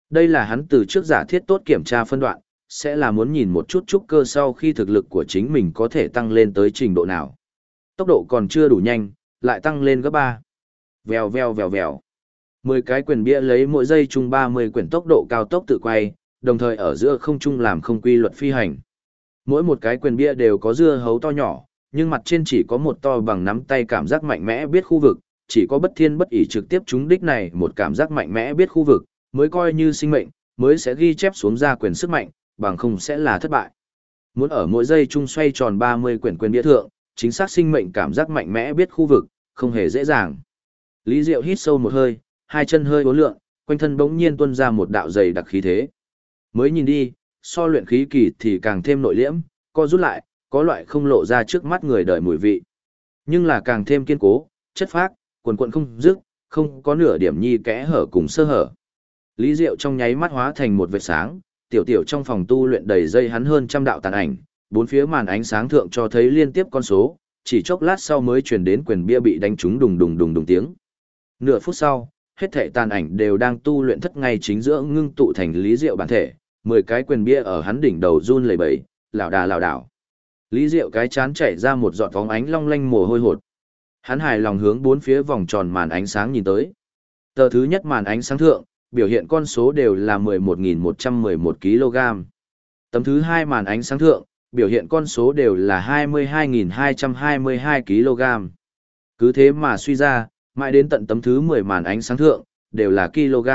Đây là hắn từ trước giả thiết tốt kiểm tra phân đoạn, sẽ là muốn nhìn một chút trúc cơ sau khi thực lực của chính mình có thể tăng lên tới trình độ nào. Tốc độ còn chưa đủ nhanh, lại tăng lên gấp 3. Vèo vèo vèo vèo. 10 cái quyền bia lấy mỗi giây chung 30 quyển tốc độ cao tốc tự quay, đồng thời ở giữa không trung làm không quy luật phi hành. Mỗi một cái quyền bia đều có dưa hấu to nhỏ, nhưng mặt trên chỉ có một to bằng nắm tay cảm giác mạnh mẽ biết khu vực, chỉ có bất thiên bất ỷ trực tiếp trúng đích này một cảm giác mạnh mẽ biết khu vực, mới coi như sinh mệnh, mới sẽ ghi chép xuống ra quyền sức mạnh, bằng không sẽ là thất bại. Muốn ở mỗi giây chung xoay tròn 30 quyển quyền bia thượng, chính xác sinh mệnh cảm giác mạnh mẽ biết khu vực, không hề dễ dàng. Lý Diệu hít sâu một hơi, hai chân hơi uốn lượn, quanh thân bỗng nhiên tuôn ra một đạo dày đặc khí thế. Mới nhìn đi, so luyện khí kỳ thì càng thêm nội liễm, co rút lại, có loại không lộ ra trước mắt người đời mùi vị. Nhưng là càng thêm kiên cố, chất phác, quần quần không dứt, không có nửa điểm nhi kẽ hở cùng sơ hở. Lý Diệu trong nháy mắt hóa thành một vệt sáng, tiểu tiểu trong phòng tu luyện đầy dây hắn hơn trăm đạo tàn ảnh, bốn phía màn ánh sáng thượng cho thấy liên tiếp con số, chỉ chốc lát sau mới truyền đến quyền bia bị đánh trúng đùng đùng đùng đùng tiếng. Nửa phút sau, hết thảy tàn ảnh đều đang tu luyện thất ngay chính giữa ngưng tụ thành Lý Diệu bản thể, 10 cái quyền bia ở hắn đỉnh đầu run lẩy bẩy, lảo đà lảo đảo. Lý Diệu cái chán chảy ra một giọt bóng ánh long lanh mồ hôi hột. Hắn hài lòng hướng bốn phía vòng tròn màn ánh sáng nhìn tới. Tờ thứ nhất màn ánh sáng thượng, biểu hiện con số đều là 11.111 kg. Tấm thứ hai màn ánh sáng thượng, biểu hiện con số đều là 22.222 kg. Cứ thế mà suy ra, mãi đến tận tấm thứ 10 màn ánh sáng thượng, đều là kg.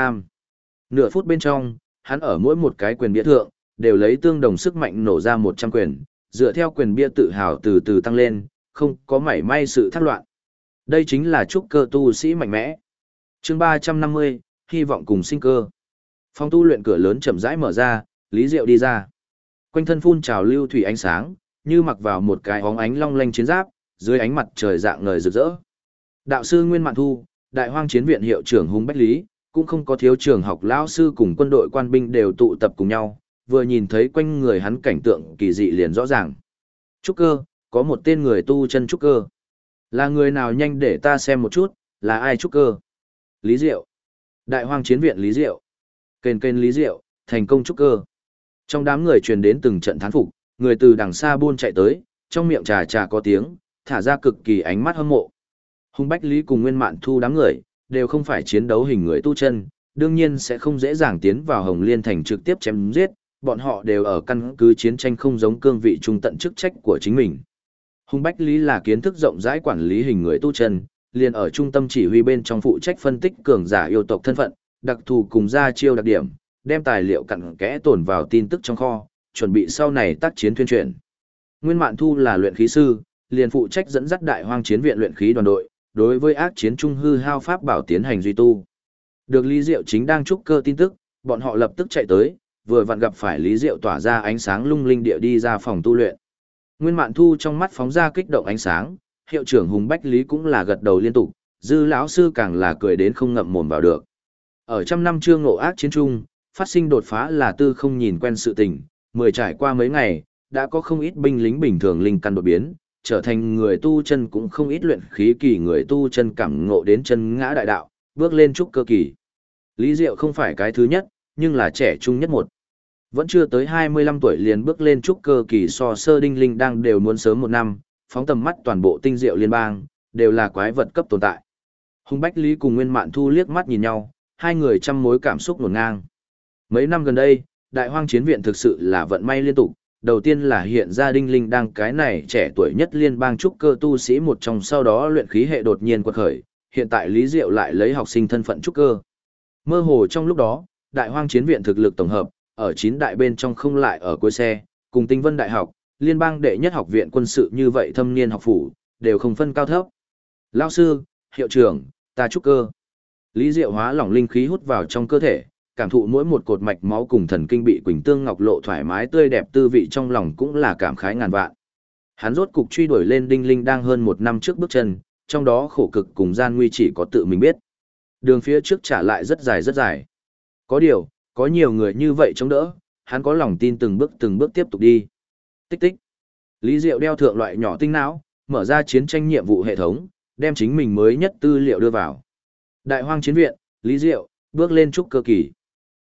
Nửa phút bên trong, hắn ở mỗi một cái quyền bia thượng, đều lấy tương đồng sức mạnh nổ ra 100 quyền, dựa theo quyền bia tự hào từ từ tăng lên, không có mảy may sự thác loạn. Đây chính là trúc cơ tu sĩ mạnh mẽ. Chương 350, hy vọng cùng sinh cơ. Phòng tu luyện cửa lớn chậm rãi mở ra, Lý Diệu đi ra. Quanh thân phun trào lưu thủy ánh sáng, như mặc vào một cái óng ánh long lanh chiến giáp, dưới ánh mặt trời dạng ngời rực rỡ. Đạo sư Nguyên Mạn Thu, Đại Hoang Chiến viện hiệu trưởng Hùng Bách Lý, cũng không có thiếu trường học lão sư cùng quân đội quan binh đều tụ tập cùng nhau, vừa nhìn thấy quanh người hắn cảnh tượng kỳ dị liền rõ ràng. Trúc cơ, có một tên người tu chân trúc cơ. Là người nào nhanh để ta xem một chút, là ai trúc cơ? Lý Diệu. Đại Hoang Chiến viện Lý Diệu. Kênh kênh Lý Diệu, thành công trúc cơ. Trong đám người truyền đến từng trận thán phục, người từ đằng xa buôn chạy tới, trong miệng trà trà có tiếng, thả ra cực kỳ ánh mắt hâm mộ. Hùng Bách Lý cùng Nguyên Mạn Thu đám người, đều không phải chiến đấu hình người tu chân, đương nhiên sẽ không dễ dàng tiến vào Hồng Liên Thành trực tiếp chém giết, bọn họ đều ở căn cứ chiến tranh không giống cương vị trung tận chức trách của chính mình. Hùng Bách Lý là kiến thức rộng rãi quản lý hình người tu chân, liền ở trung tâm chỉ huy bên trong phụ trách phân tích cường giả yêu tộc thân phận, đặc thù cùng ra chiêu đặc điểm, đem tài liệu cặn kẽ tồn vào tin tức trong kho, chuẩn bị sau này tác chiến tuyên truyền. Nguyên Mạn Thu là luyện khí sư, liền phụ trách dẫn dắt Đại Hoang Chiến viện luyện khí đoàn đội, đối với ác chiến trung hư hao pháp bảo tiến hành duy tu. Được Lý Diệu chính đang trúc cơ tin tức, bọn họ lập tức chạy tới, vừa vặn gặp phải Lý Diệu tỏa ra ánh sáng lung linh địa đi ra phòng tu luyện. Nguyên Mạn Thu trong mắt phóng ra kích động ánh sáng, hiệu trưởng Hùng Bách Lý cũng là gật đầu liên tục, dư lão sư càng là cười đến không ngậm mồm vào được. Ở trăm năm chương ngộ ác chiến trung, phát sinh đột phá là tư không nhìn quen sự tình, trải qua mấy ngày, đã có không ít binh lính bình thường linh căn đột biến, trở thành người tu chân cũng không ít luyện khí kỳ người tu chân cảm ngộ đến chân ngã đại đạo, bước lên trúc cơ kỳ. Lý Diệu không phải cái thứ nhất, nhưng là trẻ trung nhất một. Vẫn chưa tới 25 tuổi liền bước lên trúc cơ kỳ so sơ đinh linh đang đều muốn sớm một năm, phóng tầm mắt toàn bộ tinh diệu liên bang, đều là quái vật cấp tồn tại. Hùng Bách Lý cùng Nguyên Mạn Thu liếc mắt nhìn nhau, hai người trăm mối cảm xúc ngổn ngang. Mấy năm gần đây, Đại Hoang Chiến viện thực sự là vận may liên tục, đầu tiên là hiện ra đinh linh đang cái này trẻ tuổi nhất liên bang trúc cơ tu sĩ một trong, sau đó luyện khí hệ đột nhiên quật khởi, hiện tại Lý Diệu lại lấy học sinh thân phận trúc cơ. Mơ hồ trong lúc đó, Đại Hoang Chiến viện thực lực tổng hợp, ở 9 đại bên trong không lại ở cuối xe, cùng Tinh Vân Đại học, liên bang đệ nhất học viện quân sự như vậy thâm niên học phủ, đều không phân cao thấp. Lão sư, hiệu trưởng, ta trúc cơ. Lý Diệu hóa lỏng linh khí hút vào trong cơ thể, cảm thụ mỗi một cột mạch máu cùng thần kinh bị Quỳnh Tương Ngọc lộ thoải mái tươi đẹp tư vị trong lòng cũng là cảm khái ngàn vạn. Hắn rốt cục truy đuổi lên đinh linh đang hơn 1 năm trước bước chân, trong đó khổ cực cùng gian nguy chỉ có tự mình biết. Đường phía trước trả lại rất dài rất dài. Có điều, có nhiều người như vậy chống đỡ, hắn có lòng tin từng bước tiếp tục đi. Tích tích. Lý Diệu đeo thượng loại nhỏ tinh não, mở ra chiến tranh nhiệm vụ hệ thống, đem chính mình mới nhất tư liệu đưa vào. Đại Hoang Chiến viện, Lý Diệu, bước lên trúc cơ kỳ.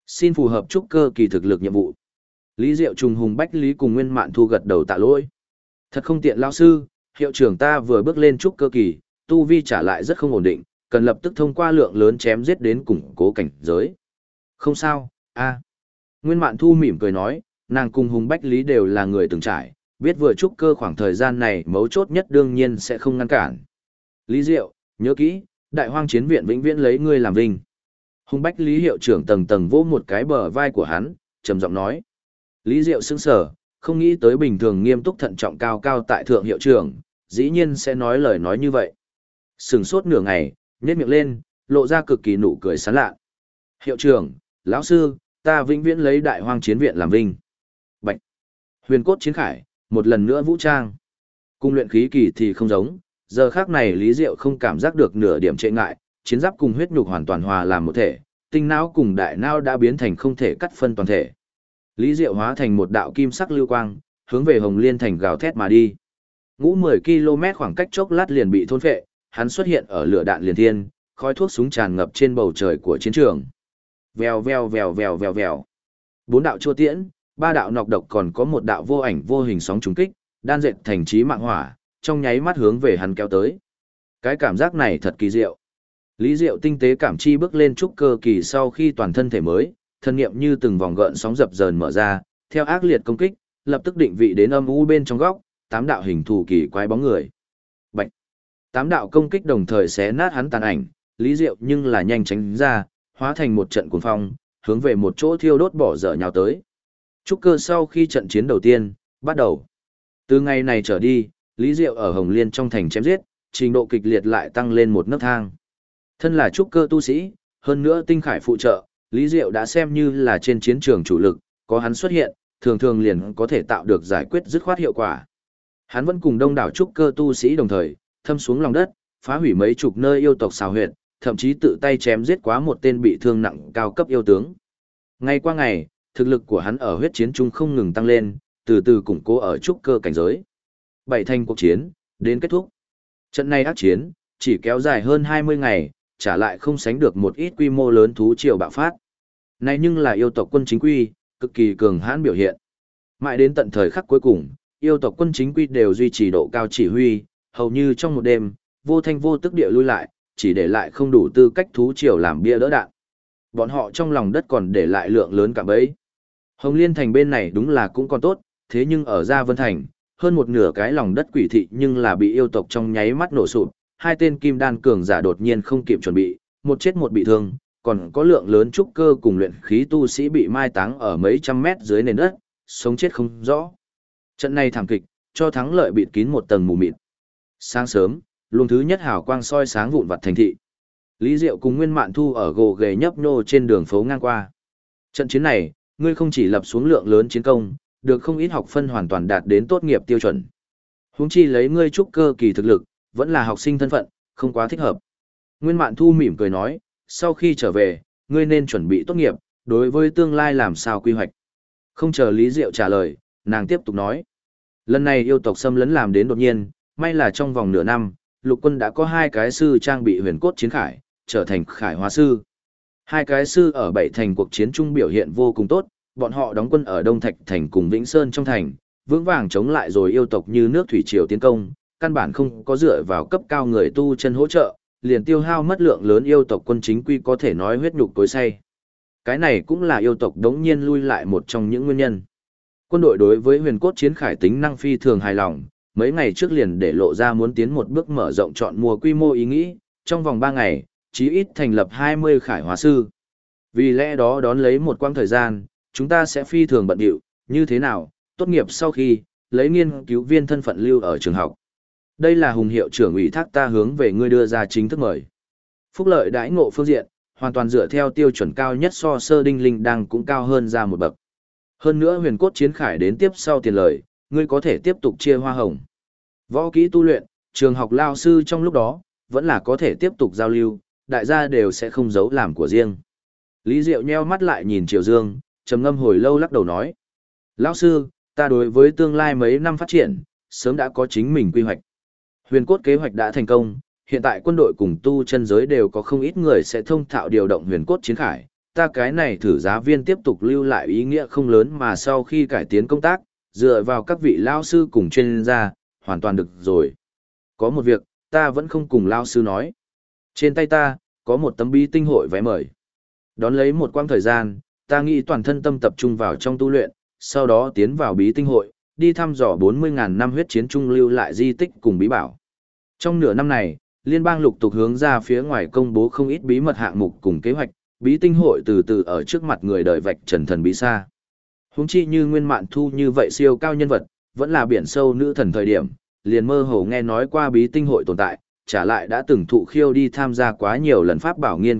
Xin phù hợp trúc cơ kỳ thực lực nhiệm vụ. Lý Diệu trùng hùng Bách Lý cùng Nguyên Mạn Thu gật đầu tạ lỗi. Thật không tiện lão sư, hiệu trưởng ta vừa bước lên trúc cơ kỳ, tu vi trả lại rất không ổn định, cần lập tức thông qua lượng lớn chém giết đến củng cố cảnh giới. Không sao, Nguyên Mạn Thu mỉm cười nói, nàng cùng Hùng Bách Lý đều là người từng trải, biết vừa trúc cơ khoảng thời gian này mấu chốt nhất đương nhiên sẽ không ngăn cản. Lý Diệu, nhớ kỹ, Đại Hoang Chiến Viện vĩnh viễn lấy ngươi làm vinh. Hùng Bách Lý hiệu trưởng tầng tầng vỗ một cái bờ vai của hắn, trầm giọng nói. Lý Diệu sững sờ, không nghĩ tới bình thường nghiêm túc thận trọng cao cao tại thượng hiệu trưởng, dĩ nhiên sẽ nói lời nói như vậy. Sừng sốt nửa ngày, nhếch miệng lên, lộ ra cực kỳ nụ cười sán lạ. Hiệu trưởng, lão sư, ta vĩnh viễn lấy Đại Hoang Chiến Viện làm vinh. Bạch. Huyền cốt chiến khải, một lần nữa vũ trang. Cung luyện khí kỳ thì không giống, giờ khác này Lý Diệu không cảm giác được nửa điểm trệ ngại, chiến giáp cùng huyết nhục hoàn toàn hòa làm một thể, tinh não cùng đại não đã biến thành không thể cắt phân toàn thể. Lý Diệu hóa thành một đạo kim sắc lưu quang, hướng về Hồng Liên thành gào thét mà đi. Ngũ 10 km khoảng cách chốc lát liền bị thôn phệ, hắn xuất hiện ở lửa đạn liền thiên, khói thuốc súng tràn ngập trên bầu trời của chiến trường. Vèo vèo vèo vèo vèo vèo. 4 đạo chua tiễn, 3 đạo nọc độc còn có một đạo vô ảnh vô hình sóng trùng kích, đan dệt thành chí mạng hỏa, trong nháy mắt hướng về hắn kéo tới. Cái cảm giác này thật kỳ diệu. Lý Diệu tinh tế cảm chi bước lên trúc cơ kỳ sau khi toàn thân thể mới, thân nghiệm như từng vòng gợn sóng dập dờn mở ra, theo ác liệt công kích, lập tức định vị đến âm u bên trong góc, 8 đạo hình thù kỳ quái bóng người. Bạch. 8 đạo công kích đồng thời xé nát hắn tàn ảnh, Lý Diệu nhưng là nhanh tránh ra, hóa thành một trận cuồng phong, hướng về một chỗ thiêu đốt bỏ dở nhào tới. Trúc cơ sau khi trận chiến đầu tiên bắt đầu. Từ ngày này trở đi, Lý Diệu ở Hồng Liên trong thành chém giết, trình độ kịch liệt lại tăng lên một nấc thang. Thân là trúc cơ tu sĩ, hơn nữa tinh khải phụ trợ, Lý Diệu đã xem như là trên chiến trường chủ lực, có hắn xuất hiện, thường thường liền có thể tạo được giải quyết dứt khoát hiệu quả. Hắn vẫn cùng đông đảo trúc cơ tu sĩ đồng thời, thâm xuống lòng đất, phá hủy mấy chục nơi yêu tộc xào huyệt, thậm chí tự tay chém giết quá một tên bị thương nặng cao cấp yêu tướng. Ngày qua ngày, thực lực của hắn ở huyết chiến trung không ngừng tăng lên, từ từ củng cố ở trúc cơ cảnh giới. 7 thành cuộc chiến, đến kết thúc. Trận này ác chiến, chỉ kéo dài hơn 20 ngày, trả lại không sánh được một ít quy mô lớn thú triều bạo phát. Này nhưng là yêu tộc quân chính quy, cực kỳ cường hãn biểu hiện. Mãi đến tận thời khắc cuối cùng, yêu tộc quân chính quy đều duy trì độ cao chỉ huy, hầu như trong một đêm, vô thanh vô tức địa lui lại, chỉ để lại không đủ tư cách thú triều làm bia đỡ đạn. Bọn họ trong lòng đất còn để lại lượng lớn cạm bẫy. Hồng Liên thành bên này đúng là cũng còn tốt, thế nhưng ở Gia Vân thành, hơn một nửa cái lòng đất quỷ thị nhưng là bị yêu tộc trong nháy mắt nổ sụp, hai tên kim đan cường giả đột nhiên không kịp chuẩn bị, một chết một bị thương, còn có lượng lớn trúc cơ cùng luyện khí tu sĩ bị mai táng ở mấy trăm mét dưới nền đất, sống chết không rõ. Trận này thảm kịch, cho thắng lợi bịt kín một tầng mù mịt. Sáng sớm, luồng thứ nhất hào quang soi sáng vụn vặt thành thị. Lý Diệu cùng Nguyên Mạn Thu ở gồ ghề nhấp nhô trên đường phố ngang qua. Trận chiến này, ngươi không chỉ lập xuống lượng lớn chiến công, được không ít học phân hoàn toàn đạt đến tốt nghiệp tiêu chuẩn. Huống chi lấy ngươi trúc cơ kỳ thực lực, vẫn là học sinh thân phận, không quá thích hợp. Nguyên Mạn Thu mỉm cười nói, sau khi trở về, ngươi nên chuẩn bị tốt nghiệp, đối với tương lai làm sao quy hoạch. Không chờ Lý Diệu trả lời, nàng tiếp tục nói. Lần này yêu tộc xâm lấn làm đến đột nhiên, may là trong vòng nửa năm, lục quân đã có 2 cái sư trang bị huyền cốt chiến khải, trở thành khải hóa sư. 2 cái sư ở 7 thành cuộc chiến trung biểu hiện vô cùng tốt, bọn họ đóng quân ở Đông Thạch thành cùng Vĩnh Sơn trong thành, vững vàng chống lại rồi yêu tộc như nước thủy triều tiến công, căn bản không có dựa vào cấp cao người tu chân hỗ trợ, liền tiêu hao mất lượng lớn yêu tộc quân chính quy có thể nói huyết nhục tối say. Cái này cũng là yêu tộc đống nhiên lui lại một trong những nguyên nhân. Quân đội đối với huyền cốt chiến khải tính năng phi thường hài lòng, mấy ngày trước liền để lộ ra muốn tiến một bước mở rộng chọn mùa quy mô ý nghĩ, trong vòng 3 ngày, chí ít thành lập 20 khải hóa sư. Vì lẽ đó đón lấy một quãng thời gian, chúng ta sẽ phi thường bận điệu, như thế nào, tốt nghiệp sau khi, lấy nghiên cứu viên thân phận lưu ở trường học. Đây là Hùng hiệu trưởng ủy thác ta hướng về ngươi đưa ra chính thức mời. Phúc lợi đãi ngộ phương diện, hoàn toàn dựa theo tiêu chuẩn cao nhất so sơ đinh linh đang cũng cao hơn ra một bậc. Hơn nữa huyền cốt chiến khải đến tiếp sau tiền lời, ngươi có thể tiếp tục chia hoa hồng. Võ kỹ tu luyện, trường học lao sư trong lúc đó, vẫn là có thể tiếp tục giao lưu, đại gia đều sẽ không giấu làm của riêng. Lý Diệu nheo mắt lại nhìn Triều Dương, trầm ngâm hồi lâu lắc đầu nói. Lão sư, ta đối với tương lai mấy năm phát triển, sớm đã có chính mình quy hoạch. Huyền cốt kế hoạch đã thành công, hiện tại quân đội cùng tu chân giới đều có không ít người sẽ thông thạo điều động huyền cốt chiến khải, ta cái này thử giá viên tiếp tục lưu lại ý nghĩa không lớn mà sau khi cải tiến công tác, dựa vào các vị lao sư cùng chuyên gia, hoàn toàn được rồi. Có một việc, ta vẫn không cùng lao sư nói. Trên tay ta, có một tấm bí tinh hội vé mời. Đón lấy một quãng thời gian, ta nghĩ toàn thân tâm tập trung vào trong tu luyện, sau đó tiến vào bí tinh hội, đi thăm dò 40.000 năm huyết chiến trung lưu lại di tích cùng bí bảo. Trong nửa năm này, liên bang lục tục hướng ra phía ngoài công bố không ít bí mật hạng mục cùng kế hoạch, bí tinh hội từ từ ở trước mặt người đời vạch trần thần bí xa. Huống chi như Nguyên Mạn Thu như vậy siêu cao nhân vật, vẫn là biển sâu nữ thần thời điểm, liền mơ hồ nghe nói qua bí tinh hội tồn tại, trả lại đã từng thụ khiêu đi tham gia quá nhiều lần pháp bảo nghiên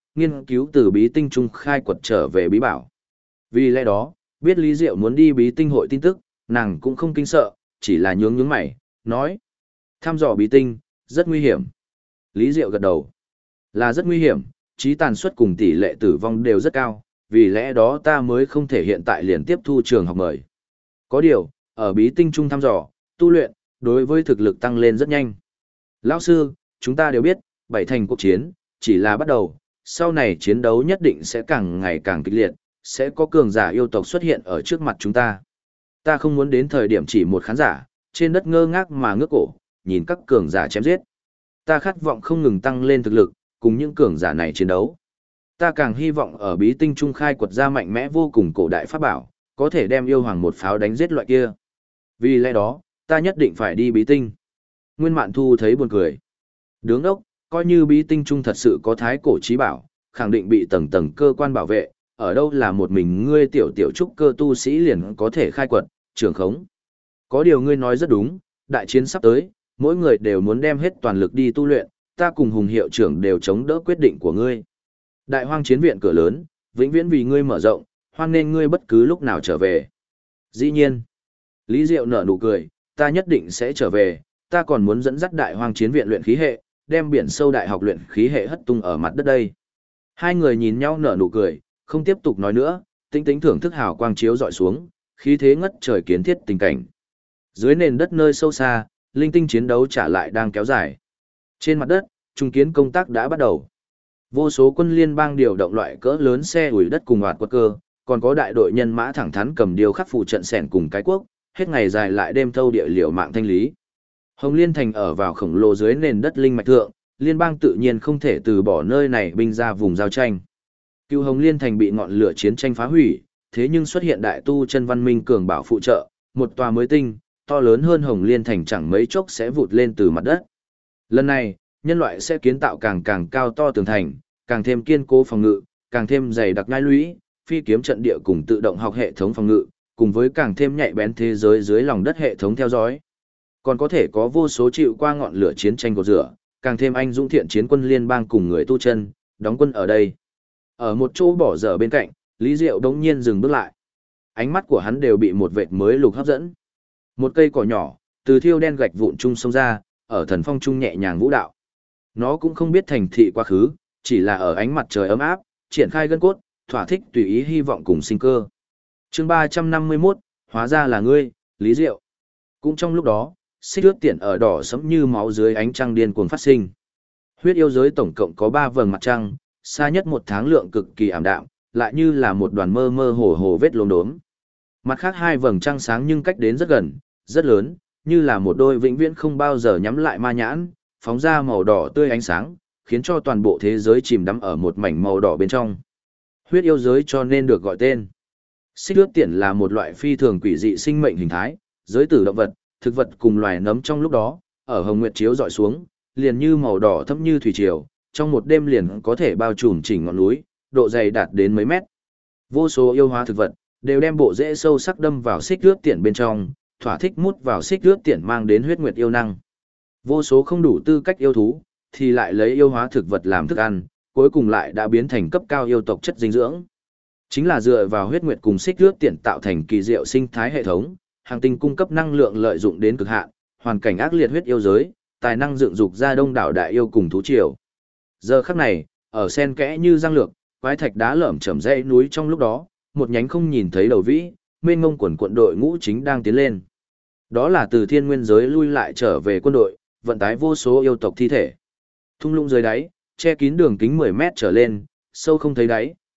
cứu từ bí tinh trung khai quật trở về bí bảo. Vì lẽ đó, biết Lý Diệu muốn đi bí tinh hội tin tức, nàng cũng không kinh sợ, chỉ là nhướng mày, nói: "Thăm dò bí tinh, rất nguy hiểm." Lý Diệu gật đầu: "Là rất nguy hiểm, trí tàn suất cùng tỷ lệ tử vong đều rất cao, vì lẽ đó ta mới không thể hiện tại liền tiếp thu trường học mời. Có điều, ở bí tinh trung thăm dò, tu luyện, đối với thực lực tăng lên rất nhanh. Lão sư, chúng ta đều biết, bảy thành cuộc chiến, chỉ là bắt đầu, sau này chiến đấu nhất định sẽ càng ngày càng kịch liệt, sẽ có cường giả yêu tộc xuất hiện ở trước mặt chúng ta. Ta không muốn đến thời điểm chỉ một khán giả, trên đất ngơ ngác mà ngước cổ, nhìn các cường giả chém giết. Ta khát vọng không ngừng tăng lên thực lực, cùng những cường giả này chiến đấu. Ta càng hy vọng ở bí tinh trung khai quật ra mạnh mẽ vô cùng cổ đại pháp bảo, có thể đem yêu hoàng một pháo đánh giết loại kia. Vì lẽ đó, ta nhất định phải đi bí tinh." Nguyên Mạn Thu thấy buồn cười. Đứng đốc, coi như bí tinh trung thật sự có thái cổ trí bảo, khẳng định bị tầng tầng cơ quan bảo vệ, ở đâu là một mình ngươi tiểu tiểu trúc cơ tu sĩ liền có thể khai quật, trưởng khống. Có điều ngươi nói rất đúng, đại chiến sắp tới, mỗi người đều muốn đem hết toàn lực đi tu luyện, ta cùng Hùng hiệu trưởng đều chống đỡ quyết định của ngươi. Đại hoang chiến viện cửa lớn, vĩnh viễn vì ngươi mở rộng, hoan nên ngươi bất cứ lúc nào trở về. Dĩ nhiên. Lý Diệu nở nụ cười, ta nhất định sẽ trở về, ta còn muốn dẫn dắt đại hoang chiến viện luyện khí hệ, đem biển sâu đại học luyện khí hệ hất tung ở mặt đất đây. Hai người nhìn nhau nở nụ cười, không tiếp tục nói nữa, tĩnh tĩnh thưởng thức hào quang chiếu dọi xuống, khí thế ngất trời kiến thiết tình cảnh. Dưới nền đất nơi sâu xa, linh tinh chiến đấu trả lại đang kéo dài. Trên mặt đất, trung kiến công tác đã bắt đầu. Vô số quân liên bang điều động loại cỡ lớn xe ủi đất cùng hoạt quật cơ, còn có đại đội nhân mã thẳng thắn cầm điêu khắc phụ trận sẻn cùng cái quốc, hết ngày dài lại đêm thâu địa liều mạng thanh lý. Hồng Liên thành ở vào khổng lồ dưới nền đất linh mạch thượng, liên bang tự nhiên không thể từ bỏ nơi này binh ra vùng giao tranh. Cựu Hồng Liên thành bị ngọn lửa chiến tranh phá hủy, thế nhưng xuất hiện đại tu chân văn minh cường bảo phụ trợ, một tòa mới tinh, to lớn hơn Hồng Liên thành chẳng mấy chốc sẽ vụt lên từ mặt đất. Lần này, nhân loại sẽ kiến tạo càng càng cao to tường thành, càng thêm kiên cố phòng ngự, càng thêm dày đặc nhai lũy, phi kiếm trận địa cùng tự động học hệ thống phòng ngự, cùng với càng thêm nhạy bén thế giới dưới lòng đất hệ thống theo dõi. Còn có thể có vô số chịu qua ngọn lửa chiến tranh cột rửa, càng thêm anh dũng thiện chiến quân liên bang cùng người tu chân, đóng quân ở đây. Ở một chỗ bỏ dở bên cạnh, Lý Diệu đống nhiên dừng bước lại. Ánh mắt của hắn đều bị một vệt mới lục hấp dẫn. Một cây cỏ nhỏ, từ thiêu đen gạch vụn trung sông ra, ở thần phong trung nhẹ nhàng vũ đạo. Nó cũng không biết thành thị quá khứ, chỉ là ở ánh mặt trời ấm áp, triển khai gân cốt, thỏa thích tùy ý hy vọng cùng sinh cơ. Chương 351, hóa ra là ngươi, Lý Diệu. Cũng trong lúc đó, xích ướt tiện ở đỏ sẫm như máu dưới ánh trăng điên cuồng phát sinh. Huyết yêu giới tổng cộng có 3 vầng mặt trăng, xa nhất một tháng lượng cực kỳ ảm đạm, lại như là một đoàn mơ mơ hồ hồ vết lốm đốm. Mặt khác 2 vầng trăng sáng nhưng cách đến rất gần, rất lớn, như là một đôi vĩnh viễn không bao giờ nhắm lại ma nhãn, phóng ra màu đỏ tươi ánh sáng, khiến cho toàn bộ thế giới chìm đắm ở một mảnh màu đỏ bên trong. Huyết yêu giới cho nên được gọi tên. Xích ướt tiện là một loại phi thường quỷ dị sinh mệnh hình thái, giới tử động vật, thực vật cùng loài nấm trong lúc đó, ở hồng nguyệt chiếu dọi xuống, liền như màu đỏ thẫm như thủy triều, trong một đêm liền có thể bao trùm chỉnh ngọn núi, độ dày đạt đến mấy mét. Vô số yêu hóa thực vật đều đem bộ rễ sâu sắc đâm vào xích ướt tiện bên trong, thỏa thích mút vào xích ướt tiện mang đến huyết nguyệt yêu năng. Vô số không đủ tư cách yêu thú, thì lại lấy yêu hóa thực vật làm thức ăn, cuối cùng lại đã biến thành cấp cao yêu tộc chất dinh dưỡng. Chính là dựa vào huyết nguyệt cùng xích ướt tiện tạo thành kỳ diệu sinh thái hệ thống, hàng tinh cung cấp năng lượng lợi dụng đến cực hạn, hoàn cảnh ác liệt huyết yêu giới, tài năng dựng dục ra đông đảo đại yêu cùng thú triều. Giờ khắc này, ở sen kẽ như răng lược, quái thạch đá lởm chởm dãy núi trong lúc đó, một nhánh không nhìn thấy đầu vĩ, mênh mông quần quận đội ngũ chính đang tiến lên. Đó là từ thiên nguyên giới lui lại trở về quân đội, vận tải vô số yêu tộc thi thể. Thung lũng dưới đáy, che kín đường kính 10 mét trở lên, sâu không thấy đáy,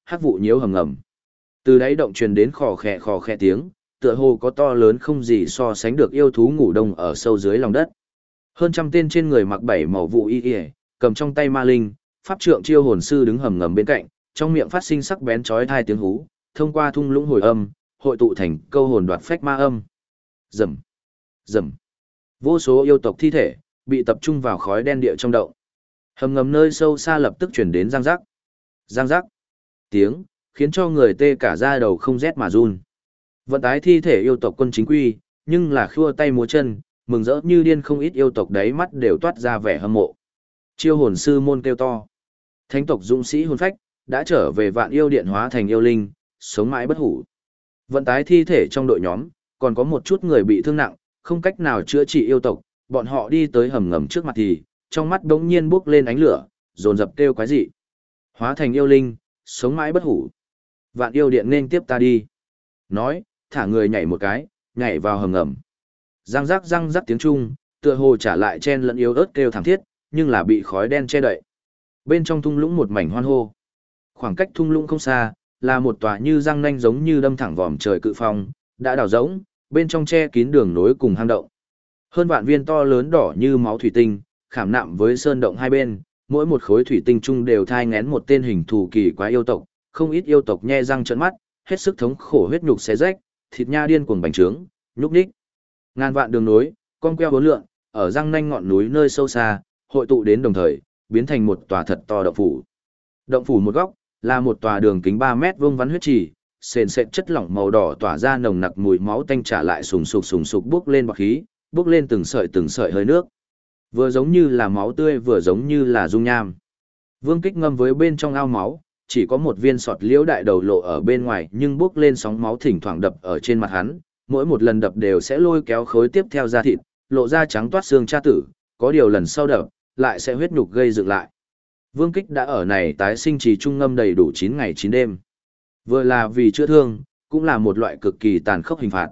hắc vụ nhiễu hầm ngầm. Từ đáy động truyền đến khò khè tiếng, tựa hồ có to lớn không gì so sánh được yêu thú ngủ đông ở sâu dưới lòng đất. Hơn trăm tên trên người mặc bảy màu vụ y, cầm trong tay ma linh, pháp trượng chiêu hồn sư đứng hầm ngầm bên cạnh, trong miệng phát sinh sắc bén chói tai tiếng hú, thông qua thung lũng hồi âm, hội tụ thành câu hồn đoạt phách ma âm. Rầm, rầm. Vô số yêu tộc thi thể bị tập trung vào khói đen địa trong động. Hầm ngầm nơi sâu xa lập tức chuyển đến răng rắc. Răng rắc. Tiếng khiến cho người tê cả da đầu không rét mà run. Vận tái thi thể yêu tộc quân chính quy, nhưng là khua tay múa chân, mừng rỡ như điên, không ít yêu tộc đấy mắt đều toát ra vẻ hâm mộ. Chiêu hồn sư môn kêu to. Thánh tộc dũng sĩ hồn phách đã trở về Vạn Yêu Điện hóa thành yêu linh, sống mãi bất hủ. Vận tái thi thể trong đội nhóm, còn có một chút người bị thương nặng, không cách nào chữa trị yêu tộc, bọn họ đi tới hầm ngầm trước mặt thì, trong mắt đống nhiên bốc lên ánh lửa, dồn dập kêu quái dị. Hóa thành yêu linh, sống mãi bất hủ. Vạn Yêu Điện nên tiếp ta đi. Nói, thả người nhảy một cái, nhảy vào hầm ngầm. Răng rắc tiếng Trung, tựa hồ trả lại chen lẫn yếu ớt kêu thảm thiết, nhưng là bị khói đen che đậy. Bên trong thung lũng một mảnh hoan hô. Khoảng cách thung lũng không xa, là một tòa như răng nanh giống như đâm thẳng vòm trời cự phong, đã đào rỗng, bên trong che kín đường nối cùng hang động. Hơn vạn viên to lớn đỏ như máu thủy tinh, khảm nạm với sơn động hai bên, mỗi một khối thủy tinh chung đều thai nghén một tên hình thù kỳ quái yêu tộc, không ít yêu tộc nhe răng trợn mắt, hết sức thống khổ huyết nhục xé rách, thịt nha điên cuồng bành trướng, nhúc nhích. Ngàn vạn đường nối, con queo bốn lượn, ở răng nanh ngọn núi nơi sâu xa, hội tụ đến đồng thời, biến thành một tòa thật to động phủ. Động phủ một góc, là một tòa đường kính 3 mét vuông vắn huyết trì, sền sệt chất lỏng màu đỏ tỏa ra nồng nặc mùi máu tanh trả lại sùng sục bốc lên bọt khí, bốc lên từng sợi hơi nước. Vừa giống như là máu tươi vừa giống như là dung nham. Vương Kích ngâm với bên trong ao máu, chỉ có một viên sọt liễu đại đầu lộ ở bên ngoài nhưng bốc lên sóng máu thỉnh thoảng đập ở trên mặt hắn, mỗi một lần đập đều sẽ lôi kéo khối tiếp theo da thịt, lộ ra trắng toát xương cha tử, có điều lần sau đập, lại sẽ huyết nhục gây dựng lại. Vương Kích đã ở này tái sinh trì trung ngâm đầy đủ 9 ngày 9 đêm. Vừa là vì chữa thương, cũng là một loại cực kỳ tàn khốc hình phạt.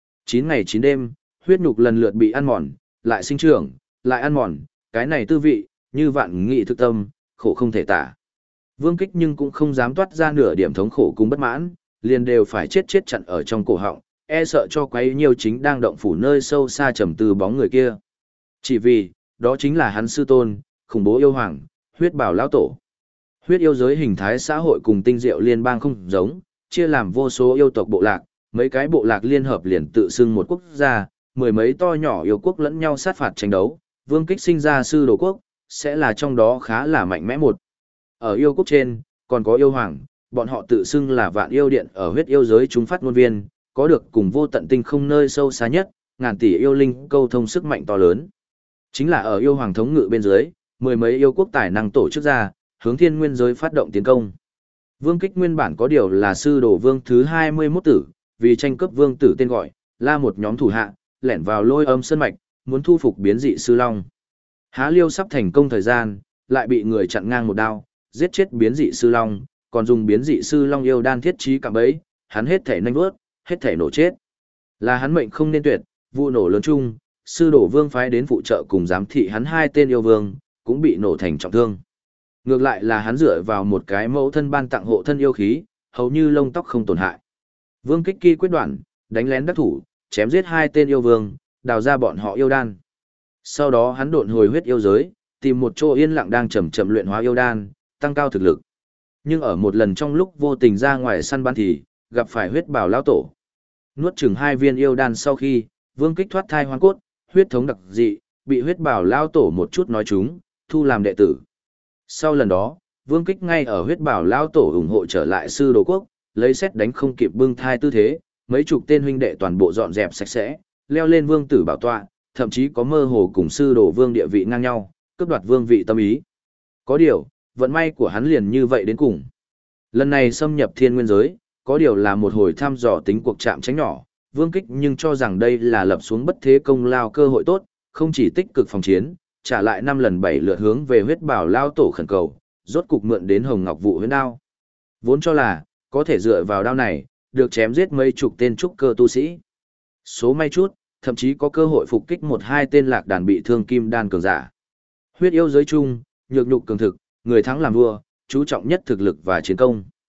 9 ngày 9 đêm, huyết nhục lần lượt bị ăn mòn, lại sinh trưởng, lại ăn mòn, cái này tư vị, như vạn nghị thực tâm, khổ không thể tả. Vương Kích nhưng cũng không dám toát ra nửa điểm thống khổ cùng bất mãn, liền đều phải chết chặn ở trong cổ họng, e sợ cho quấy nhiều chính đang động phủ nơi sâu xa trầm tư bóng người kia. Chỉ vì, đó chính là hắn sư tôn, khủng bố yêu hoàng, huyết bảo lão tổ. Huyết yêu giới hình thái xã hội cùng tinh diệu liên bang không giống, chia làm vô số yêu tộc bộ lạc, mấy cái bộ lạc liên hợp liền tự xưng một quốc gia, mười mấy to nhỏ yêu quốc lẫn nhau sát phạt tranh đấu, Vương Kích sinh ra sư đồ quốc, sẽ là trong đó khá là mạnh mẽ một. Ở yêu quốc trên, còn có yêu hoàng, bọn họ tự xưng là Vạn Yêu Điện ở huyết yêu giới chúng phát ngôn viên, có được cùng vô tận tinh không nơi sâu xa nhất, ngàn tỷ yêu linh câu thông sức mạnh to lớn. Chính là ở yêu hoàng thống ngự bên dưới, mười mấy yêu quốc tài năng tổ chức ra, hướng thiên nguyên giới phát động tiến công. Vương Kích nguyên bản có điều là sư đồ vương thứ 21 tử, vì tranh cướp vương tử tên gọi, la một nhóm thủ hạ, lẻn vào Lôi Âm Sơn mạch, muốn thu phục biến dị sư long. Há liêu sắp thành công thời gian, lại bị người chặn ngang một đao, giết chết biến dị sư long, còn dùng biến dị sư long yêu đan thiết trí cạm bẫy, hắn hết thể nanh vớt, hết thể nổ chết. Là hắn mệnh không nên tuyệt, vụ nổ lớn chung, sư đổ vương phái đến phụ trợ cùng giám thị hắn hai tên yêu vương, cũng bị nổ thành trọng thương. Ngược lại là hắn dựa vào một cái mẫu thân ban tặng hộ thân yêu khí, hầu như lông tóc không tổn hại. Vương Kích Kỳ quyết đoạn, đánh lén đắc thủ, chém giết hai tên yêu vương, đào ra bọn họ yêu đan. Sau đó hắn độn hồi huyết yêu giới, tìm một chỗ yên lặng đang chậm chậm luyện hóa yêu đan, tăng cao thực lực. Nhưng ở một lần trong lúc vô tình ra ngoài săn bắn thì gặp phải huyết bảo lão tổ. Nuốt chửng hai viên yêu đan sau khi, Vương Kích thoát thai hoang cốt, huyết thống đặc dị, bị huyết bảo lão tổ một chút nói chúng, thu làm đệ tử. Sau lần đó, Vương Kích ngay ở huyết bảo lão tổ ủng hộ trở lại sư đồ quốc, lấy xét đánh không kịp bưng thai tư thế, mấy chục tên huynh đệ toàn bộ dọn dẹp sạch sẽ, leo lên vương tử bảo tọa, thậm chí có mơ hồ cùng sư đồ vương địa vị ngang nhau, cướp đoạt vương vị tâm ý. Có điều, vận may của hắn liền như vậy đến cùng. Lần này xâm nhập thiên nguyên giới, có điều là một hồi thăm dò tính cuộc chạm tránh nhỏ, Vương Kích nhưng cho rằng đây là lập xuống bất thế công lao cơ hội tốt, không chỉ tích cực phòng chiến, trả lại 5 lần 7 lượt hướng về huyết bảo lao tổ khẩn cầu, rốt cục mượn đến Hồng Ngọc Vụ huyễn đao. Vốn cho là, có thể dựa vào đao này, được chém giết mấy chục tên trúc cơ tu sĩ. Số may chút, thậm chí có cơ hội phục kích một hai tên lạc đàn bị thương kim đan cường giả. Huyết yêu giới chung, nhược nhục cường thực, người thắng làm vua, chú trọng nhất thực lực và chiến công.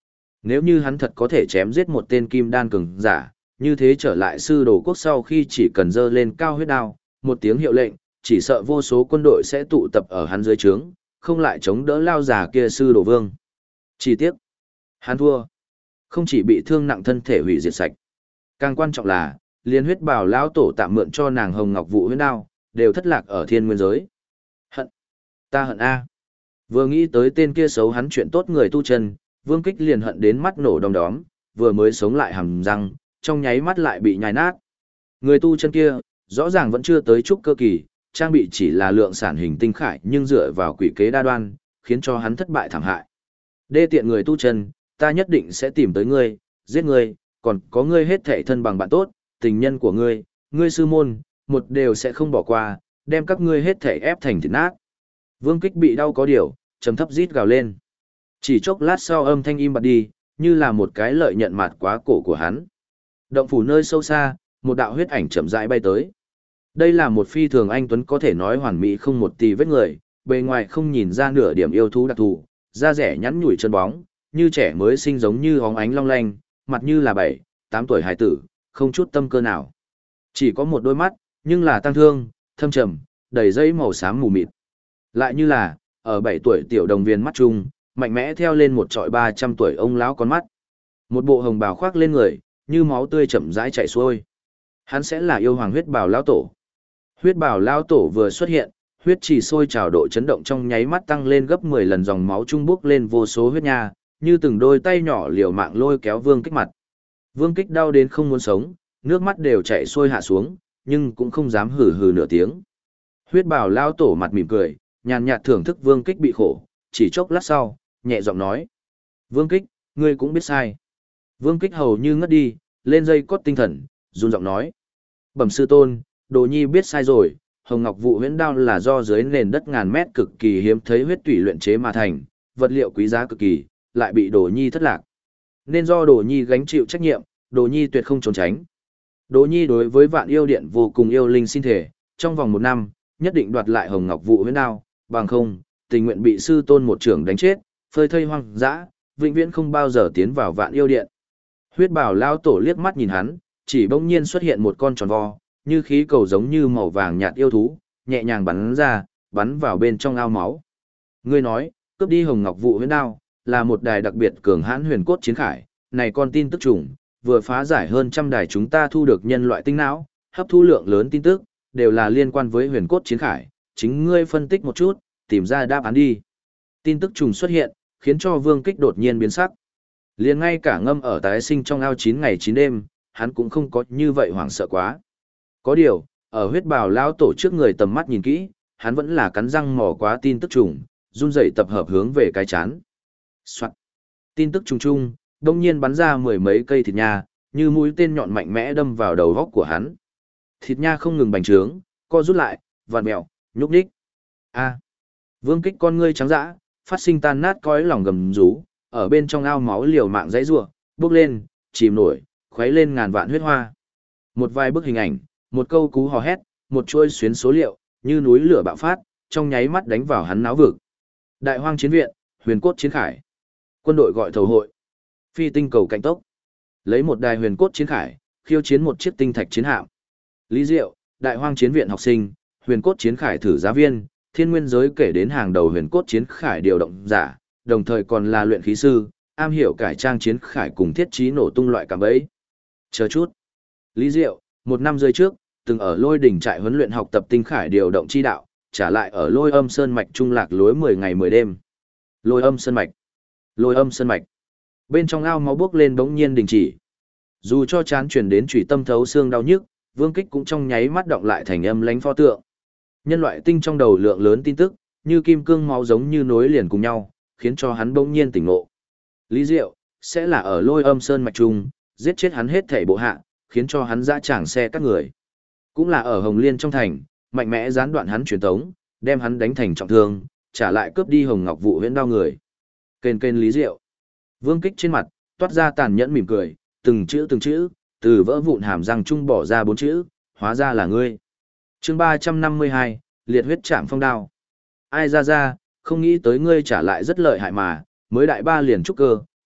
Nếu như hắn thật có thể chém giết một tên kim đan cường giả, như thế trở lại sư đồ quốc sau khi chỉ cần giơ lên cao huyết đao, một tiếng hiệu lệnh, chỉ sợ vô số quân đội sẽ tụ tập ở hắn dưới trướng, không lại chống đỡ lao già kia sư đồ vương. Chỉ tiếc, hắn thua. Không chỉ bị thương nặng thân thể hủy diệt sạch. Càng quan trọng là, liên huyết bảo lão tổ tạm mượn cho nàng hồng ngọc vụ huyết đao, đều thất lạc ở thiên nguyên giới. Hận. Ta hận A. Vừa nghĩ tới tên kia xấu hắn chuyện tốt người tu chân, Vương Kích liền hận đến mắt nổ đom đóm, vừa mới sống lại hàm răng, trong nháy mắt lại bị nhai nát. Người tu chân kia, rõ ràng vẫn chưa tới trúc cơ kỳ, trang bị chỉ là lượng sản hình tinh khải nhưng dựa vào quỷ kế đa đoan, khiến cho hắn thất bại thảm hại. Đê tiện người tu chân, ta nhất định sẽ tìm tới ngươi, giết ngươi, còn có ngươi hết thảy thân bằng bạn tốt, tình nhân của ngươi, ngươi sư môn, một đều sẽ không bỏ qua, đem các ngươi hết thảy ép thành thịt nát. Vương Kích bị đau có điều, trầm thấp rít gào lên. Chỉ chốc lát sau âm thanh im bặt đi, như là một cái lợi nhận mạt quá cổ của hắn. Động phủ nơi sâu xa, một đạo huyết ảnh chậm rãi bay tới. Đây là một phi thường anh tuấn có thể nói hoàn mỹ không một tì vết người, bề ngoài không nhìn ra nửa điểm yêu thú đặc thù, da rẻ nhắn nhủi chân bóng, như trẻ mới sinh giống như óng ánh long lanh, mặt như là 7, 8 tuổi hài tử, không chút tâm cơ nào. Chỉ có một đôi mắt, nhưng là tăng thương, thâm trầm, đầy dây màu xám mù mịt. Lại như là, ở 7 tuổi tiểu đồng viên mắt chung, mạnh mẽ theo lên một trọi 300 tuổi ông lão con mắt. Một bộ hồng bào khoác lên người, như máu tươi chậm rãi chảy xuôi. Hắn sẽ là yêu hoàng huyết bào lão tổ. Huyết bào lão tổ vừa xuất hiện, huyết chỉ sôi trào độ chấn động trong nháy mắt tăng lên gấp 10 lần, dòng máu trung bốc lên vô số huyết nha, như từng đôi tay nhỏ liều mạng lôi kéo Vương Kích mặt. Vương Kích đau đến không muốn sống, nước mắt đều chảy xuôi hạ xuống, nhưng cũng không dám hừ hừ nửa tiếng. Huyết bào lão tổ mặt mỉm cười, nhàn nhạt thưởng thức Vương Kích bị khổ, chỉ chốc lát sau, nhẹ giọng nói: "Vương Kích, ngươi cũng biết sai." Vương Kích hầu như ngất đi, lên dây cót tinh thần, run giọng nói: "Bẩm sư tôn, Đồ Nhi biết sai rồi, Hồng Ngọc Vụ Huyễn Đao là do dưới nền đất ngàn mét cực kỳ hiếm thấy huyết tủy luyện chế mà thành, vật liệu quý giá cực kỳ, lại bị Đồ Nhi thất lạc. Nên do Đồ Nhi gánh chịu trách nhiệm, Đồ Nhi tuyệt không trốn tránh. Đồ Nhi đối với Vạn Yêu Điện vô cùng yêu linh xin thể, trong vòng 1 năm, nhất định đoạt lại Hồng Ngọc Vụ Huyễn Đao, bằng không, tình nguyện bị sư tôn một trưởng đánh chết, phơi thây hoang dã, vĩnh viễn không bao giờ tiến vào Vạn Yêu Điện." Huyết Bảo lão tổ liếc mắt nhìn hắn, chỉ bỗng nhiên xuất hiện một con tròn vo, như khí cầu giống như màu vàng nhạt yêu thú, nhẹ nhàng bắn ra, bắn vào bên trong ao máu. "Ngươi nói, cướp đi Hồng Ngọc Vụ Huyễn Đao, là một đài đặc biệt cường hãn huyền cốt chiến khải, này con tin tức trùng, vừa phá giải hơn trăm đài chúng ta thu được nhân loại tinh não, hấp thu lượng lớn tin tức, đều là liên quan với huyền cốt chiến khải, chính ngươi phân tích một chút, tìm ra đáp án đi." Tin tức trùng xuất hiện, khiến cho Vương Kích đột nhiên biến sắc. Liền ngay cả ngâm ở tái sinh trong ao 9 ngày 9 đêm, hắn cũng không có như vậy hoảng sợ quá. Có điều, ở huyết bào lão tổ trước người tầm mắt nhìn kỹ, hắn vẫn là cắn răng mò quá tin tức trùng, run rẩy tập hợp hướng về cái chán. Soạt. Tin tức trùng trung, đông nhiên bắn ra 10 mấy cây thịt nha, như mũi tên nhọn mạnh mẽ đâm vào đầu góc của hắn. Thịt nha không ngừng bành trướng, co rút lại, vặn mèo, nhúc nhích. A. Vương Kích con ngươi trắng dã, phát sinh tan nát cõi lòng gầm rú, ở bên trong ao máu liều mạng dãy rủa, bốc lên, chìm nổi, khuấy lên ngàn vạn huyết hoa. Một vài bức hình ảnh, một câu cú hò hét, một chuỗi xuyến số liệu, như núi lửa bạo phát, trong nháy mắt đánh vào hắn náo vực. Đại hoang chiến viện, huyền cốt chiến khải. Quân đội gọi thầu hội. Phi tinh cầu cạnh tốc. Lấy một đài huyền cốt chiến khải, khiêu chiến một chiếc tinh thạch chiến hạm. Lý Diệu, đại hoang chiến viện học sinh, huyền cốt chiến khải thử giá viên, thiên nguyên giới kể đến hàng đầu huyền cốt chiến khải điều động giả, đồng thời còn là luyện khí sư, am hiểu cải trang chiến khải cùng thiết trí nổ tung loại cảm bẫy. Chờ chút. Lý Diệu, 1 năm rưỡi trước, từng ở Lôi đỉnh trại huấn luyện học tập tinh khải điều động chi đạo, trả lại ở Lôi Âm Sơn mạch trung lạc lối 10 ngày 10 đêm. Lôi Âm Sơn mạch. Lôi Âm Sơn mạch. Bên trong ao máu bốc lên bỗng nhiên đình chỉ. Dù cho chán truyền đến chủy tâm thấu xương đau nhức, Vương Kích cũng trong nháy mắt động lại thành âm lãnh pho tượng. Nhân loại tinh trong đầu lượng lớn tin tức, như kim cương máu giống như nối liền cùng nhau, khiến cho hắn bỗng nhiên tỉnh ngộ. Lý Diệu sẽ là ở Lôi Âm Sơn mạch trung, giết chết hắn hết thảy bộ hạ, khiến cho hắn dã tràng xe các người. Cũng là ở Hồng Liên trong thành, mạnh mẽ gián đoạn hắn truyền tống, đem hắn đánh thành trọng thương, trả lại cướp đi Hồng Ngọc Vụ Huyễn Đao người. Kênh kênh Lý Diệu. Vương Kích trên mặt toát ra tàn nhẫn mỉm cười, từng chữ, từ vỡ vụn hàm răng trung bỏ ra 4 chữ, hóa ra là ngươi. Chương 352, liệt huyết trảm phong đao. Ai ra, không nghĩ tới ngươi trả lại rất lợi hại mà, mới đại 3 liền trúc cơ,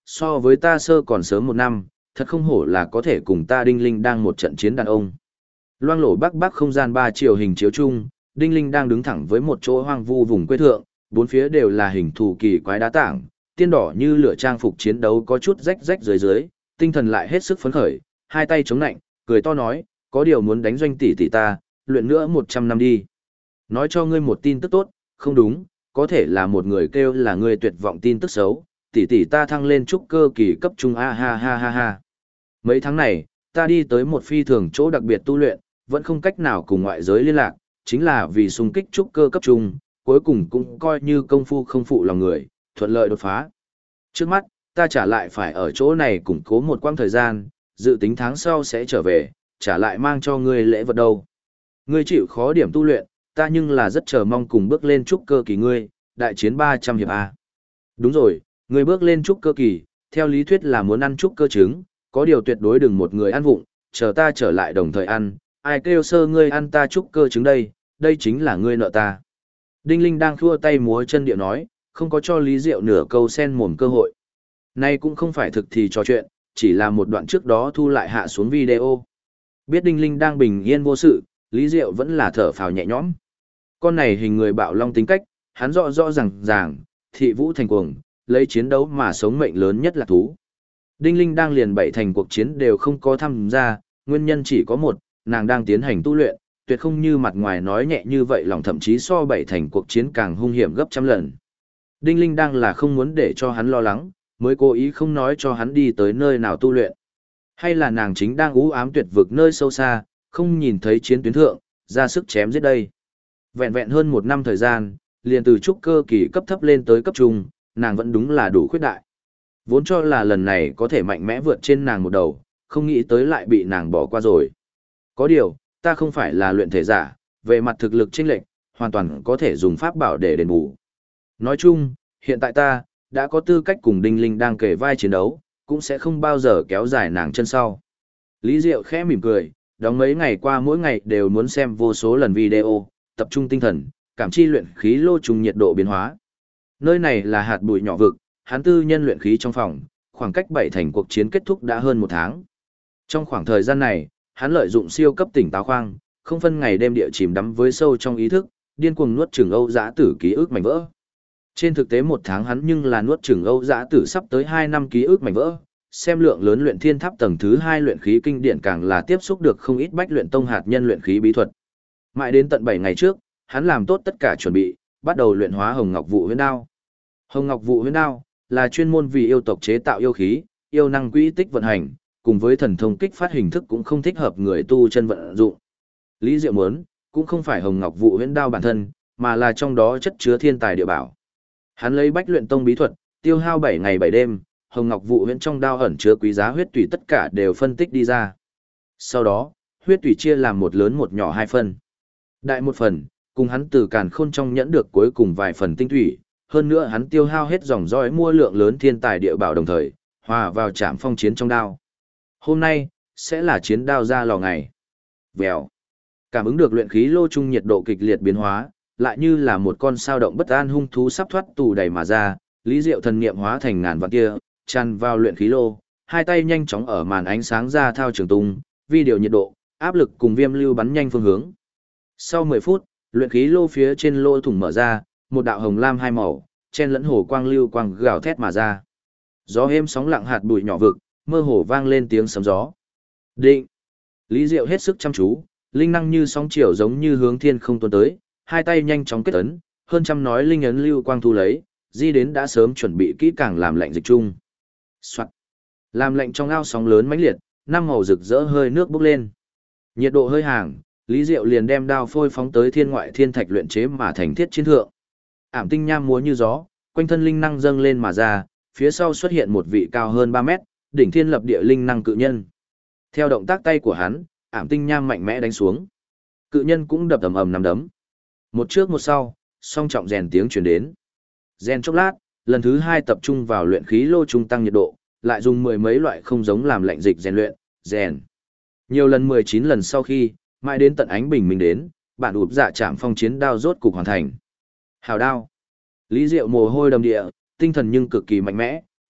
so với ta sơ còn sớm 1 năm, thật không hổ là có thể cùng ta Đinh Linh đang một trận chiến đàn ông. Loang lổ bắc bắc không gian 3 chiều hình chiếu chung, Đinh Linh đang đứng thẳng với một chỗ hoang vu vùng quê thượng, bốn phía đều là hình thù kỳ quái đá tảng, tiên đỏ như lửa trang phục chiến đấu có chút rách rách dưới dưới, tinh thần lại hết sức phấn khởi, hai tay chống nạnh, cười to nói, có điều muốn đánh doanh tỷ tỷ ta, luyện nữa 100 năm đi. Nói cho ngươi một tin tức tốt, không đúng, có thể là một người kêu là ngươi tuyệt vọng tin tức xấu, tỷ tỷ ta thăng lên trúc cơ kỳ cấp trung a ha ha ha ha. Mấy tháng này, ta đi tới một phi thường chỗ đặc biệt tu luyện, vẫn không cách nào cùng ngoại giới liên lạc, chính là vì xung kích trúc cơ cấp trung, cuối cùng cũng coi như công phu không phụ lòng người, thuận lợi đột phá. Trước mắt, ta trả lại phải ở chỗ này củng cố một quãng thời gian, dự tính tháng sau sẽ trở về, trả lại mang cho ngươi lễ vật đâu. Ngươi chịu khó điểm tu luyện, ta nhưng là rất chờ mong cùng bước lên trúc cơ kỳ ngươi, đại chiến 300 hiệp A. Đúng rồi, ngươi bước lên trúc cơ kỳ, theo lý thuyết là muốn ăn trúc cơ trứng, có điều tuyệt đối đừng một người ăn vụng, chờ ta trở lại đồng thời ăn, ai kêu sơ ngươi ăn ta trúc cơ trứng đây, đây chính là ngươi nợ ta. Đinh Linh đang thua tay múa chân điệu nói, không có cho Lý Diệu nửa câu sen mồm cơ hội. Nay cũng không phải thực thì trò chuyện, chỉ là một đoạn trước đó thu lại hạ xuống video. Biết Đinh Linh đang bình yên vô sự, Lý Diệu vẫn là thở phào nhẹ nhõm. Con này hình người bạo long tính cách, hắn rõ rõ ràng, thị vũ thành cuồng, lấy chiến đấu mà sống mệnh lớn nhất là thú. Đinh Linh đang liền 7 thành cuộc chiến đều không có tham gia, nguyên nhân chỉ có một, nàng đang tiến hành tu luyện, tuyệt không như mặt ngoài nói nhẹ như vậy lòng thậm chí so 7 thành cuộc chiến càng hung hiểm gấp trăm lần. Đinh Linh đang là không muốn để cho hắn lo lắng, mới cố ý không nói cho hắn đi tới nơi nào tu luyện. Hay là nàng chính đang u ám tuyệt vực nơi sâu xa, không nhìn thấy chiến tuyến thượng, ra sức chém giết đây. Vẹn vẹn hơn 1 năm thời gian, liền từ trúc cơ kỳ cấp thấp lên tới cấp trung, nàng vẫn đúng là đủ khuyết đại. Vốn cho là lần này có thể mạnh mẽ vượt trên nàng một đầu, không nghĩ tới lại bị nàng bỏ qua rồi. Có điều, ta không phải là luyện thể giả, về mặt thực lực chênh lệch, hoàn toàn có thể dùng pháp bảo để đền bù. Nói chung, hiện tại ta đã có tư cách cùng Đinh Linh đang kề vai chiến đấu, cũng sẽ không bao giờ kéo dài nàng chân sau. Lý Diệu khẽ mỉm cười, đóng mấy ngày qua mỗi ngày đều muốn xem vô số lần video, tập trung tinh thần, cảm chi luyện khí lô trùng nhiệt độ biến hóa. Nơi này là hạt bụi nhỏ vực, hắn tư nhân luyện khí trong phòng, khoảng cách 7 thành cuộc chiến kết thúc đã hơn 1 tháng. Trong khoảng thời gian này, hắn lợi dụng siêu cấp tỉnh táo khoang, không phân ngày đêm địa chìm đắm với sâu trong ý thức, điên cuồng nuốt chửng Âu Dã Tử ký ức mảnh vỡ. Trên thực tế 1 tháng hắn nhưng là nuốt chửng Âu Dã Tử sắp tới 2 năm ký ức mảnh vỡ, xem lượng lớn luyện thiên tháp tầng thứ 2 luyện khí kinh điển càng là tiếp xúc được không ít bách luyện tông hạt nhân luyện khí bí thuật. Mãi đến tận 7 ngày trước, hắn làm tốt tất cả chuẩn bị, bắt đầu luyện hóa Hồng Ngọc Vụ Huyễn Đao. Hồng Ngọc Vụ Huyễn Đao là chuyên môn vì yêu tộc chế tạo yêu khí, yêu năng quỹ tích vận hành, cùng với thần thông kích phát hình thức cũng không thích hợp người tu chân vận dụng. Lý Diệu muốn, cũng không phải Hồng Ngọc Vụ Huyễn Đao bản thân, mà là trong đó chất chứa thiên tài địa bảo. Hắn lấy bách luyện tông bí thuật, tiêu hao 7 ngày 7 đêm, Hồng Ngọc Vụ Huyễn trong đao ẩn chứa quý giá huyết tủy tất cả đều phân tích đi ra. Sau đó, huyết tủy chia làm một lớn một nhỏ 2 phần. Đại một phần, cùng hắn từ càn khôn trong nhẫn được cuối cùng vài phần tinh thủy, hơn nữa hắn tiêu hao hết dòng dõi mua lượng lớn thiên tài địa bảo đồng thời, hòa vào trảm phong chiến trong đao. Hôm nay, sẽ là chiến đao ra lò ngày. Vèo. Cảm ứng được luyện khí lô trung nhiệt độ kịch liệt biến hóa, lại như là một con sao động bất an hung thú sắp thoát tù đầy mà ra, Lý Diệu thần niệm hóa thành ngàn vạn tia, tràn vào luyện khí lô, hai tay nhanh chóng ở màn ánh sáng ra thao trường tung, vi điều nhiệt độ, áp lực cùng viêm lưu bắn nhanh phương hướng. Sau 10 phút, luyện khí lô phía trên lô thủng mở ra, một đạo hồng lam hai màu, chen lẫn hồ quang lưu quang gào thét mà ra. Gió êm sóng lặng hạt bụi nhỏ vực, mơ hồ vang lên tiếng sấm gió. Định. Lý Diệu hết sức chăm chú, linh năng như sóng chiều giống như hướng thiên không tuôn tới, hai tay nhanh chóng kết ấn, hơn trăm nói linh ấn lưu quang thu lấy, di đến đã sớm chuẩn bị kỹ càng làm lạnh dịch chung. Soạt. Làm lạnh trong ao sóng lớn mãnh liệt, năm màu rực rỡ hơi nước bốc lên. Nhiệt độ hơi hàng, Lý Diệu liền đem đao phôi phóng tới thiên ngoại thiên thạch luyện chế mà thành thiết chiến thượng. Ảm tinh nham múa như gió, quanh thân linh năng dâng lên mà ra, phía sau xuất hiện một vị cao hơn 3 mét, đỉnh thiên lập địa linh năng cự nhân. Theo động tác tay của hắn, ảm tinh nham mạnh mẽ đánh xuống. Cự nhân cũng đập ầm ầm nắm đấm. Một trước một sau, song trọng rèn tiếng truyền đến. Rèn chốc lát, lần thứ 2 tập trung vào luyện khí lô trung tăng nhiệt độ, lại dùng 10 mấy loại không giống làm lạnh dịch rèn luyện, rèn. Nhiều lần 19 lần sau khi, mãi đến tận ánh bình minh đến, bản ụp dạ chạm phong chiến đao rốt cục hoàn thành. Hào đao. Lý Diệu mồ hôi đầm địa, tinh thần nhưng cực kỳ mạnh mẽ,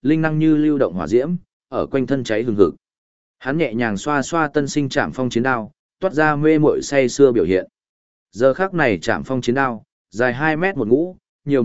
linh năng như lưu động hỏa diễm, ở quanh thân cháy hừng hực. Hắn nhẹ nhàng xoa xoa tân sinh Trảm Phong chiến đao, toát ra mê muội say xưa biểu hiện. Giờ khắc này Trảm Phong chiến đao, dài 2 mét một ngũ, nhiều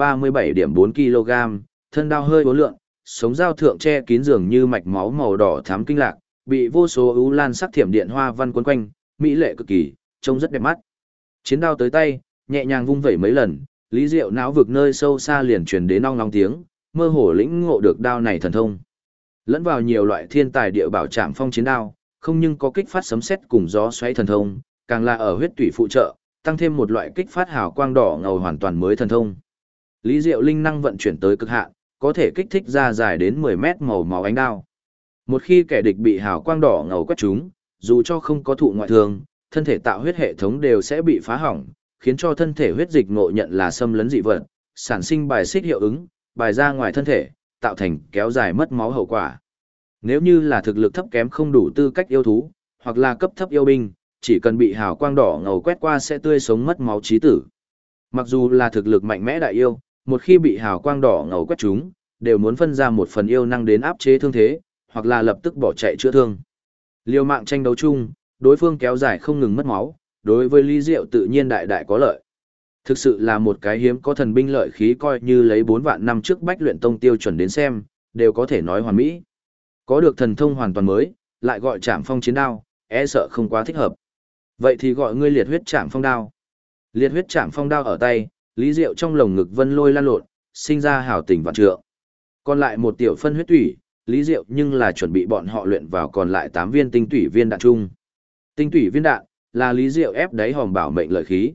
137,4 kg, thân đao hơi uốn lượn, sống dao thượng che kín dường như mạch máu màu đỏ thắm kinh lạc, bị vô số ưu lan sắc thiểm điện hoa văn quấn quanh, mỹ lệ cực kỳ, trông rất đẹp mắt. Chiến đao tới tay, nhẹ nhàng vung vẩy mấy lần, Lý Diệu não vực nơi sâu xa liền truyền đến ong ong tiếng, mơ hồ lĩnh ngộ được đao này thần thông. Lẫn vào nhiều loại thiên tài địa bảo Trảm Phong chiến đao, không nhưng có kích phát sấm sét cùng gió xoáy thần thông, càng là ở huyết tủy phụ trợ, tăng thêm một loại kích phát hào quang đỏ ngầu hoàn toàn mới thần thông. Lý Diệu linh năng vận chuyển tới cực hạn, có thể kích thích ra dài đến 10 mét màu máu ánh đao. Một khi kẻ địch bị hào quang đỏ ngầu quét trúng, dù cho không có thụ ngoại thương, thân thể tạo huyết hệ thống đều sẽ bị phá hỏng, khiến cho thân thể huyết dịch ngộ nhận là xâm lấn dị vật, sản sinh bài xích hiệu ứng, bài ra ngoài thân thể, tạo thành kéo dài mất máu hậu quả. Nếu như là thực lực thấp kém không đủ tư cách yêu thú, hoặc là cấp thấp yêu binh, chỉ cần bị hào quang đỏ ngầu quét qua sẽ tươi sống mất máu chí tử. Mặc dù là thực lực mạnh mẽ đại yêu, một khi bị hào quang đỏ ngầu quét trúng, đều muốn phân ra một phần yêu năng đến áp chế thương thế, hoặc là lập tức bỏ chạy chữa thương. Liều mạng tranh đấu chung, đối phương kéo dài không ngừng mất máu, đối với Lý Diệu tự nhiên đại đại có lợi. Thực sự là một cái hiếm có thần binh lợi khí, coi như lấy 4 vạn năm trước Bách Luyện Tông tiêu chuẩn đến xem, đều có thể nói hoàn mỹ. Có được thần thông hoàn toàn mới, lại gọi Trảm Phong chiến đao, e sợ không quá thích hợp. Vậy thì gọi ngươi liệt huyết Trảm Phong đao. Liệt huyết Trảm Phong đao ở tay, Lý Diệu trong lồng ngực vân lôi lan lộn, sinh ra hào tình vạn trượng. Còn lại một tiểu phân huyết tủy, Lý Diệu nhưng là chuẩn bị bọn họ luyện vào còn lại 8 viên tinh tủy viên đạn chung. Tinh tủy viên đạn là Lý Diệu ép đáy hòm bảo mệnh lợi khí.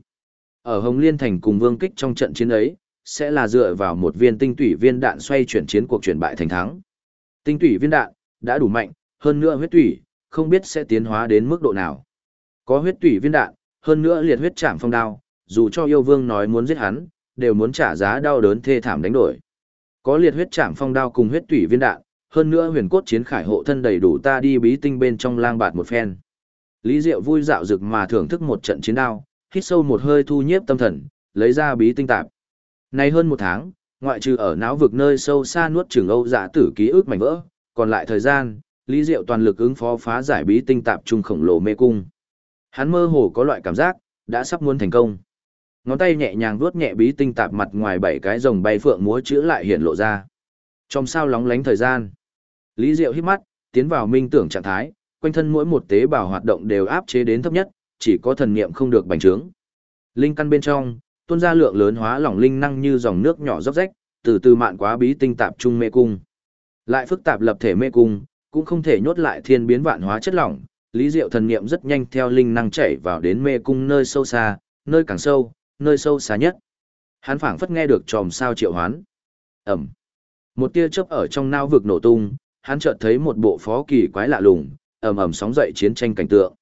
Ở Hồng Liên Thành cùng Vương Kích trong trận chiến ấy, sẽ là dựa vào một viên tinh tủy viên đạn xoay chuyển chiến cuộc chuyển bại thành thắng. Tinh tủy viên đạn đã đủ mạnh, hơn nữa huyết tủy, không biết sẽ tiến hóa đến mức độ nào. Có huyết tủy viên đạn, hơn nữa liệt huyết Trảm Phong đao, dù cho yêu vương nói muốn giết hắn, đều muốn trả giá đau đớn thê thảm đánh đổi. Có liệt huyết Trảm Phong đao cùng huyết tủy viên đạn, hơn nữa huyền cốt chiến khải hộ thân đầy đủ ta đi bí tinh bên trong lang bạt một phen. Lý Diệu vui dạo dực mà thưởng thức một trận chiến đao, hít sâu một hơi thu nhiếp tâm thần, lấy ra bí tinh tạp. Nay hơn 1 tháng, ngoại trừ ở não vực nơi sâu xa nuốt chửng Âu Dạ Tử ký ức mảnh vỡ, còn lại thời gian, Lý Diệu toàn lực ứng phó phá giải bí tinh tạp trung khổng lồ mê cung. Hắn mơ hồ có loại cảm giác đã sắp muốn thành công. Ngón tay nhẹ nhàng vuốt nhẹ bí tinh tạp mặt ngoài 7 cái rồng bay phượng múa chữ lại hiện lộ ra. Trong sao lóng lánh thời gian, Lý Diệu hít mắt, tiến vào minh tưởng trạng thái, quanh thân mỗi một tế bào hoạt động đều áp chế đến thấp nhất, chỉ có thần niệm không được bành trướng. Linh căn bên trong, tuôn ra lượng lớn hóa lỏng linh năng như dòng nước nhỏ róc rách, từ từ mạn quá bí tinh tạp trung mê cung. Lại phức tạp lập thể mê cung, cũng không thể nhốt lại thiên biến vạn hóa chất lỏng, Lý Diệu thần niệm rất nhanh theo linh năng chảy vào đến mê cung nơi sâu xa, nơi càng sâu, nơi sâu xa nhất. Hắn phảng phất nghe được chòm sao triệu hoán. Ầm. Một tia chớp ở trong não vực nổ tung, hắn chợt thấy một bộ phó kỳ quái lạ lùng, ầm ầm sóng dậy chiến tranh cảnh tượng.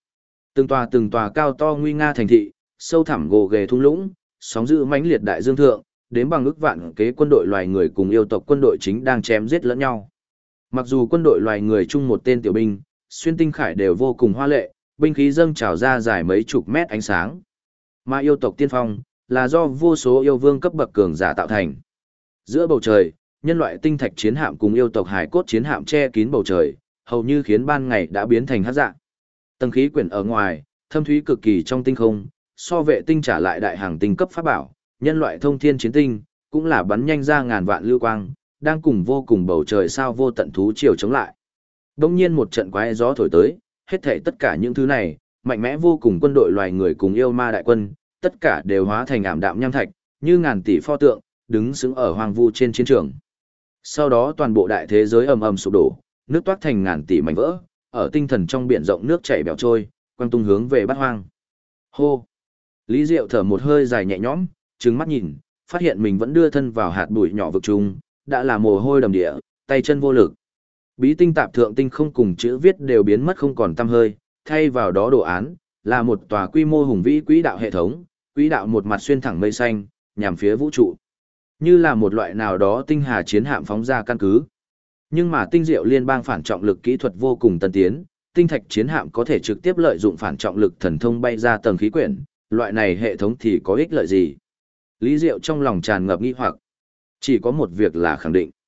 Từng tòa cao to nguy nga thành thị, sâu thẳm gồ ghề thung lũng, sóng dữ mãnh liệt đại dương thượng, đến bằng ức vạn kế quân đội loài người cùng yêu tộc quân đội chính đang chém giết lẫn nhau. Mặc dù quân đội loài người chung một tên tiểu binh, xuyên tinh khải đều vô cùng hoa lệ, binh khí dâng trào ra dài mấy chục mét ánh sáng. Mà yêu tộc tiên phong, là do vô số yêu vương cấp bậc cường giả tạo thành. Giữa bầu trời, nhân loại tinh thạch chiến hạm cùng yêu tộc hải cốt chiến hạm che kín bầu trời, hầu như khiến ban ngày đã biến thành hắc dạng. Tầng khí quyển ở ngoài, thâm thúy cực kỳ trong tinh không, so vệ tinh trả lại đại hàng tinh cấp pháp bảo, nhân loại thông thiên chiến tinh, cũng là bắn nhanh ra ngàn vạn lưu quang, đang cùng vô cùng bầu trời sao vô tận thú chiều chống lại. Đông nhiên một trận quái gió thổi tới, hết thảy tất cả những thứ này, mạnh mẽ vô cùng quân đội loài người cùng yêu ma đại quân, tất cả đều hóa thành ảm đạm nham thạch, như ngàn tỷ pho tượng, đứng sững ở hoang vu trên chiến trường. Sau đó toàn bộ đại thế giới ầm ầm sụp đổ, nước toát thành ngàn tỷ mảnh vỡ, ở tinh thần trong biển rộng nước chảy bèo trôi, quăng tung hướng về bát hoang. Hô! Lý Diệu thở một hơi dài nhẹ nhõm, trừng mắt nhìn, phát hiện mình vẫn đưa thân vào hạt bụi nhỏ vực trung, đã là mồ hôi đầm địa, tay chân vô lực. Bí tinh tạp thượng tinh không cùng chữ viết đều biến mất không còn tăm hơi, thay vào đó đồ án là một tòa quy mô hùng vĩ quỹ đạo hệ thống, quỹ đạo một mặt xuyên thẳng mây xanh, nhằm phía vũ trụ. Như là một loại nào đó tinh hà chiến hạm phóng ra căn cứ. Nhưng mà tinh diệu liên bang phản trọng lực kỹ thuật vô cùng tân tiến, tinh thạch chiến hạm có thể trực tiếp lợi dụng phản trọng lực thần thông bay ra tầng khí quyển, loại này hệ thống thì có ích lợi gì? Lý Diệu trong lòng tràn ngập nghi hoặc. Chỉ có một việc là khẳng định.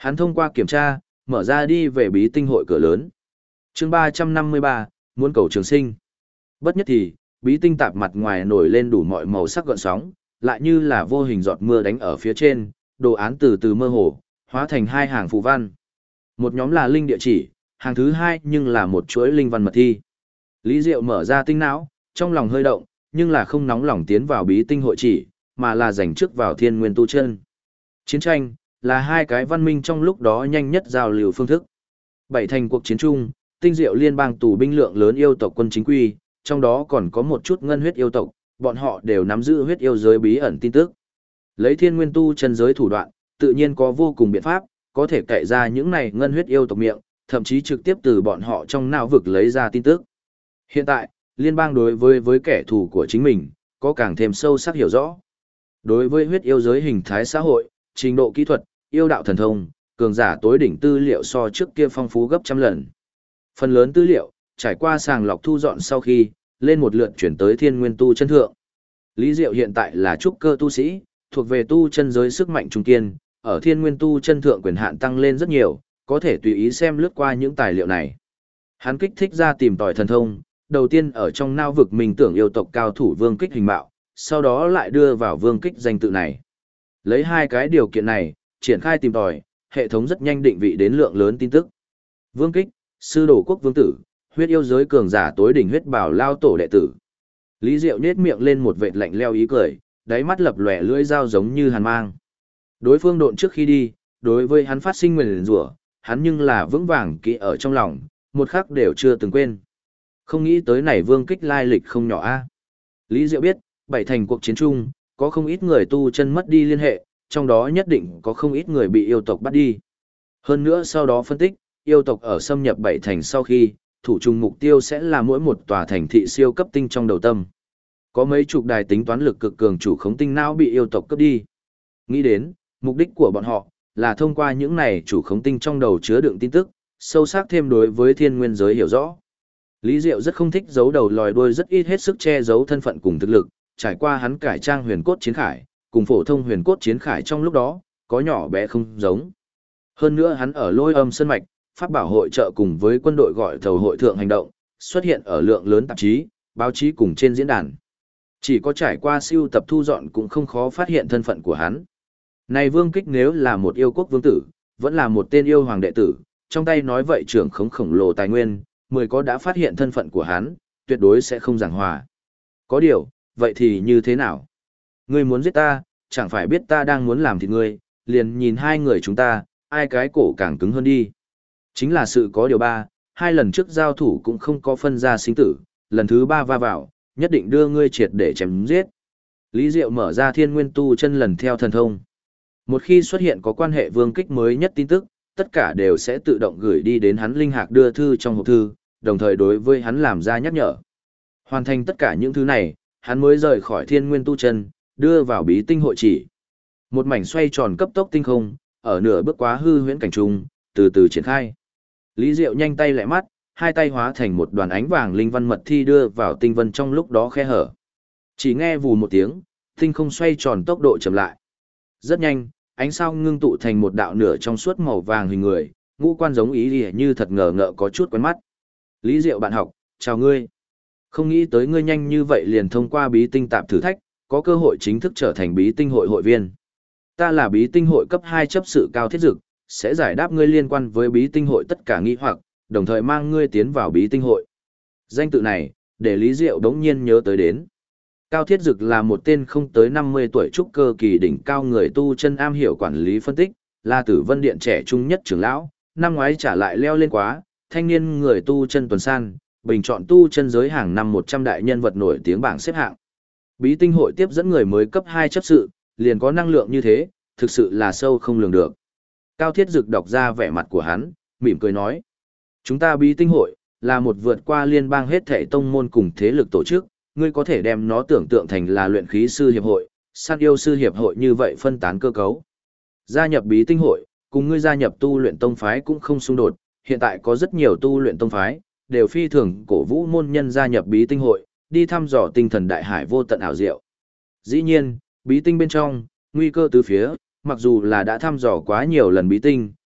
Hắn thông qua kiểm tra, mở ra đi về bí tinh hội cửa lớn. Chương 353, muốn cầu trường sinh. Bất nhất thì, bí tinh tạp mặt ngoài nổi lên đủ mọi màu sắc gợn sóng, lại như là vô hình giọt mưa đánh ở phía trên, đồ án từ từ mơ hồ, hóa thành hai hàng phù văn. Một nhóm là linh địa chỉ, hàng thứ hai nhưng là một chuỗi linh văn mật thi. Lý Diệu mở ra tinh não, trong lòng hơi động, nhưng là không nóng lòng tiến vào bí tinh hội chỉ, mà là dành trước vào thiên nguyên tu chân. Chiến tranh là hai cái văn minh trong lúc đó nhanh nhất giao lưu phương thức. Bảy thành cuộc chiến chung, tinh diệu liên bang tù binh lượng lớn yêu tộc quân chính quy, trong đó còn có một chút ngân huyết yêu tộc, bọn họ đều nắm giữ huyết yêu giới bí ẩn tin tức. Lấy thiên nguyên tu chân giới thủ đoạn, tự nhiên có vô cùng biện pháp, có thể cậy ra những này ngân huyết yêu tộc miệng, thậm chí trực tiếp từ bọn họ trong não vực lấy ra tin tức. Hiện tại, liên bang đối với kẻ thù của chính mình, có càng thêm sâu sắc hiểu rõ. Đối với huyết yêu giới hình thái xã hội, trình độ kỹ thuật, yêu đạo thần thông, cường giả tối đỉnh tư liệu so trước kia phong phú gấp trăm lần. Phần lớn tư liệu, trải qua sàng lọc thu dọn sau khi, lên một lượt chuyển tới thiên nguyên tu chân thượng. Lý Diệu hiện tại là trúc cơ tu sĩ, thuộc về tu chân giới sức mạnh trung kiên, ở thiên nguyên tu chân thượng quyền hạn tăng lên rất nhiều, có thể tùy ý xem lướt qua những tài liệu này. Hắn kích thích ra tìm tòi thần thông, đầu tiên ở trong nao vực mình tưởng yêu tộc cao thủ vương kích hình mạo, sau đó lại đưa vào vương kích danh tự này. Lấy hai cái điều kiện này, triển khai tìm tòi, hệ thống rất nhanh định vị đến lượng lớn tin tức. Vương kích, sư đồ quốc vương tử, huyết yêu giới cường giả tối đỉnh huyết bảo lao tổ đệ tử. Lý Diệu nhếch miệng lên một vệt lạnh leo ý cười, đáy mắt lập lòe lưỡi dao giống như hàn mang. Đối phương độn trước khi đi, đối với hắn phát sinh nguyền rủa, hắn nhưng là vững vàng kỹ ở trong lòng, một khắc đều chưa từng quên. Không nghĩ tới này vương kích lai lịch không nhỏ a. Lý Diệu biết, bảy thành cuộc chiến chung, có không ít người tu chân mất đi liên hệ, trong đó nhất định có không ít người bị yêu tộc bắt đi. Hơn nữa sau đó phân tích, yêu tộc ở xâm nhập bảy thành sau khi, thủ trùng mục tiêu sẽ là mỗi một tòa thành thị siêu cấp tinh trong đầu tâm. Có mấy chục đài tính toán lực cực cường chủ khống tinh não bị yêu tộc cướp đi. Nghĩ đến, mục đích của bọn họ là thông qua những này chủ khống tinh trong đầu chứa đựng tin tức, sâu sắc thêm đối với thiên nguyên giới hiểu rõ. Lý Diệu rất không thích giấu đầu lòi đuôi, rất ít hết sức che giấu thân phận cùng thực lực, trải qua hắn cải trang huyền cốt chiến khải, cùng phổ thông huyền cốt chiến khải trong lúc đó, có nhỏ bé không giống. Hơn nữa hắn ở Lôi Âm Sơn Mạch, pháp bảo hội trợ cùng với quân đội gọi thầu hội thượng hành động, xuất hiện ở lượng lớn tạp chí, báo chí cùng trên diễn đàn. Chỉ có trải qua siêu tập thu dọn cũng không khó phát hiện thân phận của hắn. Này Vương Kích nếu là một yêu quốc vương tử, vẫn là một tên yêu hoàng đệ tử, trong tay nói vậy trưởng khổng lồ tài nguyên, mười có đã phát hiện thân phận của hắn, tuyệt đối sẽ không giảng hòa. Có điều, vậy thì như thế nào? Ngươi muốn giết ta, chẳng phải biết ta đang muốn làm thịt ngươi, liền nhìn hai người chúng ta, ai cái cổ càng cứng hơn đi. Chính là sự có điều ba, hai lần trước giao thủ cũng không có phân ra sinh tử, lần thứ ba va vào, nhất định đưa ngươi triệt để chém giết. Lý Diệu mở ra thiên nguyên tu chân lần theo thần thông. Một khi xuất hiện có quan hệ Vương Kích mới nhất tin tức, tất cả đều sẽ tự động gửi đi đến hắn linh hạc đưa thư trong hộp thư, đồng thời đối với hắn làm ra nhắc nhở. Hoàn thành tất cả những thứ này, hắn mới rời khỏi thiên nguyên tu chân, đưa vào bí tinh hội chỉ. Một mảnh xoay tròn cấp tốc tinh không, ở nửa bước quá hư huyễn cảnh trung, từ từ triển khai. Lý Diệu nhanh tay lẹ mắt, hai tay hóa thành một đoàn ánh vàng linh văn mật thi đưa vào tinh vân trong lúc đó khe hở. Chỉ nghe vù một tiếng, tinh không xoay tròn tốc độ chậm lại. Rất nhanh, ánh sao ngưng tụ thành một đạo nửa trong suốt màu vàng hình người, ngũ quan giống ý như thật ngờ ngợ có chút quen mắt. Lý Diệu bạn học, chào ngươi. Không nghĩ tới ngươi nhanh như vậy liền thông qua bí tinh tạp thử thách, có cơ hội chính thức trở thành bí tinh hội hội viên. Ta là bí tinh hội cấp 2 chấp sự Cao Thiết Dực, sẽ giải đáp ngươi liên quan với bí tinh hội tất cả nghi hoặc, đồng thời mang ngươi tiến vào bí tinh hội. Danh tự này, để Lý Diệu đống nhiên nhớ tới đến. Cao Thiết Dực là một tên không tới 50 tuổi trúc cơ kỳ đỉnh cao người tu chân am hiểu quản lý phân tích, là Tử Vân Điện trẻ trung nhất trưởng lão, năm ngoái trả lại leo lên quá, thanh niên người tu chân tuần san, bình chọn tu chân giới hàng năm 100 đại nhân vật nổi tiếng bảng xếp hạng. Bí tinh hội tiếp dẫn người mới cấp 2 chấp sự, liền có năng lượng như thế, thực sự là sâu không lường được. Cao Thiết Dực đọc ra vẻ mặt của hắn, mỉm cười nói. Chúng ta bí tinh hội, là một vượt qua liên bang hết thảy tông môn cùng thế lực tổ chức, ngươi có thể đem nó tưởng tượng thành là luyện khí sư hiệp hội, săn yêu sư hiệp hội như vậy phân tán cơ cấu. Gia nhập bí tinh hội, cùng ngươi gia nhập tu luyện tông phái cũng không xung đột, hiện tại có rất nhiều tu luyện tông phái, đều phi thường cổ vũ môn nhân gia nhập bí tinh hội, đi thăm dò tinh thần đại hải vô tận ảo diệu. Dĩ nhiên, bí tinh bên trong, nguy cơ tứ phía, mặc dù là đã thăm dò quá nhiều lần bí tinh,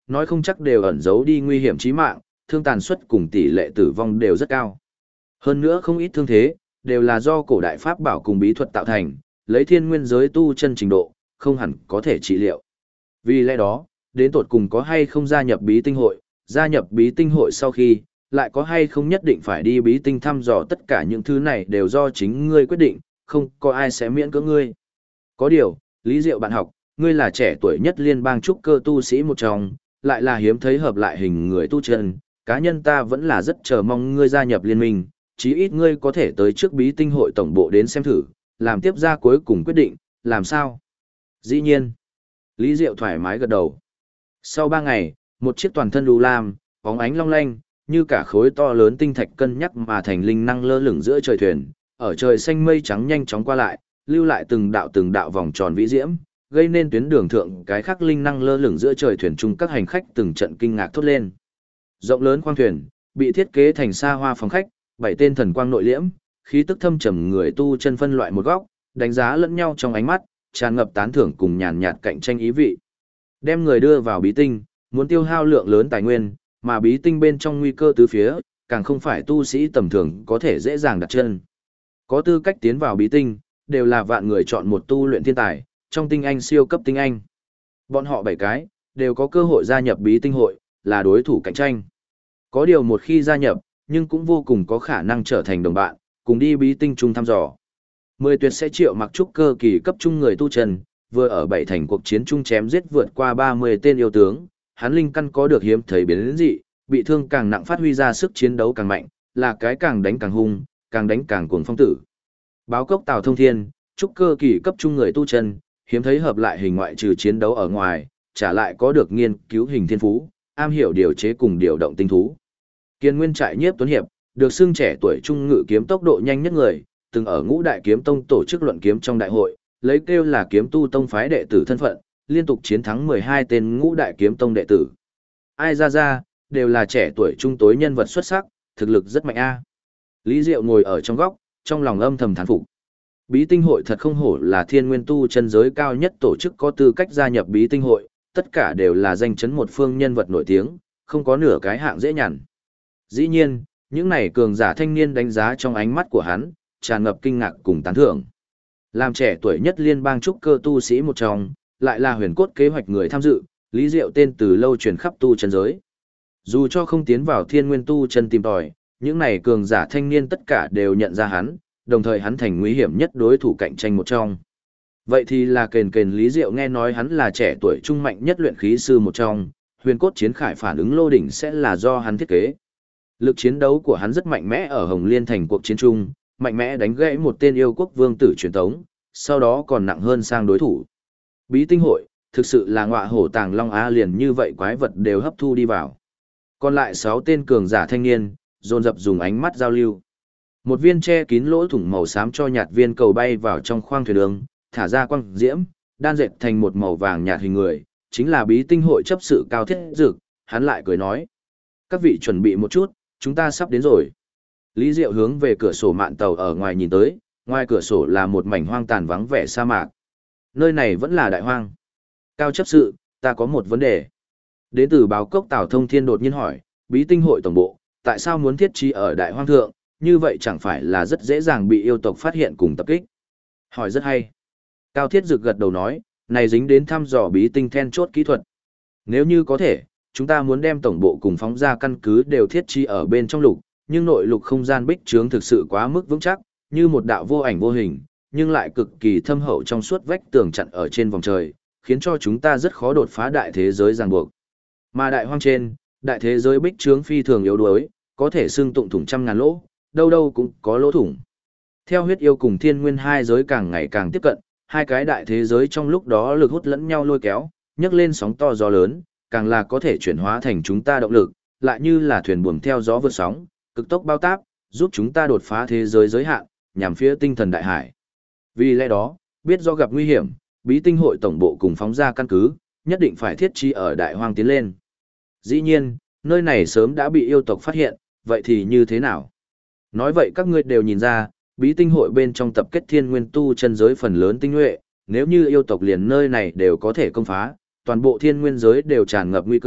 nói không chắc đều ẩn giấu đi nguy hiểm chí mạng, thương tàn suất cùng tỷ lệ tử vong đều rất cao. Hơn nữa không ít thương thế, đều là do cổ đại pháp bảo cùng bí thuật tạo thành, lấy thiên nguyên giới tu chân trình độ, không hẳn có thể trị liệu. Vì lẽ đó, đến tột cùng có hay không gia nhập bí tinh hội, gia nhập bí tinh hội sau khi, lại có hay không nhất định phải đi bí tinh thăm dò, tất cả những thứ này đều do chính ngươi quyết định, không có ai sẽ miễn cưỡng ngươi. Có điều, Lý Diệu bạn học, ngươi là trẻ tuổi nhất liên bang trúc cơ tu sĩ một trong, lại là hiếm thấy hợp lại hình người tu chân, cá nhân ta vẫn là rất chờ mong ngươi gia nhập liên minh, chí ít ngươi có thể tới trước bí tinh hội tổng bộ đến xem thử, làm tiếp ra cuối cùng quyết định, làm sao? Dĩ nhiên. Lý Diệu thoải mái gật đầu. Sau 3 ngày, một chiếc toàn thân lưu lam, bóng ánh long lanh, như cả khối to lớn tinh thạch cân nhắc mà thành linh năng lơ lửng giữa trời thuyền, ở trời xanh mây trắng nhanh chóng qua lại, lưu lại từng đạo vòng tròn vĩ diễm, gây nên tuyến đường thượng cái khắc linh năng lơ lửng giữa trời thuyền chung các hành khách từng trận kinh ngạc thốt lên. Rộng lớn khoang thuyền, bị thiết kế thành xa hoa phòng khách, 7 tên thần quang nội liễm, khí tức thâm trầm người tu chân phân loại một góc, đánh giá lẫn nhau trong ánh mắt, tràn ngập tán thưởng cùng nhàn nhạt cạnh tranh ý vị. Đem người đưa vào bí tinh, muốn tiêu hao lượng lớn tài nguyên, mà bí tinh bên trong nguy cơ tứ phía, càng không phải tu sĩ tầm thường có thể dễ dàng đặt chân. Có tư cách tiến vào bí tinh, đều là vạn người chọn một tu luyện thiên tài, trong tinh anh siêu cấp tinh anh. Bọn họ 7 cái, đều có cơ hội gia nhập bí tinh hội, là đối thủ cạnh tranh. Có điều một khi gia nhập, nhưng cũng vô cùng có khả năng trở thành đồng bạn, cùng đi bí tinh chung thăm dò. 10 tuyệt sẽ triệu mặc trúc cơ kỳ cấp trung người tu chân, vừa ở 7 thành cuộc chiến chung chém giết vượt qua 30 tên yêu tướng, hắn linh căn có được hiếm thấy biến dị, bị thương càng nặng phát huy ra sức chiến đấu càng mạnh, là cái càng đánh càng hung, càng đánh càng cuồng phong tử. Báo cốc Tào Thông Thiên, trúc cơ kỳ cấp trung người tu chân, hiếm thấy hợp lại hình ngoại trừ chiến đấu ở ngoài, trả lại có được nghiên cứu hình thiên phú, am hiểu điều chế cùng điều động tinh thú. Kiên Nguyên trại Nhiếp Tuấn Hiệp, được xưng trẻ tuổi trung ngự kiếm tốc độ nhanh nhất người, từng ở Ngũ Đại Kiếm Tông tổ chức luận kiếm trong đại hội, lấy kêu là kiếm tu tông phái đệ tử thân phận, liên tục chiến thắng 12 tên Ngũ Đại Kiếm Tông đệ tử. Ai ra, đều là trẻ tuổi trung tối nhân vật xuất sắc, thực lực rất mạnh a. Lý Diệu ngồi ở trong góc, trong lòng âm thầm thán phục. Bí tinh hội thật không hổ là thiên nguyên tu chân giới cao nhất tổ chức có tư cách gia nhập bí tinh hội, tất cả đều là danh chấn một phương nhân vật nổi tiếng, không có nửa cái hạng dễ nhằn. Dĩ nhiên, những này cường giả thanh niên đánh giá trong ánh mắt của hắn, tràn ngập kinh ngạc cùng tán thưởng. Làm trẻ tuổi nhất liên bang trúc cơ tu sĩ một trong, lại là huyền cốt kế hoạch người tham dự, Lý Diệu tên từ lâu truyền khắp tu chân giới. Dù cho không tiến vào thiên nguyên tu chân tìm tòi, những này cường giả thanh niên tất cả đều nhận ra hắn, đồng thời hắn thành nguy hiểm nhất đối thủ cạnh tranh một trong. Vậy thì là kền Lý Diệu nghe nói hắn là trẻ tuổi trung mạnh nhất luyện khí sư một trong, huyền cốt chiến khải phản ứng lô đỉnh sẽ là do hắn thiết kế. Lực chiến đấu của hắn rất mạnh mẽ ở Hồng Liên thành cuộc chiến trung, mạnh mẽ đánh gãy một tên yêu quốc vương tử truyền tống, sau đó còn nặng hơn sang đối thủ. Bí tinh hội, thực sự là ngọa hổ tàng long á, liền như vậy quái vật đều hấp thu đi vào. Còn lại 6 tên cường giả thanh niên, dồn dập dùng ánh mắt giao lưu. Một viên che kín lỗ thủng màu xám cho nhạt viên cầu bay vào trong khoang thuyền đường, thả ra quang diễm, đan dệt thành một màu vàng nhạt hình người, chính là bí tinh hội chấp sự Cao Thiết Dực, hắn lại cười nói: "Các vị chuẩn bị một chút, chúng ta sắp đến rồi." Lý Diệu hướng về cửa sổ mạn tàu ở ngoài nhìn tới, ngoài cửa sổ là một mảnh hoang tàn vắng vẻ sa mạc. Nơi này vẫn là đại hoang. Cao chấp sự, ta có một vấn đề. Đến từ báo cốc Tào Thông Thiên đột nhiên hỏi, bí tinh hội tổng bộ, tại sao muốn thiết trí ở đại hoang thượng, như vậy chẳng phải là rất dễ dàng bị yêu tộc phát hiện cùng tập kích. Hỏi rất hay. Cao Thiết Dực gật đầu nói, này dính đến thăm dò bí tinh then chốt kỹ thuật. Nếu như có thể, chúng ta muốn đem tổng bộ cùng phóng ra căn cứ đều thiết trí ở bên trong lục, nhưng nội lục không gian bích trướng thực sự quá mức vững chắc, như một đạo vô ảnh vô hình, nhưng lại cực kỳ thâm hậu trong suốt vách tường chặn ở trên vòng trời, khiến cho chúng ta rất khó đột phá đại thế giới ràng buộc. Mà đại hoang trên, đại thế giới bích trướng phi thường yếu đuối, có thể xưng tụng thủng trăm ngàn lỗ, đâu đâu cũng có lỗ thủng. Theo huyết yêu cùng thiên nguyên hai giới càng ngày càng tiếp cận, hai cái đại thế giới trong lúc đó lực hút lẫn nhau lôi kéo, nhấc lên sóng to gió lớn, càng là có thể chuyển hóa thành chúng ta động lực, lại như là thuyền buồm theo gió vượt sóng, cực tốc bao táp, giúp chúng ta đột phá thế giới giới hạn, nhằm phía tinh thần đại hải. Vì lẽ đó, biết do gặp nguy hiểm, bí tinh hội tổng bộ cùng phóng ra căn cứ, nhất định phải thiết trí ở đại hoang tiến lên. Dĩ nhiên, nơi này sớm đã bị yêu tộc phát hiện, vậy thì như thế nào? Nói vậy các ngươi đều nhìn ra, bí tinh hội bên trong tập kết thiên nguyên tu chân giới phần lớn tinh nhuệ, nếu như yêu tộc liền nơi này đều có thể công phá, toàn bộ thiên nguyên giới đều tràn ngập nguy cơ,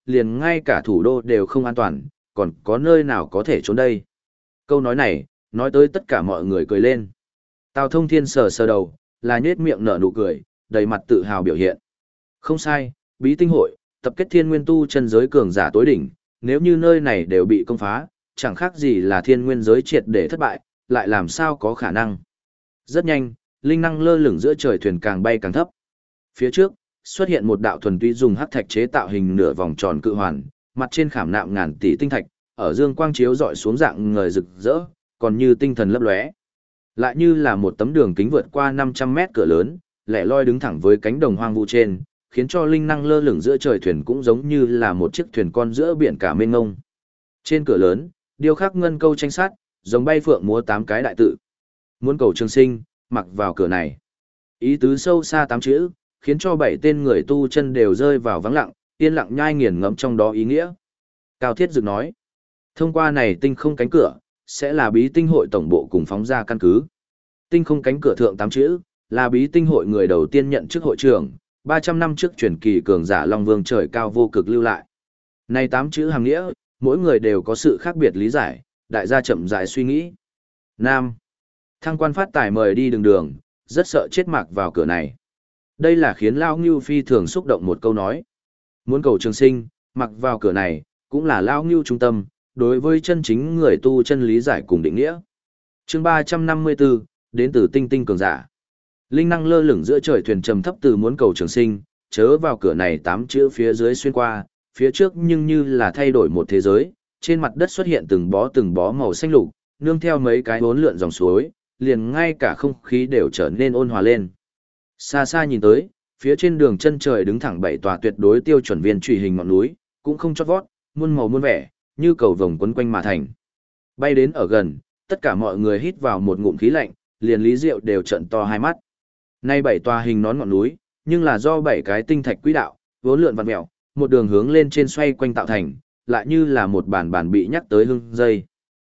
liền ngay cả thủ đô đều không an toàn, còn có nơi nào có thể trốn đây. Câu nói này, nói tới tất cả mọi người cười lên. Tào Thông Thiên sờ sờ đầu, là nhếch miệng nở nụ cười, đầy mặt tự hào biểu hiện. Không sai, bí tinh hội, tập kết thiên nguyên tu chân giới cường giả tối đỉnh, nếu như nơi này đều bị công phá, chẳng khác gì là thiên nguyên giới triệt để thất bại, lại làm sao có khả năng. Rất nhanh, linh năng lơ lửng giữa trời thuyền càng bay càng thấp. Phía trước, xuất hiện một đạo thuần túy dùng hắc thạch chế tạo hình nửa vòng tròn cự hoàn, mặt trên khảm nạm ngàn tỷ tinh thạch, ở dương quang chiếu rọi xuống dạng ngời rực rỡ, còn như tinh thần lấp lóe. Lại như là một tấm đường kính vượt qua 500 mét cửa lớn, lẻ loi đứng thẳng với cánh đồng hoang vu trên, khiến cho linh năng lơ lửng giữa trời thuyền cũng giống như là một chiếc thuyền con giữa biển cả mênh mông. Trên cửa lớn, điêu khắc ngân câu tranh sát, giống bay phượng múa 8 cái đại tự. Muốn cầu trường sinh, mặc vào cửa này. Ý tứ sâu xa 8 chữ, khiến cho 7 tên người tu chân đều rơi vào vắng lặng, yên lặng nhai nghiền ngẫm trong đó ý nghĩa. Cao Thiết Dực nói, thông qua này tinh không cánh cửa, sẽ là bí tinh hội tổng bộ cùng phóng ra căn cứ. Tinh không cánh cửa thượng 8 chữ, là bí tinh hội người đầu tiên nhận chức hội trưởng, 300 năm trước truyền kỳ cường giả Long Vương trời cao vô cực lưu lại. Này 8 chữ hàng nghĩa, mỗi người đều có sự khác biệt lý giải, đại gia chậm rãi suy nghĩ. Nam. Thăng quan phát tài mời đi đường đường, rất sợ chết mạc vào cửa này. Đây là khiến Lao Ngưu phi thường xúc động một câu nói. Muốn cầu trường sinh, mặc vào cửa này, cũng là Lao Ngưu trung tâm, đối với chân chính người tu chân lý giải cùng định nghĩa. Chương 354, đến từ tinh tinh cường giả. Linh năng lơ lửng giữa trời thuyền trầm thấp từ muốn cầu trường sinh, chớ vào cửa này 8 chữ phía dưới xuyên qua, phía trước nhưng như là thay đổi một thế giới, trên mặt đất xuất hiện từng bó màu xanh lục, nương theo mấy cái hỗn lượn dòng suối, liền ngay cả không khí đều trở nên ôn hòa lên. Xa xa nhìn tới, phía trên đường chân trời đứng thẳng 7 tòa tuyệt đối tiêu chuẩn viên truy hình ngọn núi, cũng không chót vót, muôn màu muôn vẻ, như cầu vồng quấn quanh mà thành. Bay đến ở gần, tất cả mọi người hít vào một ngụm khí lạnh, liền Lý Diệu đều trợn to hai mắt. Nay 7 tòa hình nón ngọn núi, nhưng là do 7 cái tinh thạch quỹ đạo, vốn lượn vặn mèo, một đường hướng lên trên xoay quanh tạo thành, lại như là một bản bị nhắc tới hưng dây.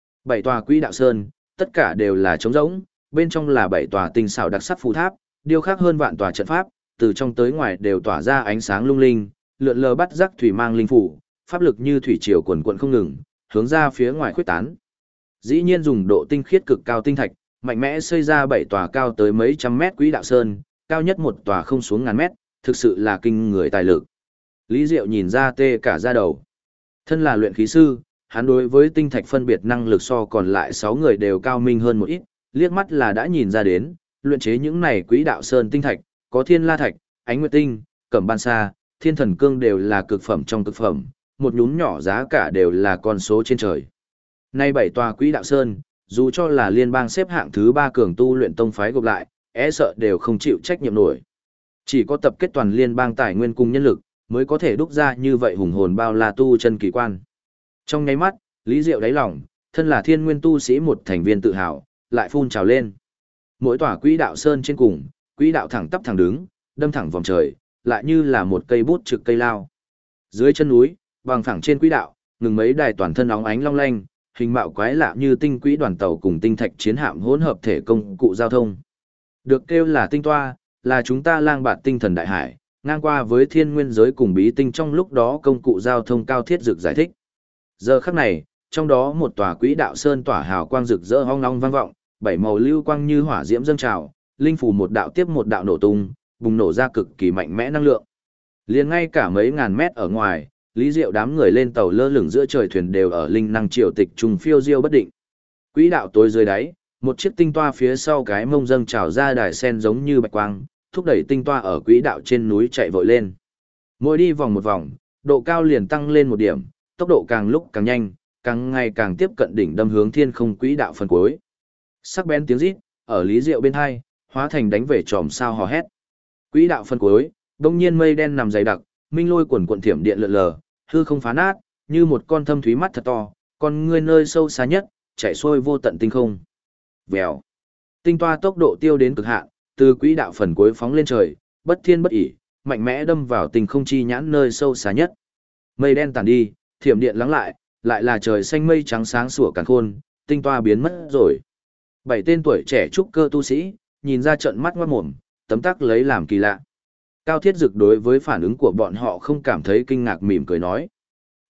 7 tòa quỹ đạo sơn, tất cả đều là trống rỗng, bên trong là 7 tòa tinh xảo đặc sắc phù tháp, điêu khắc hơn vạn tòa trận pháp, từ trong tới ngoài đều tỏa ra ánh sáng lung linh, lượn lờ bắt rắc thủy mang linh phủ, pháp lực như thủy triều quần quần không ngừng, hướng ra phía ngoài khuếch tán. Dĩ nhiên dùng độ tinh khiết cực cao tinh thạch, mạnh mẽ xây ra 7 tòa cao tới mấy trăm mét quỹ đạo sơn, cao nhất một tòa không xuống ngàn mét, thực sự là kinh người tài lực. Lý Diệu nhìn ra tê cả da đầu. Thân là luyện khí sư, hắn đối với tinh thạch phân biệt năng lực so còn lại 6 người đều cao minh hơn một ít, liếc mắt là đã nhìn ra đến, luyện chế những này quỹ đạo sơn tinh thạch, có thiên la thạch, ánh nguyệt tinh, cẩm ban sa, thiên thần cương đều là cực phẩm trong cực phẩm, một nhún nhỏ giá cả đều là con số trên trời. Nay 7 tòa quỹ đạo sơn, dù cho là liên bang xếp hạng thứ 3 cường tu luyện tông phái gộp lại, e sợ đều không chịu trách nhiệm nổi. Chỉ có tập kết toàn liên bang tài nguyên cùng nhân lực, mới có thể đúc ra như vậy hùng hồn bao la tu chân kỳ quan. Trong nháy mắt, Lý Diệu đáy lòng, thân là thiên nguyên tu sĩ một thành viên tự hào, lại phun trào lên. Mỗi tòa quỹ đạo sơn trên cùng, quỹ đạo thẳng tắp thẳng đứng, đâm thẳng vòng trời, lại như là một cây bút trực cây lao. Dưới chân núi, bằng phẳng trên quỹ đạo, ngừng mấy đài toàn thân óng ánh long lanh, hình mạo quái lạ như tinh quỹ đoàn tàu cùng tinh thạch chiến hạm hỗn hợp thể công cụ giao thông. Được kêu là tinh toa, là chúng ta lang bạt tinh thần đại hải, ngang qua với thiên nguyên giới cùng bí tinh trong lúc đó công cụ giao thông Cao Thiết Dực giải thích. Giờ khắc này, trong đó một tòa quỹ đạo sơn tỏa hào quang rực rỡ hong long vang vọng, 7 màu lưu quang như hỏa diễm dâng trào, linh phù một đạo tiếp một đạo nổ tung, bùng nổ ra cực kỳ mạnh mẽ năng lượng. Liền ngay cả mấy ngàn mét ở ngoài, Lý Diệu đám người lên tàu lơ lửng giữa trời thuyền đều ở linh năng triều tịch trùng phiêu diêu bất định. Quỹ đạo tối dưới đáy, một chiếc tinh toa phía sau cái mông dâng trào ra đài sen giống như bạch quang, thúc đẩy tinh toa ở quỹ đạo trên núi chạy vội lên. Mỗi đi vòng một vòng, độ cao liền tăng lên một điểm, tốc độ càng lúc càng nhanh, càng ngày càng tiếp cận đỉnh đâm hướng thiên không quỹ đạo phần cuối. Sắc bén tiếng rít ở Lý Diệu bên hai, hóa thành đánh về tròm sao hò hét. Quỹ đạo phần cuối, đông nhiên mây đen nằm dày đặc, minh lôi quần quần thiểm điện lượn lờ, hư không phá nát, như một con thâm thúy mắt thật to, con ngươi nơi sâu xa nhất, chạy xuôi vô tận tinh không. Vèo. Tinh toa tốc độ tiêu đến cực hạn, từ quỹ đạo phần cuối phóng lên trời, bất thiên bất ỉ, mạnh mẽ đâm vào tinh không chi nhãn nơi sâu xa nhất. Mây đen tàn đi, thiểm điện lắng lại là trời xanh mây trắng sáng sủa càn khôn, tinh toa biến mất rồi. 7 tên tuổi trẻ trúc cơ tu sĩ, nhìn ra trận mắt ngoát mồm, tấm tắc lấy làm kỳ lạ. Cao Thiết Dực đối với phản ứng của bọn họ không cảm thấy kinh ngạc, mỉm cười nói.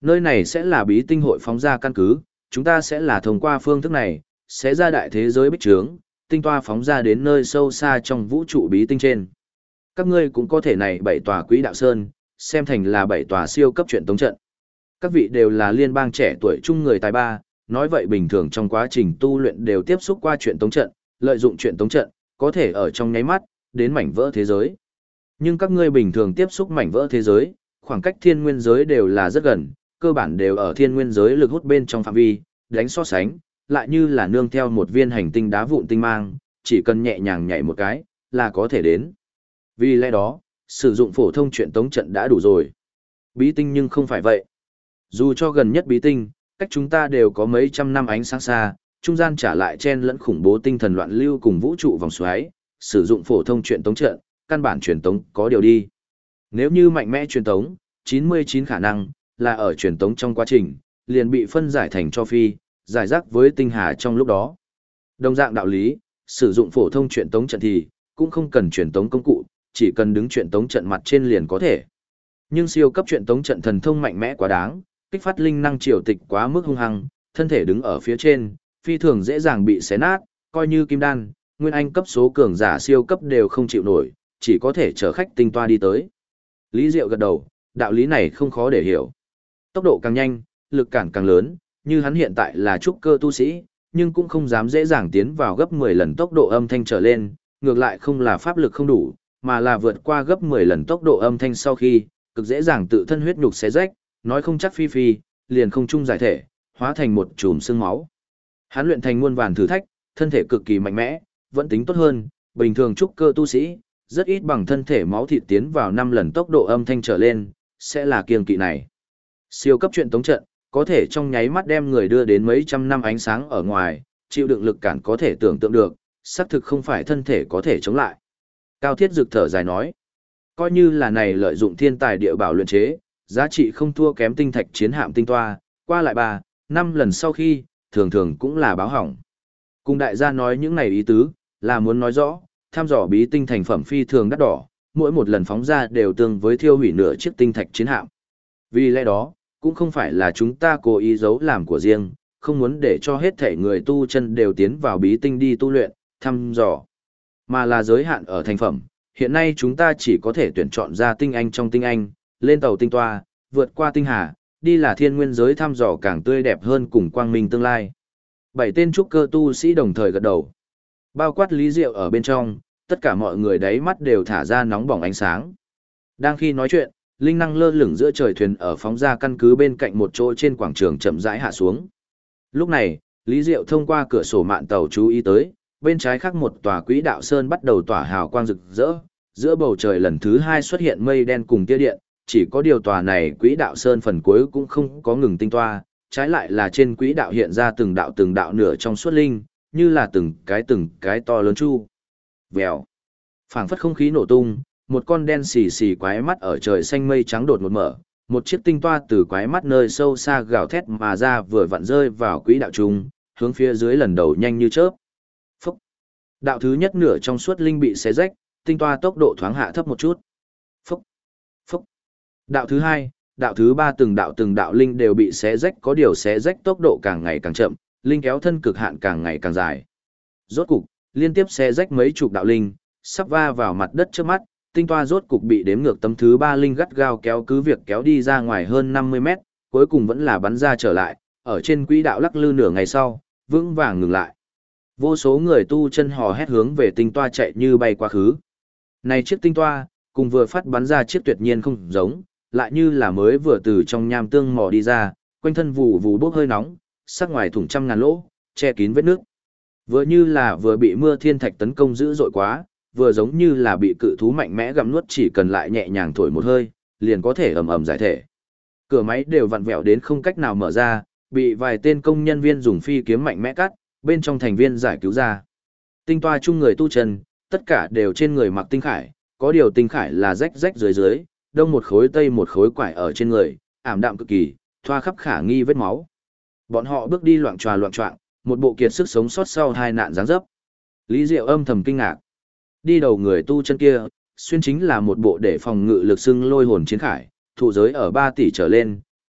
Nơi này sẽ là bí tinh hội phóng ra căn cứ, chúng ta sẽ là thông qua phương thức này, sẽ ra đại thế giới bích trướng, tinh toa phóng ra đến nơi sâu xa trong vũ trụ bí tinh trên. Các ngươi cũng có thể này 7 tòa quỹ đạo sơn, xem thành là 7 tòa siêu cấp truyện tống trận. Các vị đều là liên bang trẻ tuổi trung người tài ba, nói vậy bình thường trong quá trình tu luyện đều tiếp xúc qua truyện tống trận, lợi dụng truyện tống trận, có thể ở trong nháy mắt, đến mảnh vỡ thế giới. Nhưng các ngươi bình thường tiếp xúc mảnh vỡ thế giới, khoảng cách thiên nguyên giới đều là rất gần, cơ bản đều ở thiên nguyên giới lực hút bên trong phạm vi, đánh so sánh, lại như là nương theo một viên hành tinh đá vụn tinh mang, chỉ cần nhẹ nhàng nhảy một cái, là có thể đến. Vì lẽ đó, sử dụng phổ thông truyện tống trận đã đủ rồi. Bí tinh nhưng không phải vậy. Dù cho gần nhất bí tinh, cách chúng ta đều có mấy trăm năm ánh sáng xa, trung gian trả lại chen lẫn khủng bố tinh thần loạn lưu cùng vũ trụ vòng xoáy, sử dụng phổ thông truyện tống trận, căn bản truyền tống có điều đi. Nếu như mạnh mẽ truyền tống, 99 khả năng là ở truyền tống trong quá trình, liền bị phân giải thành cho phi, giải rác với tinh hà trong lúc đó. Đồng dạng đạo lý, sử dụng phổ thông truyền tống trận thì cũng không cần truyền tống công cụ, chỉ cần đứng truyền tống trận mặt trên liền có thể. Nhưng siêu cấp truyền tống trận thần thông mạnh mẽ quá đáng, kích phát linh năng triều tịch quá mức hung hăng, thân thể đứng ở phía trên, phi thường dễ dàng bị xé nát, coi như kim đan, nguyên anh cấp số cường giả siêu cấp đều không chịu nổi, chỉ có thể chở khách tinh toa đi tới. Lý Diệu gật đầu, đạo lý này không khó để hiểu. Tốc độ càng nhanh, lực cản càng lớn, như hắn hiện tại là trúc cơ tu sĩ, nhưng cũng không dám dễ dàng tiến vào gấp 10 lần tốc độ âm thanh trở lên, ngược lại không là pháp lực không đủ, mà là vượt qua gấp 10 lần tốc độ âm thanh sau khi, cực dễ dàng tự thân huyết nhục xé rách, nói không chắc phi, liền không chung giải thể, hóa thành một chùm xương máu. Hắn luyện thành muôn vàn thử thách, thân thể cực kỳ mạnh mẽ, vẫn tính tốt hơn, bình thường trúc cơ tu sĩ, rất ít bằng thân thể máu thịt tiến vào 5 lần tốc độ âm thanh trở lên, sẽ là kiêng kỵ này. Siêu cấp truyện tống trận, có thể trong nháy mắt đem người đưa đến mấy trăm năm ánh sáng ở ngoài, chịu đựng lực cản có thể tưởng tượng được, xác thực không phải thân thể có thể chống lại. Cao Thiết Dực thở dài nói, coi như là này lợi dụng thiên tài địa bảo luyện chế, giá trị không thua kém tinh thạch chiến hạm tinh toa, qua lại 3, 5 lần sau khi, thường thường cũng là báo hỏng. Cùng đại gia nói những này ý tứ, là muốn nói rõ, tham dò bí tinh thành phẩm phi thường đắt đỏ, mỗi một lần phóng ra đều tương với thiêu hủy nửa chiếc tinh thạch chiến hạm. Vì lẽ đó, cũng không phải là chúng ta cố ý giấu làm của riêng, không muốn để cho hết thể người tu chân đều tiến vào bí tinh đi tu luyện, thăm dò, mà là giới hạn ở thành phẩm. Hiện nay chúng ta chỉ có thể tuyển chọn ra tinh anh trong tinh anh, lên tàu tinh toa, vượt qua tinh hà, đi là thiên nguyên giới thăm dò càng tươi đẹp hơn cùng quang minh tương lai. 7 tên trúc cơ tu sĩ đồng thời gật đầu. Bao quát Lý Diệu ở bên trong, tất cả mọi người đáy mắt đều thả ra nóng bỏng ánh sáng. Đang khi nói chuyện, linh năng lơ lửng giữa trời thuyền ở phóng ra căn cứ bên cạnh một chỗ trên quảng trường chậm rãi hạ xuống. Lúc này, Lý Diệu thông qua cửa sổ mạn tàu chú ý tới, bên trái khác một tòa quỹ đạo sơn bắt đầu tỏa hào quang rực rỡ, giữa bầu trời lần thứ 2 xuất hiện mây đen cùng tia điện, chỉ có điều tòa này quỹ đạo sơn phần cuối cũng không có ngừng tinh toa, trái lại là trên quỹ đạo hiện ra từng đạo nửa trong suốt linh, như là từng cái to lớn chu. Vèo. Phảng phất không khí nổ tung, một con đen xì xì quái mắt ở trời xanh mây trắng đột ngột mở, một chiếc tinh toa từ quái mắt nơi sâu xa gào thét mà ra vừa vặn rơi vào quỹ đạo trung, hướng phía dưới lần đầu nhanh như chớp. Phúc. Đạo thứ nhất nửa trong suốt linh bị xé rách, tinh toa tốc độ thoáng hạ thấp một chút. Phúc. Phúc. Đạo thứ hai, đạo thứ ba từng đạo linh đều bị xé rách, có điều xé rách tốc độ càng ngày càng chậm, linh kéo thân cực hạn càng ngày càng dài. Rốt cục, liên tiếp xé rách mấy chục đạo linh, sắp va vào mặt đất trước mắt, tinh toa rốt cục bị đếm ngược tấm thứ 3 linh gắt gao kéo cứ việc kéo đi ra ngoài hơn 50 mét, cuối cùng vẫn là bắn ra trở lại, ở trên quỹ đạo lắc lư nửa ngày sau, vững vàng ngừng lại. Vô số người tu chân hò hét hướng về tinh toa chạy như bay quá khứ. Này chiếc tinh toa, cùng vừa phát bắn ra chiếc tuyệt nhiên không giống, lại như là mới vừa từ trong nham tương mò đi ra, quanh thân vù vù bốc hơi nóng, sắc ngoài thủng trăm ngàn lỗ, che kín vết nước. Vừa như là vừa bị mưa thiên thạch tấn công dữ dội quá, vừa giống như là bị cự thú mạnh mẽ gặm nuốt, chỉ cần lại nhẹ nhàng thổi một hơi, liền có thể ầm ầm giải thể. Cửa máy đều vặn vẹo đến không cách nào mở ra, bị vài tên công nhân viên dùng phi kiếm mạnh mẽ cắt, bên trong thành viên giải cứu ra. Tinh toa chung người tu chân, tất cả đều trên người mặc tinh khải, có điều tinh khải là rách rách dưới dưới, đông một khối tây một khối quải ở trên người, ảm đạm cực kỳ, thoa khắp khả nghi vết máu. Bọn họ bước đi loạng choạng, một bộ kiệt sức sống sót sau hai nạn dáng dấp. Lý Diệu âm thầm kinh ngạc. Đi đầu người tu chân kia, xuyên chính là một bộ để phòng ngự lực xưng lôi hồn chiến khải, thụ giới ở 3 tỷ trở lên,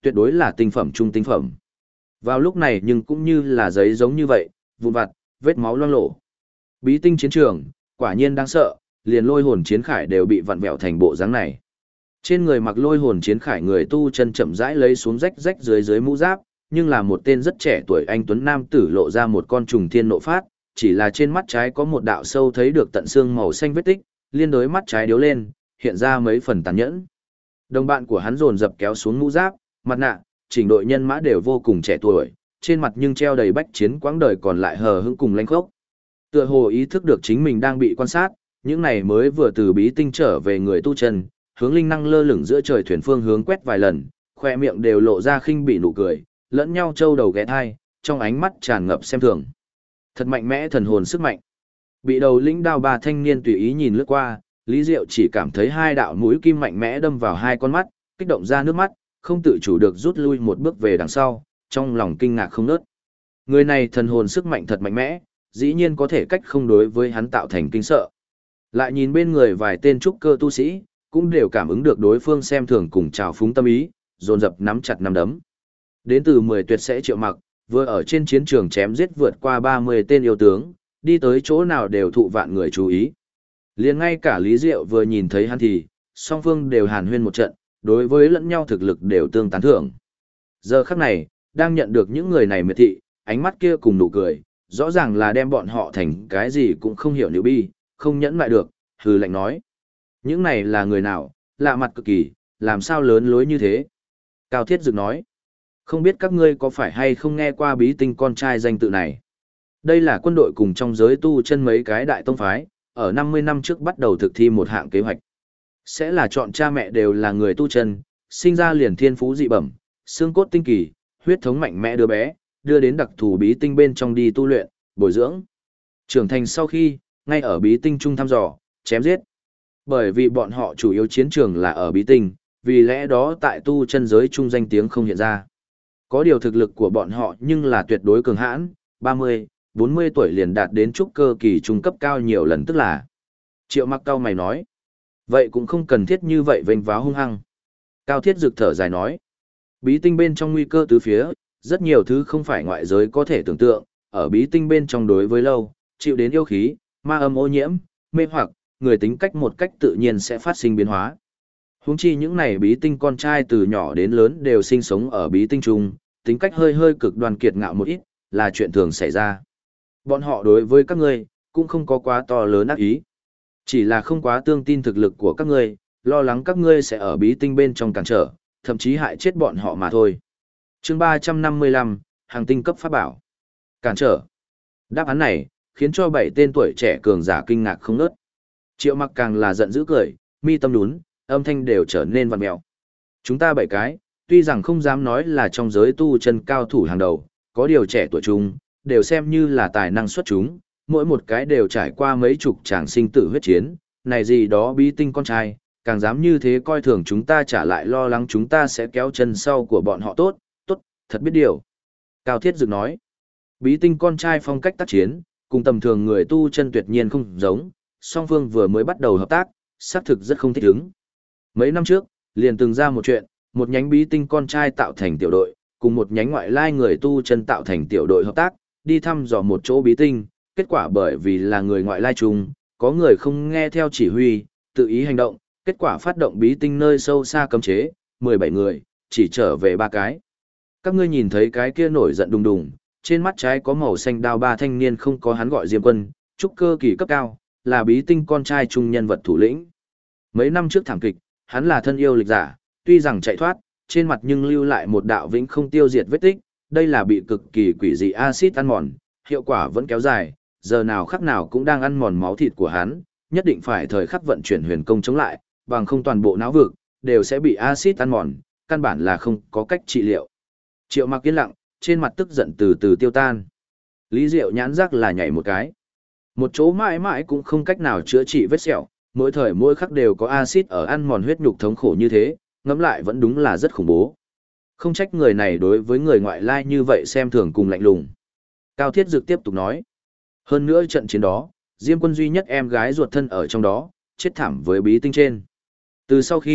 tuyệt đối là tinh phẩm trung tinh phẩm. Vào lúc này nhưng cũng như là giấy giống như vậy, vụn vặt, vết máu loang lổ. Bí tinh chiến trường, quả nhiên đáng sợ, liền lôi hồn chiến khải đều bị vặn vẹo thành bộ dáng này. Trên người mặc lôi hồn chiến khải người tu chân chậm rãi lấy xuống rách rách dưới mũ giáp, nhưng là một tên rất trẻ tuổi anh tuấn nam tử lộ ra một con trùng thiên nộ phát, chỉ là trên mắt trái có một đạo sâu thấy được tận xương màu xanh vết tích, liên đối mắt trái điếu lên, hiện ra mấy phần tàn nhẫn. Đồng bạn của hắn dồn dập kéo xuống mũ giáp, mặt nạ, chỉnh đội nhân mã đều vô cùng trẻ tuổi, trên mặt nhưng treo đầy bách chiến quãng đời còn lại hờ hững cùng lanh khốc. Tựa hồ ý thức được chính mình đang bị quan sát, những này mới vừa từ bí tinh trở về người tu chân, hướng linh năng lơ lửng giữa trời thuyền phương hướng quét vài lần, khoe miệng đều lộ ra khinh bỉ nụ cười, lẫn nhau trâu đầu ghé thai, trong ánh mắt tràn ngập xem thường. Thật mạnh mẽ thần hồn sức mạnh. Bị đầu lĩnh đao ba thanh niên tùy ý nhìn lướt qua, Lý Diệu chỉ cảm thấy hai đạo mũi kim mạnh mẽ đâm vào hai con mắt, kích động ra nước mắt, không tự chủ được rút lui một bước về đằng sau, trong lòng kinh ngạc không nớt. Người này thần hồn sức mạnh thật mạnh mẽ, dĩ nhiên có thể cách không đối với hắn tạo thành kinh sợ. Lại nhìn bên người vài tên trúc cơ tu sĩ, cũng đều cảm ứng được đối phương xem thường cùng trào phúng tâm ý, dồn dập nắm chặt nắm đấm. Đến từ 10 tuyệt sẽ Triệu Mặc, vừa ở trên chiến trường chém giết vượt qua 30 tên yêu tướng, đi tới chỗ nào đều thụ vạn người chú ý. Liền ngay cả Lý Diệu vừa nhìn thấy hắn thì, song phương đều hàn huyên một trận, đối với lẫn nhau thực lực đều tương tán thưởng. Giờ khắc này, đang nhận được những người này miệt thị, ánh mắt kia cùng nụ cười, rõ ràng là đem bọn họ thành cái gì cũng không hiểu nữ bi, không nhẫn lại được, hừ lạnh nói. Những này là người nào, lạ mặt cực kỳ, làm sao lớn lối như thế? Cao Thiết Dực nói, không biết các ngươi có phải hay không nghe qua bí tinh con trai danh tự này? Đây là quân đội cùng trong giới tu chân mấy cái đại tông phái, ở 50 năm trước bắt đầu thực thi một hạng kế hoạch. Sẽ là chọn cha mẹ đều là người tu chân, sinh ra liền thiên phú dị bẩm, xương cốt tinh kỳ, huyết thống mạnh mẽ đứa bé, đưa đến đặc thù bí tinh bên trong đi tu luyện, bồi dưỡng. Trưởng thành sau khi, ngay ở bí tinh trung thăm dò, chém giết. Bởi vì bọn họ chủ yếu chiến trường là ở bí tinh, vì lẽ đó tại tu chân giới trung danh tiếng không hiện ra. Có điều thực lực của bọn họ nhưng là tuyệt đối cường hãn, 30, 40 tuổi liền đạt đến trúc cơ kỳ trung cấp cao nhiều lần tức là. Triệu Mặc cao mày nói. Vậy cũng không cần thiết như vậy vênh váo hung hăng. Cao Thiết Dực thở dài nói. Bí tinh bên trong nguy cơ tứ phía, rất nhiều thứ không phải ngoại giới có thể tưởng tượng, ở bí tinh bên trong đối với lâu, chịu đến yêu khí, ma âm ô nhiễm, mê hoặc, người tính cách một cách tự nhiên sẽ phát sinh biến hóa. Huống chi những này bí tinh con trai từ nhỏ đến lớn đều sinh sống ở bí tinh trung, tính cách hơi hơi cực đoan kiệt ngạo một ít, là chuyện thường xảy ra. Bọn họ đối với các ngươi, cũng không có quá to lớn ác ý. Chỉ là không quá tương tin thực lực của các ngươi, lo lắng các ngươi sẽ ở bí tinh bên trong cản trở, thậm chí hại chết bọn họ mà thôi. Chương 355, hàng tinh cấp pháp bảo. Cản trở. Đáp án này, khiến cho 7 tên tuổi trẻ cường giả kinh ngạc không ngớt. Triệu Mặc càng là giận dữ cười, mi tâm nhún, âm thanh đều trở nên vặn mèo. Chúng ta 7 cái, tuy rằng không dám nói là trong giới tu chân cao thủ hàng đầu, có điều trẻ tuổi chúng, đều xem như là tài năng xuất chúng, mỗi một cái đều trải qua mấy chục tràng sinh tử huyết chiến, này gì đó bí tinh con trai, càng dám như thế coi thường chúng ta trả lại lo lắng chúng ta sẽ kéo chân sau của bọn họ tốt, thật biết điều. Cao Thiết Dực nói, bí tinh con trai phong cách tác chiến, cùng tầm thường người tu chân tuyệt nhiên không giống, song phương vừa mới bắt đầu hợp tác, xác thực rất không thích ứng. Mấy năm trước, liền từng ra một chuyện, một nhánh bí tinh con trai tạo thành tiểu đội, cùng một nhánh ngoại lai người tu chân tạo thành tiểu đội hợp tác, đi thăm dò một chỗ bí tinh, kết quả bởi vì là người ngoại lai chung, có người không nghe theo chỉ huy, tự ý hành động, kết quả phát động bí tinh nơi sâu xa cấm chế, 17 người, chỉ trở về 3 cái. Các ngươi nhìn thấy cái kia nổi giận đùng đùng, trên mắt trái có màu xanh đao ba thanh niên không có hắn gọi Diêm Quân, trúc cơ kỳ cấp cao, là bí tinh con trai trung nhân vật thủ lĩnh. Mấy năm trước thảm kịch, hắn là thân yêu lịch giả, tuy rằng chạy thoát, trên mặt nhưng lưu lại một đạo vĩnh không tiêu diệt vết tích, đây là bị cực kỳ quỷ dị axit ăn mòn, hiệu quả vẫn kéo dài, giờ nào khắc nào cũng đang ăn mòn máu thịt của hắn, nhất định phải thời khắc vận chuyển huyền công chống lại, bằng không toàn bộ não vực đều sẽ bị axit ăn mòn, căn bản là không có cách trị liệu. Triệu Mặc yên lặng, trên mặt tức giận từ từ tiêu tan. Lý Diệu nhãn rắc là nhảy một cái. Một chỗ mãi mãi cũng không cách nào chữa trị vết sẹo, mỗi thời mỗi khắc đều có axit ở ăn mòn huyết nhục thống khổ như thế, ngẫm lại vẫn đúng là rất khủng bố. Không trách người này đối với người ngoại lai như vậy xem thường cùng lạnh lùng. Cao Thiết Dực tiếp tục nói. Hơn nữa trận chiến đó, Diêm Quân duy nhất em gái ruột thân ở trong đó, chết thảm với bí tinh trên. Từ sau khi,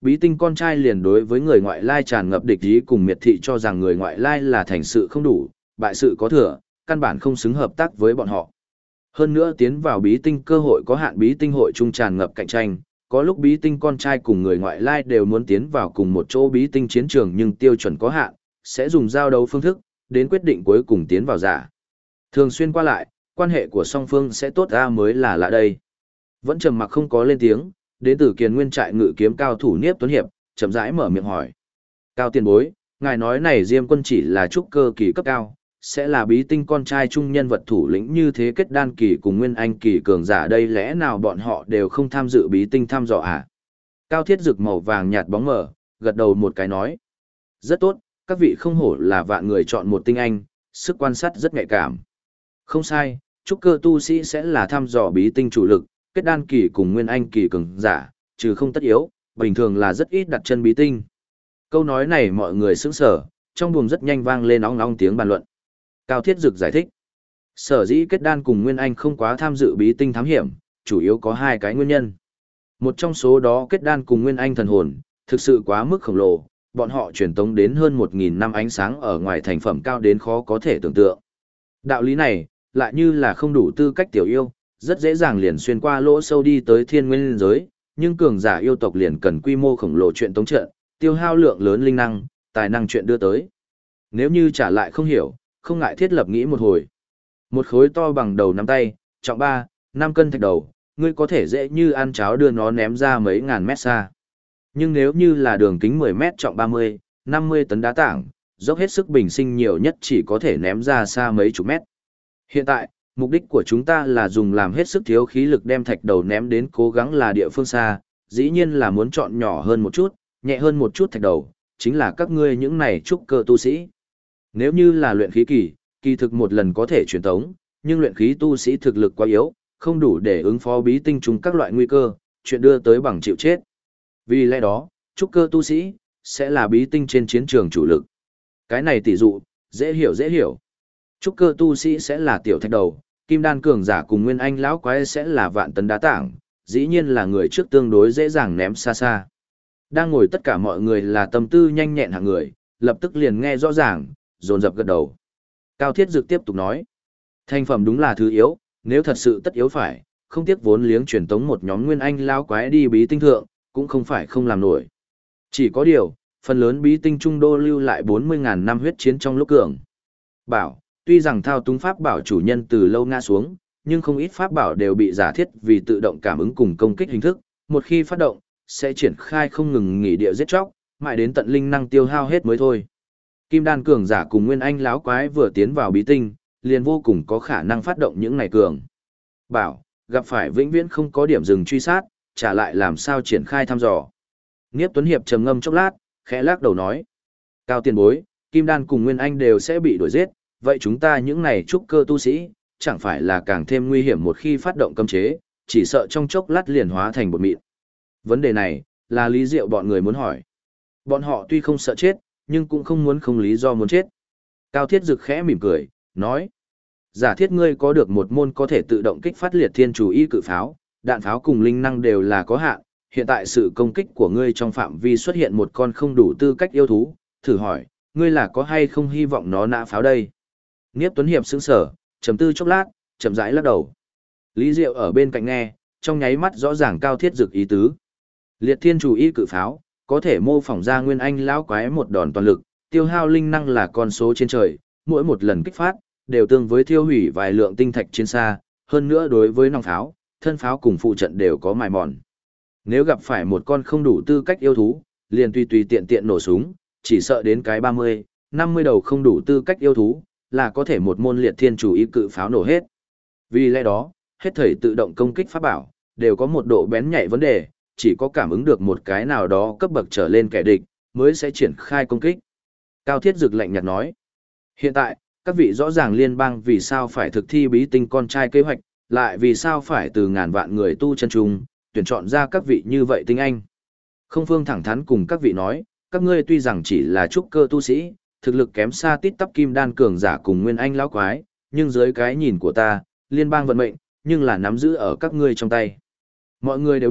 Bí tinh con trai liền đối với người ngoại lai tràn ngập địch ý cùng miệt thị cho rằng người ngoại lai là thành sự không đủ, bại sự có thừa, căn bản không xứng hợp tác với bọn họ. Hơn nữa tiến vào bí tinh cơ hội có hạn, bí tinh hội chung tràn ngập cạnh tranh, có lúc bí tinh con trai cùng người ngoại lai đều muốn tiến vào cùng một chỗ bí tinh chiến trường nhưng tiêu chuẩn có hạn, sẽ dùng giao đấu phương thức, đến quyết định cuối cùng tiến vào giả. Thường xuyên qua lại, quan hệ của song phương sẽ tốt ra mới là lạ đây. Vẫn trầm mặc không có lên tiếng, đến từ Kiền Nguyên trại ngự kiếm cao thủ Niếp Tuấn Hiệp, chậm rãi mở miệng hỏi. Cao tiền bối, ngài nói này Diêm Quân chỉ là trúc cơ kỳ cấp cao, sẽ là bí tinh con trai trung nhân vật thủ lĩnh như thế kết đan kỳ cùng nguyên anh kỳ cường giả đây, lẽ nào bọn họ đều không tham dự bí tinh thăm dò à? Cao Thiết Dực màu vàng nhạt bóng mờ, gật đầu một cái nói. Rất tốt, các vị không hổ là vạn người chọn một tinh anh, sức quan sát rất nhạy cảm. Không sai, trúc cơ tu sĩ sẽ là thăm dò bí tinh chủ lực, kết đan kỳ cùng nguyên anh kỳ cường giả, trừ không tất yếu, bình thường là rất ít đặt chân bí tinh. Câu nói này mọi người sững sờ, trong buồng rất nhanh vang lên ong ong tiếng bàn luận. Cao Thiết Dực giải thích, sở dĩ kết đan cùng nguyên anh không quá tham dự bí tinh thám hiểm, chủ yếu có hai cái nguyên nhân. Một trong số đó kết đan cùng nguyên anh thần hồn, thực sự quá mức khổng lồ, bọn họ truyền tống đến hơn 1.000 năm ánh sáng ở ngoài thành phẩm cao đến khó có thể tưởng tượng. Đạo lý này, lại như là không đủ tư cách tiểu yêu, rất dễ dàng liền xuyên qua lỗ sâu đi tới thiên nguyên giới, nhưng cường giả yêu tộc liền cần quy mô khổng lồ chuyện tống trận, tiêu hao lượng lớn linh năng, tài năng chuyện đưa tới. Nếu như trả lại không hiểu, không ngại thiết lập nghĩ một hồi. Một khối to bằng đầu nắm tay, trọng 3, 5 cân thạch đầu, ngươi có thể dễ như ăn cháo đưa nó ném ra mấy ngàn mét xa. Nhưng nếu như là đường kính 10 mét trọng 30, 50 tấn đá tảng, dốc hết sức bình sinh nhiều nhất chỉ có thể ném ra xa mấy chục mét. Hiện tại, mục đích của chúng ta là dùng làm hết sức thiếu khí lực đem thạch đầu ném đến cố gắng là địa phương xa, dĩ nhiên là muốn chọn nhỏ hơn một chút, nhẹ hơn một chút thạch đầu, chính là các ngươi những này trúc cơ tu sĩ. Nếu như là luyện khí kỳ, kỳ thực một lần có thể truyền tống, nhưng luyện khí tu sĩ thực lực quá yếu, không đủ để ứng phó bí tinh trùng các loại nguy cơ, chuyện đưa tới bằng chịu chết. Vì lẽ đó, trúc cơ tu sĩ sẽ là bí tinh trên chiến trường chủ lực. Cái này tỷ dụ, dễ hiểu dễ hiểu. Trúc cơ tu sĩ sẽ là tiểu thạch đầu, kim đan cường giả cùng nguyên anh lão quái sẽ là vạn tấn đá tảng, dĩ nhiên là người trước tương đối dễ dàng ném xa xa. Đang ngồi tất cả mọi người là tâm tư nhanh nhẹn hạng người, lập tức liền nghe rõ ràng, dồn dập gật đầu. Cao Thiết Dực tiếp tục nói, thành phẩm đúng là thứ yếu, nếu thật sự tất yếu phải, không tiếc vốn liếng truyền tống một nhóm nguyên anh lão quái đi bí tinh thượng, cũng không phải không làm nổi. Chỉ có điều, phần lớn bí tinh trung đô lưu lại 40.000 năm huyết chiến trong lúc cường. Bảo, tuy rằng thao túng pháp bảo chủ nhân từ lâu ngã xuống, nhưng không ít pháp bảo đều bị giả thiết vì tự động cảm ứng cùng công kích hình thức, một khi phát động, sẽ triển khai không ngừng nghỉ địa giết chóc, mãi đến tận linh năng tiêu hao hết mới thôi. Kim đan cường giả cùng nguyên anh láo quái vừa tiến vào bí tinh, liền vô cùng có khả năng phát động những này cường. Bảo, gặp phải vĩnh viễn không có điểm dừng truy sát, trả lại làm sao triển khai thăm dò. Niếp Tuấn Hiệp trầm ngâm chốc lát, khẽ lắc đầu nói. Cao tiền bối, kim đan cùng nguyên anh đều sẽ bị đuổi giết, vậy chúng ta những này trúc cơ tu sĩ, chẳng phải là càng thêm nguy hiểm một khi phát động cấm chế, chỉ sợ trong chốc lát liền hóa thành bột mịn. Vấn đề này, là Lý Diệu bọn người muốn hỏi. Bọn họ tuy không sợ chết, nhưng cũng không muốn không lý do muốn chết. Cao Thiết Dực khẽ mỉm cười, nói. Giả thiết ngươi có được một môn có thể tự động kích phát liệt thiên chủ y cự pháo, đạn pháo cùng linh năng đều là có hạn, hiện tại sự công kích của ngươi trong phạm vi xuất hiện một con không đủ tư cách yêu thú, thử hỏi, ngươi là có hay không hy vọng nó nã pháo đây? Niếp Tuấn Hiệp sững sờ, trầm tư chốc lát, chậm rãi lắc đầu. Lý Diệu ở bên cạnh nghe, trong nháy mắt rõ ràng Cao Thiết Dực ý tứ. Liệt thiên chủ y cự pháo, có thể mô phỏng ra nguyên anh lão quái một đòn toàn lực, tiêu hao linh năng là con số trên trời, mỗi một lần kích phát, đều tương với tiêu hủy vài lượng tinh thạch trên xa, hơn nữa đối với nòng pháo, thân pháo cùng phụ trận đều có mài mòn. Nếu gặp phải một con không đủ tư cách yêu thú, liền tùy tùy tiện tiện nổ súng, chỉ sợ đến cái 30, 50 đầu không đủ tư cách yêu thú, là có thể một môn liệt thiên chủ y cự pháo nổ hết. Vì lẽ đó, hết thảy tự động công kích pháp bảo, đều có một độ bén nhạy vấn đề, chỉ có cảm ứng được một cái nào đó cấp bậc trở lên kẻ địch, mới sẽ triển khai công kích. Cao Thiết Dực lạnh nhạt nói, hiện tại, các vị rõ ràng liên bang vì sao phải thực thi bí tinh con trai kế hoạch, lại vì sao phải từ ngàn vạn người tu chân trùng, tuyển chọn ra các vị như vậy tinh anh. Không Phương thẳng thắn cùng các vị nói, các ngươi tuy rằng chỉ là trúc cơ tu sĩ, thực lực kém xa tít tắp kim đan cường giả cùng nguyên anh lão quái, nhưng dưới cái nhìn của ta, liên bang vận mệnh, nhưng là nắm giữ ở các ngươi trong tay. Mọi người đều biết,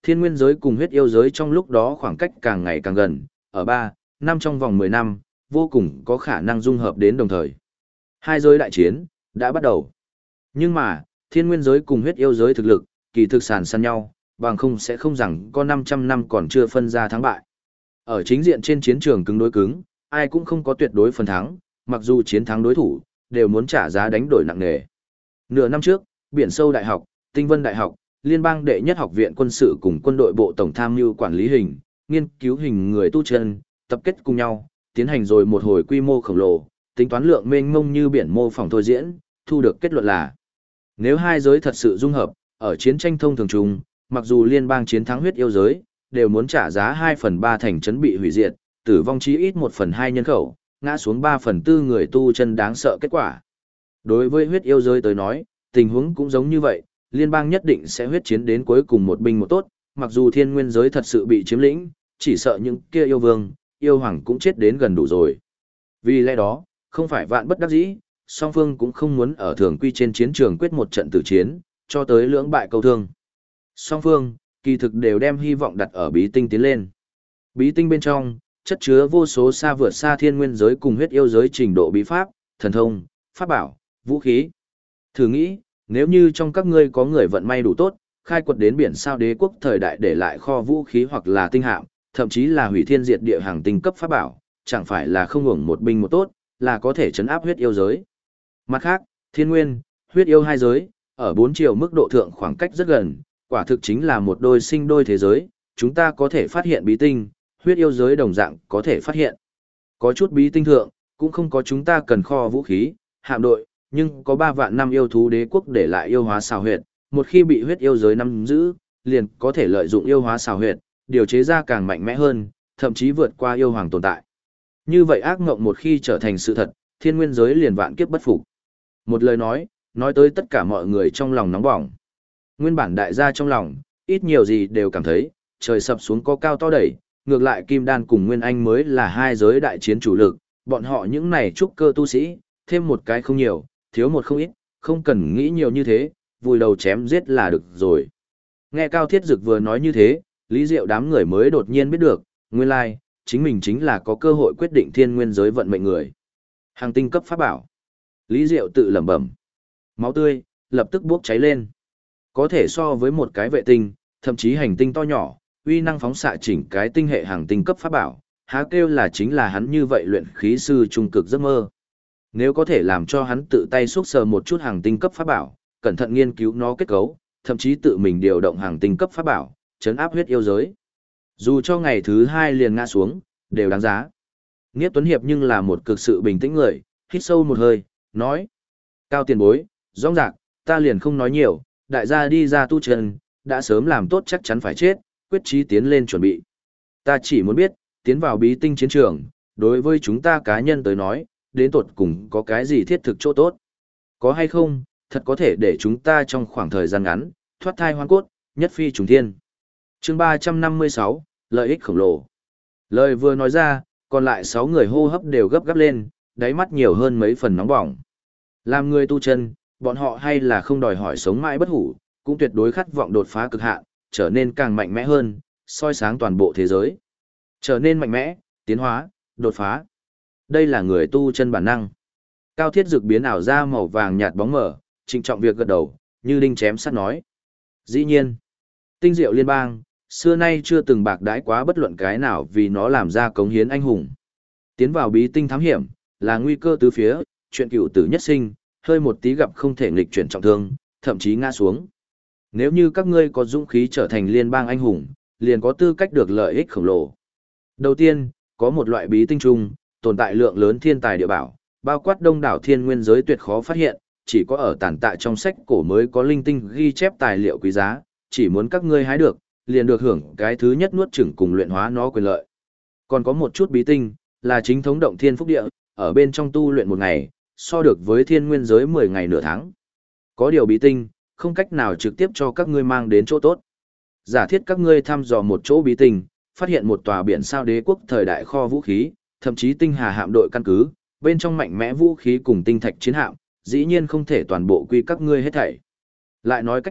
thiên nguyên giới cùng huyết yêu giới trong lúc đó khoảng cách càng ngày càng gần, ở 3 năm trong vòng 10 năm, vô cùng có khả năng dung hợp đến đồng thời. Hai giới đại chiến đã bắt đầu. Nhưng mà, thiên nguyên giới cùng huyết yêu giới thực lực, kỳ thực sàn săn nhau, bằng không sẽ không rằng có 500 năm còn chưa phân ra thắng bại. Ở chính diện trên chiến trường cứng đối cứng, ai cũng không có tuyệt đối phần thắng, mặc dù chiến thắng đối thủ, đều muốn trả giá đánh đổi nặng nề. Nửa năm trước, Biển Sâu Đại học, Tinh Vân Đại học, Liên bang đệ nhất học viện quân sự cùng quân đội bộ tổng tham mưu quản lý hình, nghiên cứu hình người tu chân, tập kết cùng nhau, tiến hành rồi một hồi quy mô khổng lồ, tính toán lượng mênh mông như biển mô phỏng thôi diễn, thu được kết luận là nếu hai giới thật sự dung hợp, ở chiến tranh thông thường chung, mặc dù liên bang chiến thắng huyết yêu giới, đều muốn trả giá 2/3 thành trấn bị hủy diệt, tử vong chí ít 1/2 nhân khẩu, ngã xuống 3/4 người tu chân đáng sợ kết quả. Đối với huyết yêu giới tới nói, tình huống cũng giống như vậy, liên bang nhất định sẽ huyết chiến đến cuối cùng một binh một tốt, mặc dù thiên nguyên giới thật sự bị chiếm lĩnh, chỉ sợ những kia yêu vương, yêu hoàng cũng chết đến gần đủ rồi. Vì lẽ đó, không phải vạn bất đắc dĩ, song phương cũng không muốn ở thường quy trên chiến trường quyết một trận tử chiến, cho tới lưỡng bại câu thương. Song phương, kỳ thực đều đem hy vọng đặt ở bí tinh tiến lên. Bí tinh bên trong, chất chứa vô số xa vượt xa thiên nguyên giới cùng huyết yêu giới trình độ bí pháp, thần thông, pháp bảo, vũ khí. Thử nghĩ, nếu như trong các ngươi có người vận may đủ tốt, khai quật đến biển sao đế quốc thời đại để lại kho vũ khí hoặc là tinh hạm, thậm chí là hủy thiên diệt địa hàng tinh cấp pháp bảo, chẳng phải là không hưởng một binh một tốt, là có thể chấn áp huyết yêu giới. Mặt khác, thiên nguyên, huyết yêu hai giới, ở 4 chiều mức độ thượng khoảng cách rất gần, quả thực chính là một đôi sinh đôi thế giới, chúng ta có thể phát hiện bí tinh, huyết yêu giới đồng dạng có thể phát hiện. Có chút bí tinh thượng, cũng không có chúng ta cần kho vũ khí, hạm đội, nhưng có 3 vạn năm yêu thú đế quốc để lại yêu hóa xào huyệt, một khi bị huyết yêu giới nắm giữ, liền có thể lợi dụng yêu hóa xào huyệt, điều chế ra càng mạnh mẽ hơn, thậm chí vượt qua yêu hoàng tồn tại. Như vậy ác mộng một khi trở thành sự thật, thiên nguyên giới liền vạn kiếp bất phục. Một lời nói tới tất cả mọi người trong lòng nóng bỏng. Nguyên bản đại gia trong lòng, ít nhiều gì đều cảm thấy, trời sập xuống có cao to đẩy, ngược lại Kim Đan cùng Nguyên Anh mới là hai giới đại chiến chủ lực, bọn họ những này trúc cơ tu sĩ, thêm một cái không nhiều, thiếu một không ít, không cần nghĩ nhiều như thế, vùi đầu chém giết là được rồi. Nghe Cao Thiết Dực vừa nói như thế, Lý Diệu đám người mới đột nhiên biết được, nguyên lai, chính mình chính là có cơ hội quyết định thiên nguyên giới vận mệnh người. Hàng tinh cấp pháp bảo. Lý Diệu tự lẩm bẩm. Máu tươi, lập tức bốc cháy lên. Có thể so với một cái vệ tinh, thậm chí hành tinh to nhỏ, uy năng phóng xạ chỉnh cái tinh hệ hàng tinh cấp pháp bảo, há kêu là chính là hắn như vậy luyện khí sư trung cực giấc mơ. Nếu có thể làm cho hắn tự tay xúc sờ một chút hàng tinh cấp pháp bảo, cẩn thận nghiên cứu nó kết cấu, thậm chí tự mình điều động hàng tinh cấp pháp bảo, chấn áp huyết yêu giới. Dù cho ngày thứ 2 liền ngã xuống, đều đáng giá. Niếp Tuấn Hiệp nhưng là một cực sự bình tĩnh người, hít sâu một hơi, nói. Cao tiền bối, rõ ràng, ta liền không nói nhiều, đại gia đi ra tu chân, đã sớm làm tốt chắc chắn phải chết, quyết chí tiến lên chuẩn bị. Ta chỉ muốn biết, tiến vào bí tinh chiến trường, đối với chúng ta cá nhân tới nói, đến tột cùng có cái gì thiết thực chỗ tốt. Có hay không, thật có thể để chúng ta trong khoảng thời gian ngắn, thoát thai hoang cốt, nhất phi trùng thiên. Chương 356, lợi ích khổng lồ. Lời vừa nói ra, còn lại 6 người hô hấp đều gấp gáp lên, đáy mắt nhiều hơn mấy phần nóng bỏng. Làm người tu chân, bọn họ hay là không đòi hỏi sống mãi bất hủ, cũng tuyệt đối khát vọng đột phá cực hạn, trở nên càng mạnh mẽ hơn, soi sáng toàn bộ thế giới. Trở nên mạnh mẽ, tiến hóa, đột phá. Đây là người tu chân bản năng. Cao Thiết Dực biến ảo ra màu vàng nhạt bóng mờ, trịnh trọng việc gật đầu, như đinh chém sắt nói. Dĩ nhiên, tinh diệu liên bang, xưa nay chưa từng bạc đãi quá bất luận cái nào vì nó làm ra cống hiến anh hùng. Tiến vào bí tinh thám hiểm, là nguy cơ tứ phía, chuyện cựu tử nhất sinh, hơi một tí gặp không thể nghịch chuyển trọng thương, thậm chí ngã xuống. Nếu như các ngươi có dũng khí trở thành liên bang anh hùng, liền có tư cách được lợi ích khổng lồ. Đầu tiên, có một loại bí tinh chung, tồn tại lượng lớn thiên tài địa bảo, bao quát đông đảo thiên nguyên giới tuyệt khó phát hiện, chỉ có ở tản tạ trong sách cổ mới có linh tinh ghi chép tài liệu quý giá, chỉ muốn các ngươi hái được, liền được hưởng cái thứ nhất nuốt chửng cùng luyện hóa nó quyền lợi. Còn có một chút bí tinh, là chính thống động thiên phúc địa, ở bên trong tu luyện một ngày, so được với thiên nguyên giới 10 ngày nửa tháng. Có điều bí tinh, không cách nào trực tiếp cho các ngươi mang đến chỗ tốt. Giả thiết các ngươi thăm dò một chỗ bí tinh, phát hiện một tòa biển sao đế quốc thời đại kho vũ khí, thậm chí tinh hà hạm đội căn cứ, bên trong mạnh mẽ vũ khí cùng tinh thạch chiến hạm, dĩ nhiên không thể toàn bộ quy các ngươi hết thảy. Lại nói cách khác,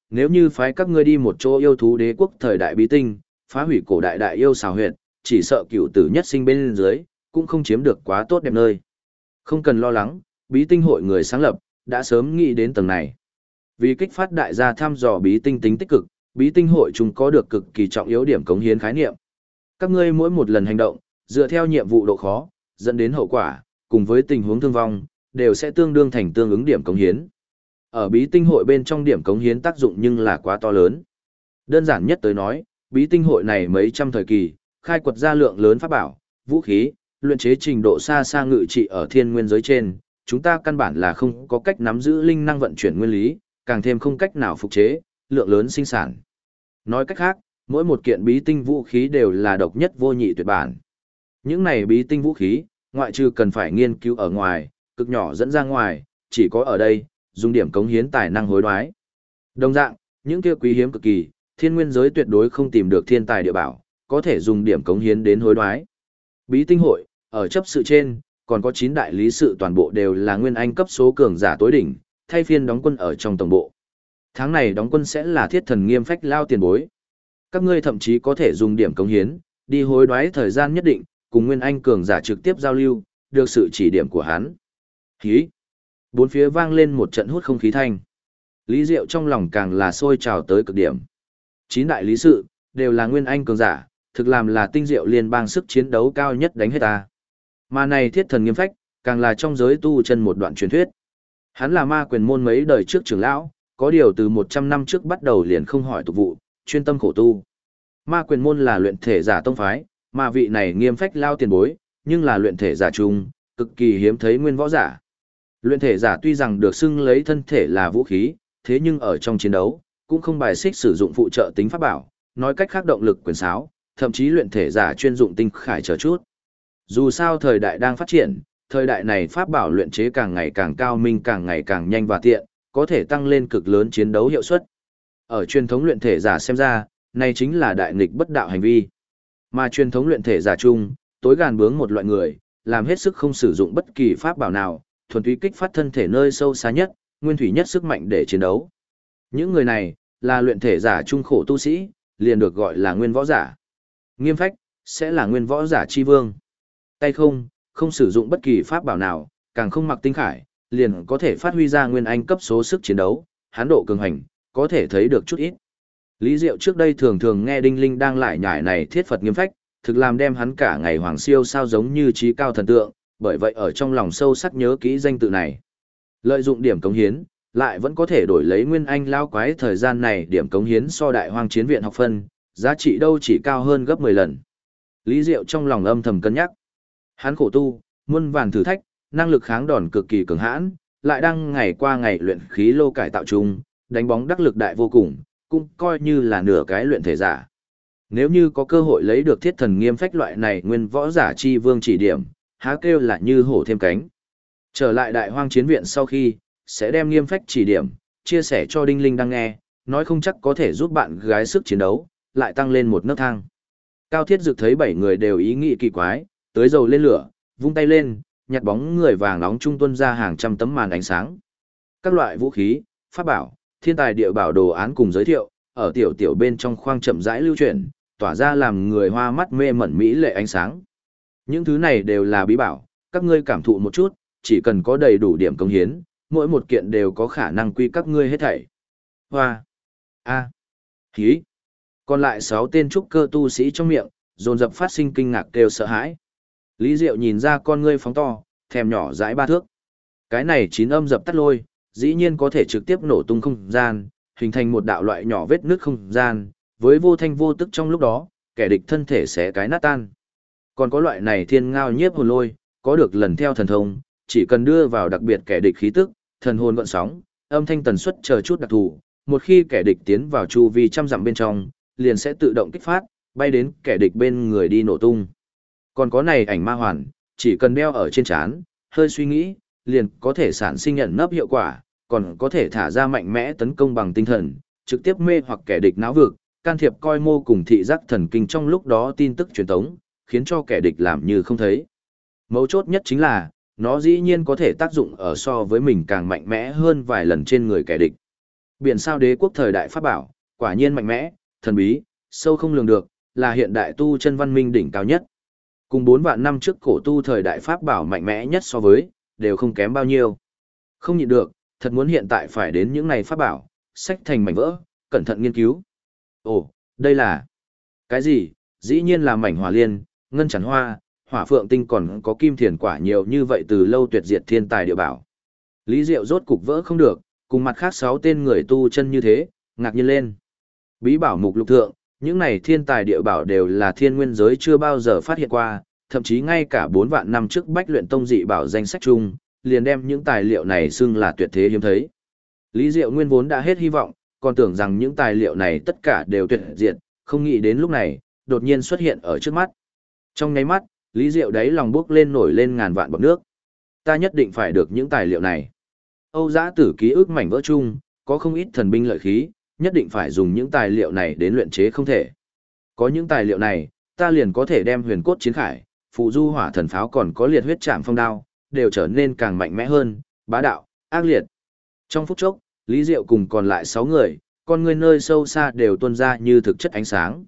nếu như phái các ngươi đi một chỗ yêu thú đế quốc thời đại bí tinh, phá hủy cổ đại đại yêu xào huyệt, chỉ sợ cựu tử nhất sinh bên dưới, cũng không chiếm được quá tốt đẹp nơi. Không cần lo lắng, bí tinh hội người sáng lập, đã sớm nghĩ đến tầng này. Vì kích phát đại gia thăm dò bí tinh tính tích cực, bí tinh hội chúng có được cực kỳ trọng yếu điểm cống hiến khái niệm. Các ngươi mỗi một lần hành động, dựa theo nhiệm vụ độ khó, dẫn đến hậu quả, cùng với tình huống thương vong, đều sẽ tương đương thành tương ứng điểm cống hiến. Ở bí tinh hội bên trong điểm cống hiến tác dụng nhưng là quá to lớn. Đơn giản nhất tới nói, bí tinh hội này mấy trăm thời kỳ, khai quật ra lượng lớn pháp bảo, vũ khí, luyện chế trình độ xa xa ngự trị ở thiên nguyên giới trên, chúng ta căn bản là không có cách nắm giữ linh năng vận chuyển nguyên lý, càng thêm không cách nào phục chế, lượng lớn sinh sản. Nói cách khác, mỗi một kiện bí tinh vũ khí đều là độc nhất vô nhị tuyệt bản. Những này bí tinh vũ khí, ngoại trừ cần phải nghiên cứu ở ngoài, cực nhỏ dẫn ra ngoài, chỉ có ở đây, dùng điểm cống hiến tài năng hối đoái. Đồng dạng, những kia quý hiếm cực kỳ, thiên nguyên giới tuyệt đối không tìm được thiên tài địa bảo, có thể dùng điểm cống hiến đến hối đoái. Bí tinh hội, ở chấp sự trên, còn có 9 đại lý sự toàn bộ đều là nguyên anh cấp số cường giả tối đỉnh, thay phiên đóng quân ở trong tổng bộ. Tháng này đóng quân sẽ là thiết thần nghiêm phách lao tiền bối. Các ngươi thậm chí có thể dùng điểm cống hiến, đi hối đoái thời gian nhất định, cùng nguyên anh cường giả trực tiếp giao lưu, được sự chỉ điểm của hắn. Hí! Bốn phía vang lên một trận hút không khí thanh. Lý Diệu trong lòng càng là sôi trào tới cực điểm. 9 đại lý sự, đều là nguyên anh cường giả, thực làm là tinh diệu liên bang sức chiến đấu cao nhất đánh hết ta. Mà này thiết thần nghiêm phách, càng là trong giới tu chân một đoạn truyền thuyết. Hắn là ma quyền môn mấy đời trước trưởng lão, có điều từ 100 năm trước bắt đầu liền không hỏi tục vụ, chuyên tâm khổ tu. Ma quyền môn là luyện thể giả tông phái, mà vị này nghiêm phách lao tiền bối, nhưng là luyện thể giả chung, cực kỳ hiếm thấy nguyên võ giả. Luyện thể giả tuy rằng được xưng lấy thân thể là vũ khí, thế nhưng ở trong chiến đấu, cũng không bài xích sử dụng phụ trợ tính pháp bảo, nói cách khác động lực quyền sáo, thậm chí luyện thể giả chuyên dụng tinh khải chờ chút. Dù sao thời đại đang phát triển, thời đại này pháp bảo luyện chế càng ngày càng cao minh, càng ngày càng nhanh và tiện, có thể tăng lên cực lớn chiến đấu hiệu suất. Ở truyền thống luyện thể giả xem ra, này chính là đại nghịch bất đạo hành vi. Mà truyền thống luyện thể giả chung, tối gàn bướng một loại người, làm hết sức không sử dụng bất kỳ pháp bảo nào, thuần túy kích phát thân thể nơi sâu xa nhất, nguyên thủy nhất sức mạnh để chiến đấu. Những người này, là luyện thể giả trung khổ tu sĩ, liền được gọi là nguyên võ giả. Nghiêm phách, sẽ là nguyên võ giả chi vương. Tay không sử dụng bất kỳ pháp bảo nào, càng không mặc tinh khải, liền có thể phát huy ra nguyên anh cấp số sức chiến đấu, hán độ cường hành, có thể thấy được chút ít. Lý Diệu trước đây thường thường nghe Đinh Linh đang lại nhải này thiết Phật nghiêm phách, thực làm đem hắn cả ngày hoàng siêu sao giống như trí cao thần tượng, bởi vậy ở trong lòng sâu sắc nhớ kỹ danh tự này. Lợi dụng điểm cống hiến, lại vẫn có thể đổi lấy nguyên anh lao quái thời gian này điểm cống hiến so đại hoang chiến viện học phân, giá trị đâu chỉ cao hơn gấp 10 lần. Lý Diệu trong lòng âm thầm cân nhắc. Hắn khổ tu, muôn vàn thử thách, năng lực kháng đòn cực kỳ cường hãn, lại đang ngày qua ngày luyện khí lô cải tạo chung, đánh bóng đắc lực đại vô cùng, cũng coi như là nửa cái luyện thể giả. Nếu như có cơ hội lấy được thiết thần nghiêm phách loại này nguyên võ giả chi vương chỉ điểm, há kêu là như hổ thêm cánh. Trở lại đại hoang chiến viện sau khi, sẽ đem nghiêm phách chỉ điểm, chia sẻ cho Đinh Linh đang nghe, nói không chắc có thể giúp bạn gái sức chiến đấu, lại tăng lên một nấc thang. Cao Thiết Dực thấy 7 người đều ý nghĩ kỳ quái, tới dầu lên lửa, vung tay lên, nhặt bóng người vàng nóng trung tuân ra hàng trăm tấm màn ánh sáng. Các loại vũ khí, pháp bảo, thiên tài địa bảo đồ án cùng giới thiệu, ở tiểu bên trong khoang chậm rãi lưu chuyển, tỏa ra làm người hoa mắt mê mẩn mỹ lệ ánh sáng. Những thứ này đều là bí bảo, các ngươi cảm thụ một chút, chỉ cần có đầy đủ điểm công hiến, mỗi một kiện đều có khả năng quy các ngươi hết thảy. Hoa, a, hí. Còn lại 6 tên trúc cơ tu sĩ trong miệng, dồn dập phát sinh kinh ngạc kêu sợ hãi. Lý Diệu nhìn ra con ngươi phóng to, thèm nhỏ dãi 3 thước. Cái này 9 âm dập tắt lôi, dĩ nhiên có thể trực tiếp nổ tung không gian, hình thành một đạo loại nhỏ vết nước không gian, với vô thanh vô tức trong lúc đó, kẻ địch thân thể sẽ cái nát tan. Còn có loại này thiên ngao nhiếp hồn lôi, có được lần theo thần thông, chỉ cần đưa vào đặc biệt kẻ địch khí tức, thần hồn gợn sóng, âm thanh tần suất chờ chút đặc thù, một khi kẻ địch tiến vào chu vi trăm dặm bên trong, liền sẽ tự động kích phát, bay đến kẻ địch bên người đi nổ tung. Còn có này ảnh ma hoàn, chỉ cần đeo ở trên trán, hơi suy nghĩ, liền có thể sản sinh nhận nấp hiệu quả, còn có thể thả ra mạnh mẽ tấn công bằng tinh thần, trực tiếp mê hoặc kẻ địch não vực, can thiệp coi mô cùng thị giác thần kinh trong lúc đó tin tức truyền tống, khiến cho kẻ địch làm như không thấy. Mấu chốt nhất chính là, nó dĩ nhiên có thể tác dụng ở so với mình càng mạnh mẽ hơn vài lần trên người kẻ địch. Biển sao đế quốc thời đại pháp bảo, quả nhiên mạnh mẽ, thần bí, sâu không lường được, là hiện đại tu chân văn minh đỉnh cao nhất. Cùng 4 vạn năm trước cổ tu thời đại pháp bảo mạnh mẽ nhất so với, đều không kém bao nhiêu. Không nhịn được, thật muốn hiện tại phải đến những này pháp bảo, sách thành mảnh vỡ, cẩn thận nghiên cứu. Ồ, đây là cái gì? Dĩ nhiên là mảnh hỏa liên, ngân chắn hoa, hỏa phượng tinh còn có kim thiền quả nhiều như vậy từ lâu tuyệt diệt thiên tài địa bảo. Lý Diệu rốt cục vỡ không được, cùng mặt khác 6 tên người tu chân như thế, ngạc nhiên lên. Bí bảo mục lục thượng, những này thiên tài địa bảo đều là thiên nguyên giới chưa bao giờ phát hiện qua, thậm chí ngay cả 4 vạn năm trước Bách Luyện Tông dị bảo danh sách chung, liền đem những tài liệu này xưng là tuyệt thế hiếm thấy. Lý Diệu nguyên vốn đã hết hy vọng, còn tưởng rằng những tài liệu này tất cả đều tuyệt diệt, không nghĩ đến lúc này, đột nhiên xuất hiện ở trước mắt. Trong nháy mắt, Lý Diệu đáy lòng bước lên nổi lên ngàn vạn bọt nước. Ta nhất định phải được những tài liệu này. Âu Giã Tử ký ức mảnh vỡ chung, có không ít thần binh lợi khí, nhất định phải dùng những tài liệu này đến luyện chế không thể. Có những tài liệu này, ta liền có thể đem huyền cốt chiến khải, phụ du hỏa thần pháo còn có liệt huyết trảm phong đao, đều trở nên càng mạnh mẽ hơn, bá đạo, ác liệt. Trong phút chốc, Lý Diệu cùng còn lại 6 người, con người nơi sâu xa đều tuôn ra như thực chất ánh sáng.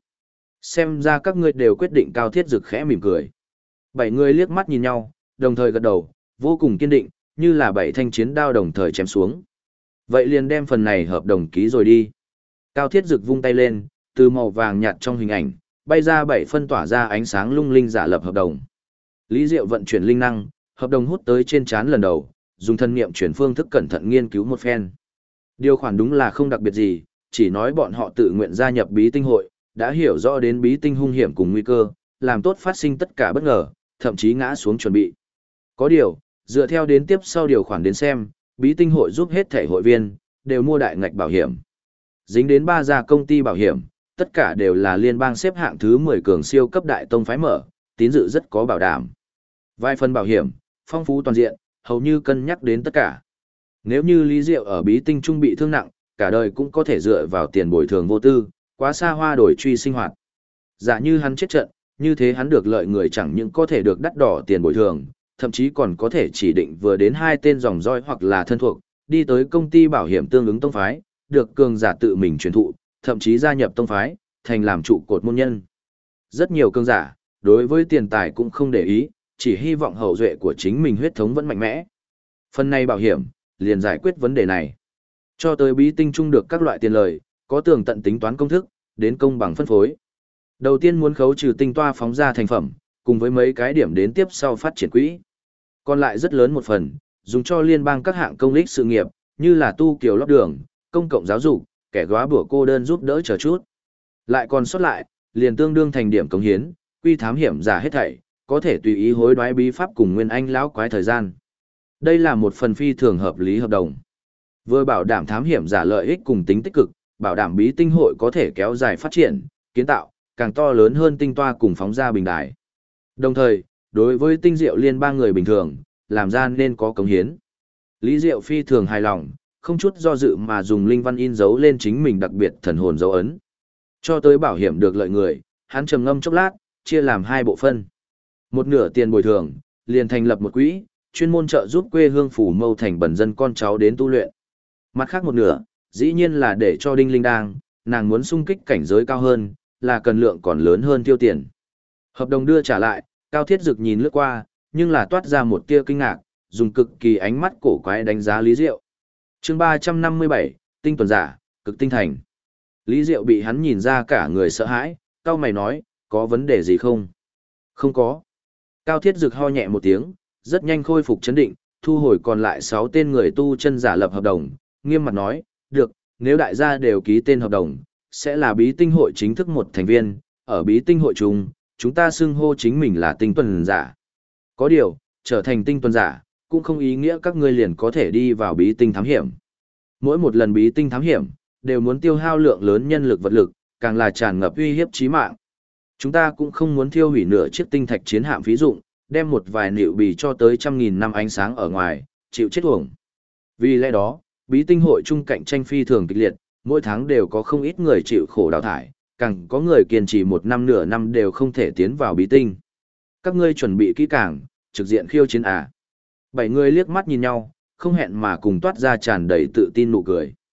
Xem ra các ngươi đều quyết định Cao Thiết Dực khẽ mỉm cười. 7 người liếc mắt nhìn nhau, đồng thời gật đầu, vô cùng kiên định, như là 7 thanh chiến đao đồng thời chém xuống. Vậy liền đem phần này hợp đồng ký rồi đi. Cao Thiết Dực vung tay lên, từ màu vàng nhạt trong hình ảnh, bay ra 7 phân tỏa ra ánh sáng lung linh giả lập hợp đồng. Lý Diệu vận chuyển linh năng, hợp đồng hút tới trên trán lần đầu, dùng thân niệm chuyển phương thức cẩn thận nghiên cứu một phen. Điều khoản đúng là không đặc biệt gì, chỉ nói bọn họ tự nguyện gia nhập bí tinh hội, đã hiểu rõ đến bí tinh hung hiểm cùng nguy cơ, làm tốt phát sinh tất cả bất ngờ, thậm chí ngã xuống chuẩn bị. Có điều, dựa theo đến tiếp sau điều khoản đến xem, bí tinh hội giúp hết thể hội viên, đều mua đại ngạch bảo hiểm. Dính đến 3 gia công ty bảo hiểm, tất cả đều là liên bang xếp hạng thứ 10 cường siêu cấp đại tông phái mở, tín dự rất có bảo đảm. Vài phần bảo hiểm, phong phú toàn diện, hầu như cân nhắc đến tất cả. Nếu như Lý Diệu ở bí tinh trung bị thương nặng, cả đời cũng có thể dựa vào tiền bồi thường vô tư, quá xa hoa đổi truy sinh hoạt. Giả như hắn chết trận, như thế hắn được lợi người chẳng những có thể được đắt đỏ tiền bồi thường, thậm chí còn có thể chỉ định vừa đến 2 tên dòng roi hoặc là thân thuộc, đi tới công ty bảo hiểm tương ứng tông phái, được cường giả tự mình truyền thụ, thậm chí gia nhập tông phái, thành làm trụ cột môn nhân. Rất nhiều cường giả, đối với tiền tài cũng không để ý, chỉ hy vọng hậu duệ của chính mình huyết thống vẫn mạnh mẽ. Phần này bảo hiểm, liền giải quyết vấn đề này. Cho tới bí tinh trung được các loại tiền lời, có tường tận tính toán công thức, đến công bằng phân phối. Đầu tiên muốn khấu trừ tinh toa phóng ra thành phẩm, cùng với mấy cái điểm đến tiếp sau phát triển quỹ. Còn lại rất lớn một phần, dùng cho liên bang các hạng công ích sự nghiệp, như là tu kiều lót đường, công cộng giáo dục, kẻ góa bủa cô đơn giúp đỡ chờ chút. Lại còn sót lại, liền tương đương thành điểm cống hiến, quy thám hiểm giả hết thảy, có thể tùy ý hối đoái bí pháp cùng nguyên anh lão quái thời gian. Đây là một phần phi thường hợp lý hợp đồng. Vừa bảo đảm thám hiểm giả lợi ích cùng tính tích cực, bảo đảm bí tinh hội có thể kéo dài phát triển, kiến tạo, càng to lớn hơn tinh toa cùng phóng ra bình đài. Đồng thời, đối với tinh diệu liên bang người bình thường, làm ra nên có cống hiến. Lý Diệu phi thường hài lòng, không chút do dự mà dùng linh văn in dấu lên chính mình đặc biệt thần hồn dấu ấn. Cho tới bảo hiểm được lợi người, hắn trầm ngâm chốc lát, chia làm 2 bộ phân. Một nửa tiền bồi thường, liền thành lập một quỹ, chuyên môn trợ giúp quê hương phủ mâu thành bần dân con cháu đến tu luyện. Mặt khác một nửa, dĩ nhiên là để cho Đinh Linh Đang, nàng muốn sung kích cảnh giới cao hơn, là cần lượng còn lớn hơn tiêu tiền. Hợp đồng đưa trả lại, Cao Thiết Dực nhìn lướt qua, nhưng là toát ra một tia kinh ngạc, dùng cực kỳ ánh mắt cổ quái đánh giá Lý Diệu. Chương 357, Tinh tuần giả, cực tinh thành. Lý Diệu bị hắn nhìn ra cả người sợ hãi, cao mày nói, có vấn đề gì không? Không có. Cao Thiết Dực ho nhẹ một tiếng, rất nhanh khôi phục chấn định, thu hồi còn lại 6 tên người tu chân giả lập hợp đồng, nghiêm mặt nói, được, nếu đại gia đều ký tên hợp đồng, sẽ là bí tinh hội chính thức một thành viên, ở bí tinh hội chung, chúng ta xưng hô chính mình là tinh tuần giả. Có điều, trở thành tinh tuần giả, cũng không ý nghĩa các ngươi liền có thể đi vào bí tinh thám hiểm. Mỗi một lần bí tinh thám hiểm, đều muốn tiêu hao lượng lớn nhân lực vật lực, càng là tràn ngập uy hiếp chí mạng. Chúng ta cũng không muốn thiêu hủy nửa chiếc tinh thạch chiến hạm phí dụng, đem một vài nịu bì cho tới 100.000 năm ánh sáng ở ngoài, chịu chết uổng. Vì lẽ đó, bí tinh hội chung cạnh tranh phi thường kịch liệt, mỗi tháng đều có không ít người chịu khổ đào thải, càng có người kiên trì 1 năm nửa năm đều không thể tiến vào bí tinh. Các ngươi chuẩn bị kỹ càng, trực diện khiêu chiến à. 7 người liếc mắt nhìn nhau, không hẹn mà cùng toát ra tràn đầy tự tin nụ cười.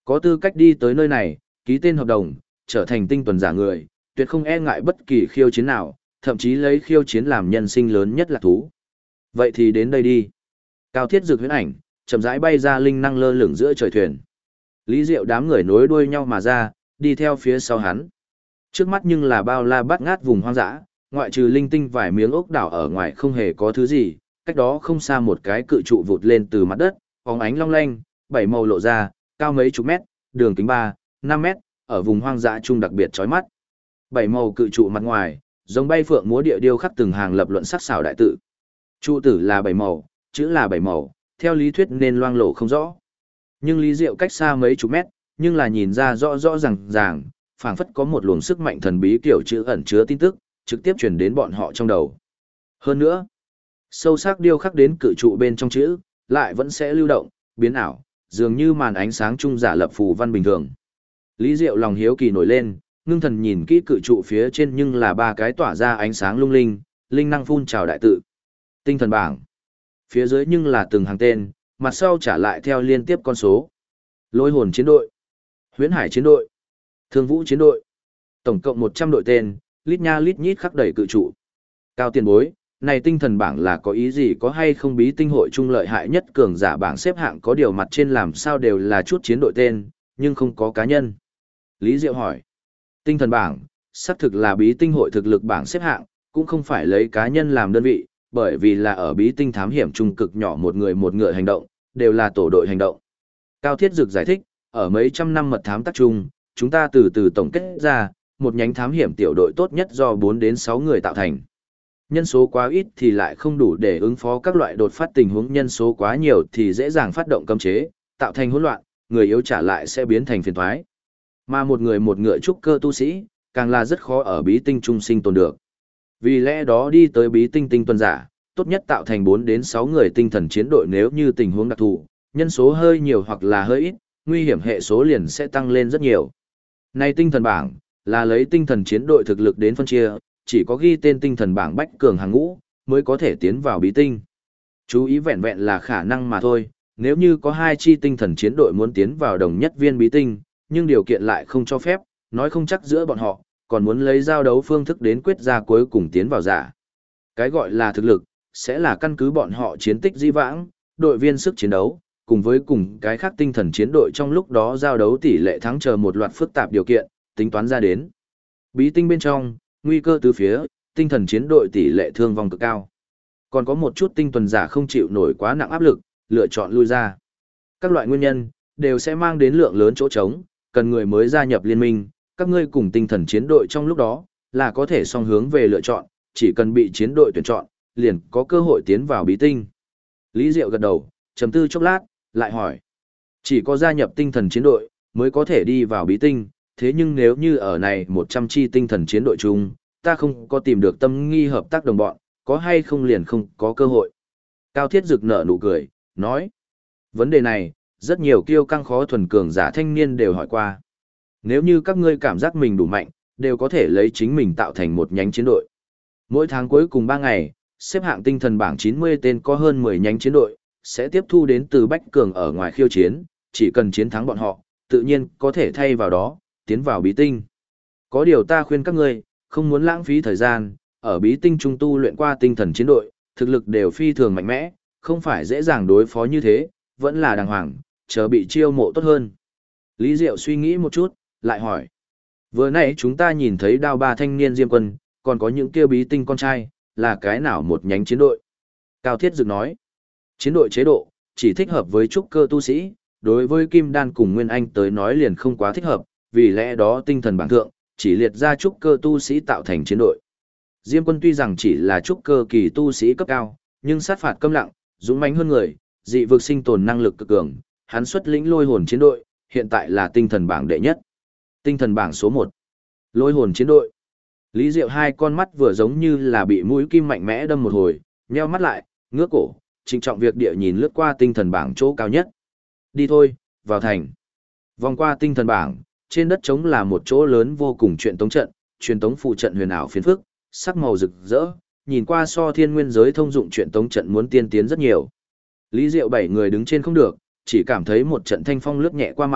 Có tư cách đi tới nơi này, ký tên hợp đồng, trở thành tinh tuần giả người, tuyệt không e ngại bất kỳ khiêu chiến nào, thậm chí lấy khiêu chiến làm nhân sinh lớn nhất là thú. Vậy thì đến đây đi. Cao Thiết Dực huyễn ảnh, chậm rãi bay ra linh năng lơ lửng giữa trời thuyền. Lý Diệu đám người nối đuôi nhau mà ra, đi theo phía sau hắn. Trước mắt nhưng là bao la bát ngát vùng hoang dã, ngoại trừ linh tinh vài miếng ốc đảo ở ngoài không hề có thứ gì, cách đó không xa một cái cự trụ vụt lên từ mặt đất, phóng ánh long lanh, bảy màu lộ ra, cao mấy chục mét, đường kính 3-5 mét, ở vùng hoang dã trung đặc biệt chói mắt. Bảy màu cự trụ mặt ngoài, giống bay phượng múa địa điêu khắc từng hàng lập luận sắc sảo đại tự. Trụ tử là bảy màu, chữ là bảy màu, theo lý thuyết nên loang lổ không rõ. Nhưng Lý Diệu cách xa mấy chục mét, nhưng là nhìn ra rõ rõ ràng, phảng phất có một luồng sức mạnh thần bí kiểu chữ ẩn chứa tin tức, trực tiếp truyền đến bọn họ trong đầu. Hơn nữa, sâu sắc điêu khắc đến cự trụ bên trong chữ, lại vẫn sẽ lưu động, biến ảo, dường như màn ánh sáng trung giả lập phù văn bình thường. Lý Diệu lòng hiếu kỳ nổi lên, ngưng thần nhìn kỹ cự trụ phía trên nhưng là ba cái tỏa ra ánh sáng lung linh, linh năng phun trào đại tự. Tinh thần bảng. Phía dưới nhưng là từng hàng tên, mặt sau trả lại theo liên tiếp con số. Lôi hồn chiến đội, Huyễn Hải chiến đội, Thương Vũ chiến đội. Tổng cộng 100 đội tên, lít nha lít nhít khắc đầy cự trụ. Cao tiền bối, này tinh thần bảng là có ý gì, có hay không bí tinh hội trung lợi hại nhất cường giả bảng xếp hạng có điều mặt trên làm sao đều là chút chiến đội tên, nhưng không có cá nhân. Lý Diệu hỏi. Tinh thần bảng, xác thực là bí tinh hội thực lực bảng xếp hạng, cũng không phải lấy cá nhân làm đơn vị, bởi vì là ở bí tinh thám hiểm trung cực nhỏ một người một ngựa hành động, đều là tổ đội hành động. Cao Thiết Dực giải thích, ở mấy trăm năm mật thám tác chung, chúng ta từ từ tổng kết ra, một nhánh thám hiểm tiểu đội tốt nhất do 4 đến 6 người tạo thành. Nhân số quá ít thì lại không đủ để ứng phó các loại đột phát tình huống, nhân số quá nhiều thì dễ dàng phát động cấm chế, tạo thành hỗn loạn, người yếu trả lại sẽ biến thành phiền toái. Mà một người một ngựa trúc cơ tu sĩ, càng là rất khó ở bí tinh trung sinh tồn được. Vì lẽ đó đi tới bí tinh tinh tuần giả, tốt nhất tạo thành 4 đến 6 người tinh thần chiến đội, nếu như tình huống đặc thù, nhân số hơi nhiều hoặc là hơi ít, nguy hiểm hệ số liền sẽ tăng lên rất nhiều. Này tinh thần bảng, là lấy tinh thần chiến đội thực lực đến phân chia, chỉ có ghi tên tinh thần bảng bách cường hàng ngũ, mới có thể tiến vào bí tinh. Chú ý vẹn vẹn là khả năng mà thôi, nếu như có 2 chi tinh thần chiến đội muốn tiến vào đồng nhất viên bí tinh, nhưng điều kiện lại không cho phép, nói không chắc giữa bọn họ, còn muốn lấy giao đấu phương thức đến quyết ra cuối cùng tiến vào giả. Cái gọi là thực lực, sẽ là căn cứ bọn họ chiến tích di vãng, đội viên sức chiến đấu, cùng với cùng cái khác tinh thần chiến đội trong lúc đó giao đấu tỷ lệ thắng chờ một loạt phức tạp điều kiện, tính toán ra đến. Bí tinh bên trong, nguy cơ từ phía, tinh thần chiến đội tỷ lệ thương vong cực cao. Còn có một chút tinh tuần giả không chịu nổi quá nặng áp lực, lựa chọn lui ra. Các loại nguyên nhân, đều sẽ mang đến lượng lớn chỗ trống, cần người mới gia nhập liên minh, các ngươi cùng tinh thần chiến đội trong lúc đó, là có thể song hướng về lựa chọn, chỉ cần bị chiến đội tuyển chọn, liền có cơ hội tiến vào bí tinh. Lý Diệu gật đầu, trầm tư chốc lát, lại hỏi. Chỉ có gia nhập tinh thần chiến đội, mới có thể đi vào bí tinh, thế nhưng nếu như ở này 100 chi tinh thần chiến đội chung, ta không có tìm được tâm nghi hợp tác đồng bọn, có hay không liền không có cơ hội. Cao Thiết Dực nở nụ cười, nói. Vấn đề này, rất nhiều kiêu căng khó thuần cường giả thanh niên đều hỏi qua. Nếu như các ngươi cảm giác mình đủ mạnh, đều có thể lấy chính mình tạo thành một nhánh chiến đội. Mỗi tháng cuối cùng 3 ngày, xếp hạng tinh thần bảng 90 tên có hơn 10 nhánh chiến đội, sẽ tiếp thu đến từ bách cường ở ngoài khiêu chiến, chỉ cần chiến thắng bọn họ, tự nhiên có thể thay vào đó, tiến vào bí tinh. Có điều ta khuyên các ngươi, không muốn lãng phí thời gian, ở bí tinh trung tu luyện qua tinh thần chiến đội, thực lực đều phi thường mạnh mẽ, không phải dễ dàng đối phó như thế, vẫn là đàng hoàng, chờ bị chiêu mộ tốt hơn. Lý Diệu suy nghĩ một chút, lại hỏi. Vừa nãy chúng ta nhìn thấy đao ba thanh niên Diêm Quân, còn có những kia bí tinh con trai, là cái nào một nhánh chiến đội? Cao Thiết Dực nói. Chiến đội chế độ, chỉ thích hợp với trúc cơ tu sĩ, đối với Kim Đan cùng Nguyên Anh tới nói liền không quá thích hợp, vì lẽ đó tinh thần bảng thượng, chỉ liệt ra trúc cơ tu sĩ tạo thành chiến đội. Diêm Quân tuy rằng chỉ là trúc cơ kỳ tu sĩ cấp cao, nhưng sát phạt câm lặng, dũng mãnh hơn người, dị vực sinh tồn năng lực cực cường, hắn xuất lĩnh lôi hồn chiến đội, hiện tại là tinh thần bảng đệ nhất. Tinh thần bảng số 1. Lôi hồn chiến đội. Lý Diệu hai con mắt vừa giống như là bị mũi kim mạnh mẽ đâm một hồi, nheo mắt lại, ngước cổ, trịnh trọng việc địa nhìn lướt qua tinh thần bảng chỗ cao nhất. Đi thôi, vào thành. Vòng qua tinh thần bảng, trên đất trống là một chỗ lớn vô cùng truyền tống trận, truyền tống phụ trận huyền ảo phiến phức, sắc màu rực rỡ, nhìn qua so thiên nguyên giới thông dụng truyền tống trận muốn tiên tiến rất nhiều. Lý Diệu 7 người đứng trên không được, chỉ cảm thấy một trận thanh phong lướt nhẹ qua mặt,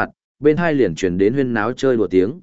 bên hai liền truyền đến huyên náo chơi đùa tiếng.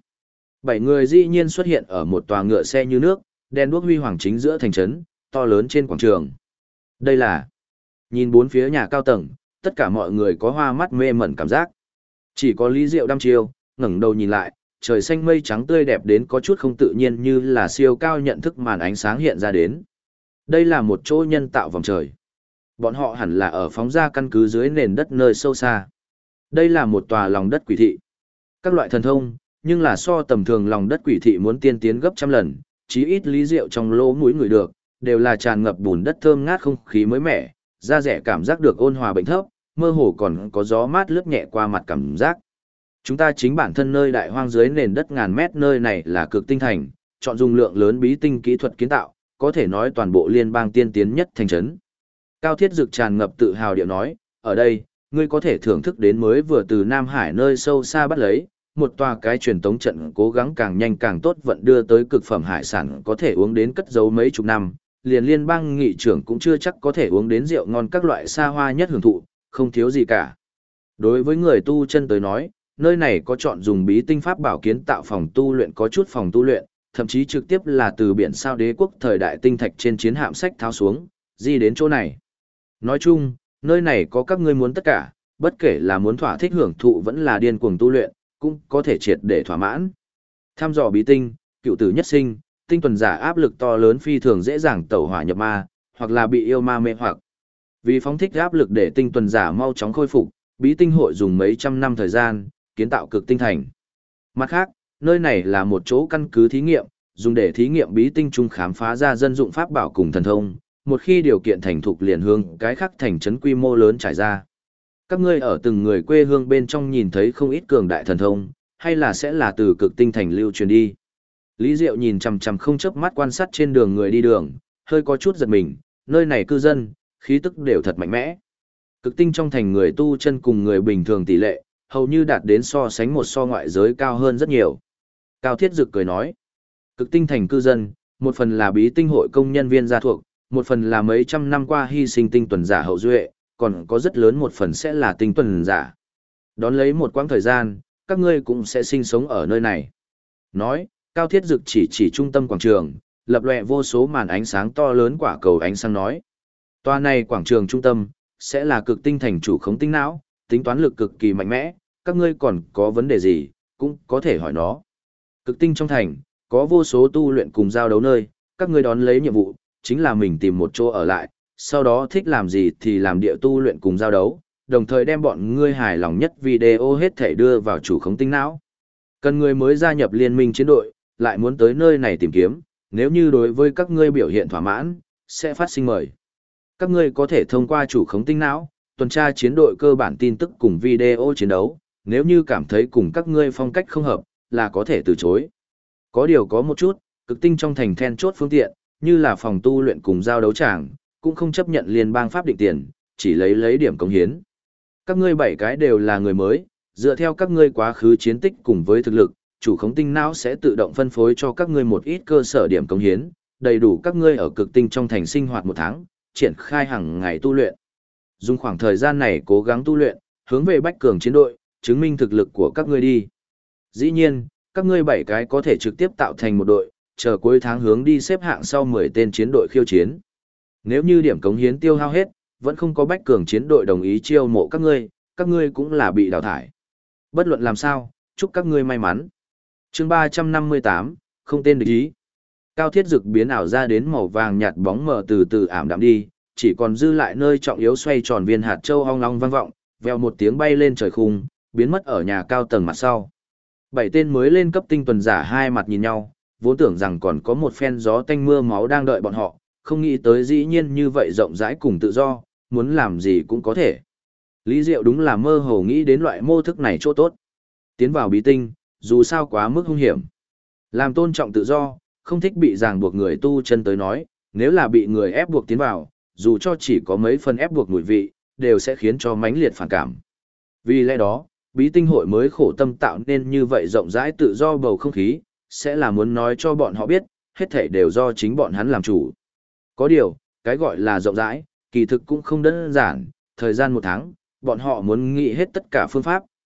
7 người dĩ nhiên xuất hiện ở một tòa ngựa xe như nước, đèn đuốc huy hoàng chính giữa thành trấn, to lớn trên quảng trường. Đây là... Nhìn bốn phía nhà cao tầng, tất cả mọi người có hoa mắt mê mẩn cảm giác. Chỉ có Lý Diệu đăm chiêu, ngẩng đầu nhìn lại, trời xanh mây trắng tươi đẹp đến có chút không tự nhiên như là siêu cao nhận thức màn ánh sáng hiện ra đến. Đây là một chỗ nhân tạo vòng trời. Bọn họ hẳn là ở phóng ra căn cứ dưới nền đất nơi sâu xa. Đây là một tòa lòng đất quỷ thị. Các loại thần thông, nhưng là so tầm thường lòng đất quỷ thị muốn tiên tiến gấp trăm lần, chí ít Lý Diệu trong lỗ mũi người được, đều là tràn ngập bùn đất thơm ngát không khí mới mẻ, da rẻ cảm giác được ôn hòa bệnh thấp, mơ hồ còn có gió mát lướt nhẹ qua mặt cảm giác. Chúng ta chính bản thân nơi đại hoang dưới nền đất ngàn mét nơi này là cực tinh thành, chọn dùng lượng lớn bí tinh kỹ thuật kiến tạo, có thể nói toàn bộ liên bang tiên tiến nhất thành trấn. Cao Thiết Dực tràn ngập tự hào điệu nói, ở đây, ngươi có thể thưởng thức đến mới vừa từ Nam Hải nơi sâu xa bắt lấy, một tòa cái truyền tống trận cố gắng càng nhanh càng tốt vận đưa tới cực phẩm hải sản có thể uống đến cất giấu mấy chục năm, liền liên bang nghị trưởng cũng chưa chắc có thể uống đến rượu ngon các loại xa hoa nhất hưởng thụ, không thiếu gì cả. Đối với người tu chân tới nói, nơi này có chọn dùng bí tinh pháp bảo kiến tạo phòng tu luyện có chút phòng tu luyện, thậm chí trực tiếp là từ biển sao đế quốc thời đại tinh thạch trên chiến hạm sách tháo xuống, di đến chỗ này. Nói chung, nơi này có các ngươi muốn tất cả, bất kể là muốn thỏa thích hưởng thụ vẫn là điên cuồng tu luyện, cũng có thể triệt để thỏa mãn. Tham dò bí tinh, cựu tử nhất sinh, tinh tuần giả áp lực to lớn phi thường dễ dàng tẩu hỏa nhập ma, hoặc là bị yêu ma mê hoặc. Vì phóng thích áp lực để tinh tuần giả mau chóng khôi phục, bí tinh hội dùng mấy trăm năm thời gian, kiến tạo cực tinh thành. Mặt khác, nơi này là một chỗ căn cứ thí nghiệm, dùng để thí nghiệm bí tinh trung khám phá ra dân dụng pháp bảo cùng thần thông, một khi điều kiện thành thục liền hướng cái khác thành trấn quy mô lớn trải ra. Các ngươi ở từng người quê hương bên trong nhìn thấy không ít cường đại thần thông, hay là sẽ là từ cực tinh thành lưu truyền đi. Lý Diệu nhìn chằm chằm không chớp mắt quan sát trên đường người đi đường, hơi có chút giật mình, nơi này cư dân, khí tức đều thật mạnh mẽ. Cực tinh trong thành người tu chân cùng người bình thường tỷ lệ, hầu như đạt đến so sánh một so ngoại giới cao hơn rất nhiều. Cao Thiết Dực cười nói, cực tinh thành cư dân, một phần là bí tinh hội công nhân viên gia thuộc, một phần là mấy trăm năm qua hy sinh tinh tuần giả hậu duệ, còn có rất lớn một phần sẽ là tinh tuần giả. Đón lấy một quãng thời gian, các ngươi cũng sẽ sinh sống ở nơi này. Nói, Cao Thiết Dực chỉ trung tâm quảng trường, lập lòe vô số màn ánh sáng to lớn quả cầu ánh sáng nói. Tòa này quảng trường trung tâm, sẽ là cực tinh thành chủ khống tinh não, tính toán lực cực kỳ mạnh mẽ, các ngươi còn có vấn đề gì, cũng có thể hỏi nó. Cực tinh trong thành, có vô số tu luyện cùng giao đấu nơi, các ngươi đón lấy nhiệm vụ, chính là mình tìm một chỗ ở lại, sau đó thích làm gì thì làm địa tu luyện cùng giao đấu, đồng thời đem bọn ngươi hài lòng nhất video hết thể đưa vào chủ khống tinh não. Cần người mới gia nhập liên minh chiến đội, lại muốn tới nơi này tìm kiếm, nếu như đối với các ngươi biểu hiện thỏa mãn, sẽ phát sinh mời. Các ngươi có thể thông qua chủ khống tinh não, tuần tra chiến đội cơ bản tin tức cùng video chiến đấu, nếu như cảm thấy cùng các ngươi phong cách không hợp, là có thể từ chối. Có điều có một chút, cực tinh trong thành then chốt phương tiện, như là phòng tu luyện cùng giao đấu tràng, cũng không chấp nhận liên bang pháp định tiền, chỉ lấy điểm cống hiến. Các ngươi 7 cái đều là người mới, dựa theo các ngươi quá khứ chiến tích cùng với thực lực, chủ khống tinh não sẽ tự động phân phối cho các ngươi một ít cơ sở điểm cống hiến, đầy đủ các ngươi ở cực tinh trong thành sinh hoạt một tháng, triển khai hàng ngày tu luyện. Dùng khoảng thời gian này cố gắng tu luyện, hướng về bách cường chiến đội, chứng minh thực lực của các ngươi đi. Dĩ nhiên, các ngươi 7 cái có thể trực tiếp tạo thành một đội, chờ cuối tháng hướng đi xếp hạng sau 10 tên chiến đội khiêu chiến. Nếu như điểm cống hiến tiêu hao hết, vẫn không có bách cường chiến đội đồng ý chiêu mộ các ngươi cũng là bị đào thải. Bất luận làm sao, chúc các ngươi may mắn. Chương 358, không tên địch ý. Cao Thiết Dực biến ảo ra đến màu vàng nhạt bóng mờ từ từ ảm đạm đi, chỉ còn dư lại nơi trọng yếu xoay tròn viên hạt châu ong long vang vọng, vèo một tiếng bay lên trời khung, biến mất ở nhà cao tầng mặt sau. 7 tên mới lên cấp tinh tuần giả hai mặt nhìn nhau, vốn tưởng rằng còn có một phen gió tanh mưa máu đang đợi bọn họ, không nghĩ tới dĩ nhiên như vậy rộng rãi cùng tự do, muốn làm gì cũng có thể. Lý Diệu đúng là mơ hồ nghĩ đến loại mô thức này chỗ tốt. Tiến vào bí tinh, dù sao quá mức hung hiểm. Làm tôn trọng tự do, không thích bị ràng buộc người tu chân tới nói, nếu là bị người ép buộc tiến vào, dù cho chỉ có mấy phần ép buộc mùi vị, đều sẽ khiến cho mãnh liệt phản cảm. Vì lẽ đó, bí tinh hội mới khổ tâm tạo nên như vậy rộng rãi tự do bầu không khí, sẽ là muốn nói cho bọn họ biết, hết thảy đều do chính bọn hắn làm chủ. Có điều, cái gọi là rộng rãi, kỳ thực cũng không đơn giản, thời gian một tháng, bọn họ muốn nghĩ hết tất cả phương pháp,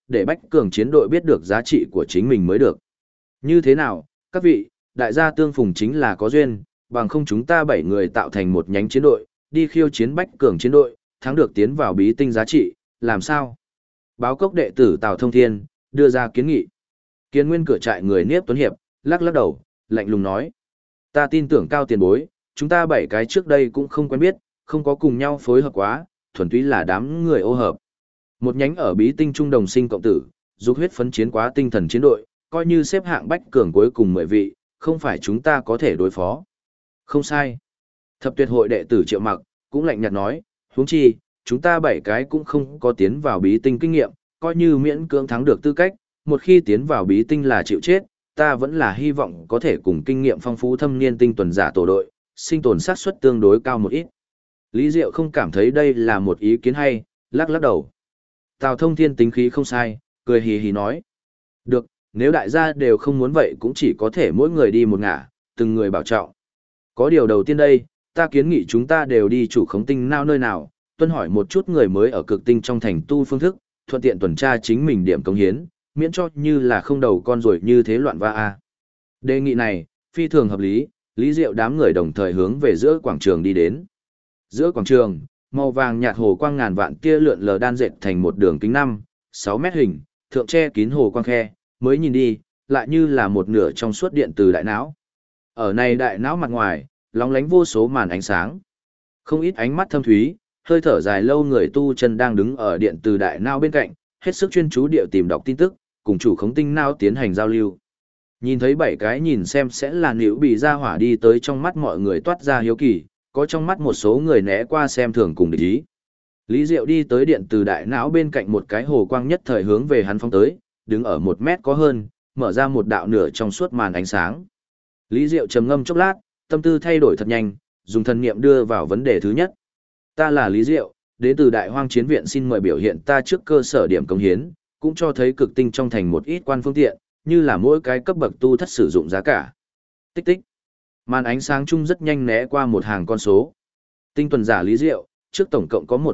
để Bách Cường chiến đội biết được giá trị của chính mình mới được. Như thế nào, các vị, đại gia tương phùng chính là có duyên, bằng không chúng ta 7 người tạo thành một nhánh chiến đội, đi khiêu chiến Bách Cường chiến đội, thắng được tiến vào bí tinh giá trị, làm sao? Báo cốc đệ tử Tào Thông Thiên, đưa ra kiến nghị. Kiến nguyên cửa trại người Niếp Tuấn Hiệp, lắc lắc đầu, lạnh lùng nói. Ta tin tưởng cao tiền bối, chúng ta 7 cái trước đây cũng không quen biết, không có cùng nhau phối hợp quá, thuần túy là đám người ô hợp. Một nhánh ở bí tinh trung đồng sinh cộng tử, dục huyết phấn chiến quá tinh thần chiến đội, coi như xếp hạng Bách Cường cuối cùng 10 vị, không phải chúng ta có thể đối phó. Không sai. Thập tuyệt hội đệ tử Triệu Mặc, cũng lạnh nhạt nói, huống chi, chúng ta 7 cái cũng không có tiến vào bí tinh kinh nghiệm, coi như miễn cưỡng thắng được tư cách, một khi tiến vào bí tinh là chịu chết, ta vẫn là hy vọng có thể cùng kinh nghiệm phong phú thâm niên tinh tuần giả tổ đội, sinh tồn xác suất tương đối cao một ít. Lý Diệu không cảm thấy đây là một ý kiến hay, lắc lắc đầu. Tào Thông Thiên tính khí không sai, cười hì hì nói. Được, nếu đại gia đều không muốn vậy cũng chỉ có thể mỗi người đi một ngả, từng người bảo trọng. Có điều đầu tiên đây, ta kiến nghị chúng ta đều đi chủ khống tinh nào nơi nào, tuân hỏi một chút người mới ở cực tinh trong thành tu phương thức, thuận tiện tuần tra chính mình điểm cống hiến, miễn cho như là không đầu con rồi như thế loạn va a. Đề nghị này, phi thường hợp lý, Lý Diệu đám người đồng thời hướng về giữa quảng trường đi đến. Giữa quảng trường, màu vàng nhạt hồ quang ngàn vạn tia lượn lờ đan dệt thành một đường kính 5-6 mét hình, thượng che kín hồ quang khe, mới nhìn đi, lại như là một nửa trong suốt điện từ đại não. Ở này đại não mặt ngoài, lóng lánh vô số màn ánh sáng. Không ít ánh mắt thâm thúy, hơi thở dài lâu người tu chân đang đứng ở điện từ đại não bên cạnh, hết sức chuyên chú địa tìm đọc tin tức, cùng chủ khống tinh não tiến hành giao lưu. Nhìn thấy 7 cái nhìn xem sẽ là nữ bị ra hỏa đi tới trong mắt mọi người toát ra hiếu kỳ, có trong mắt một số người né qua xem thường cùng địch ý. Lý Diệu đi tới điện từ đại não bên cạnh một cái hồ quang nhất thời hướng về hắn phóng tới, đứng ở 1 mét có hơn, mở ra một đạo nửa trong suốt màn ánh sáng. Lý Diệu trầm ngâm chốc lát, tâm tư thay đổi thật nhanh, dùng thần niệm đưa vào vấn đề thứ nhất. Ta là Lý Diệu, đến từ Đại Hoang Chiến Viện, xin mời biểu hiện ta trước cơ sở điểm cống hiến, cũng cho thấy cực tinh trong thành một ít quan phương tiện, như là mỗi cái cấp bậc tu thất sử dụng giá cả. Tích tích. Màn ánh sáng chung rất nhanh né qua một hàng con số. Tinh tuần giả Lý Diệu, trước tổng cộng có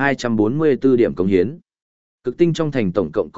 1.244 điểm cống hiến. Cực tinh trong thành tổng cộng có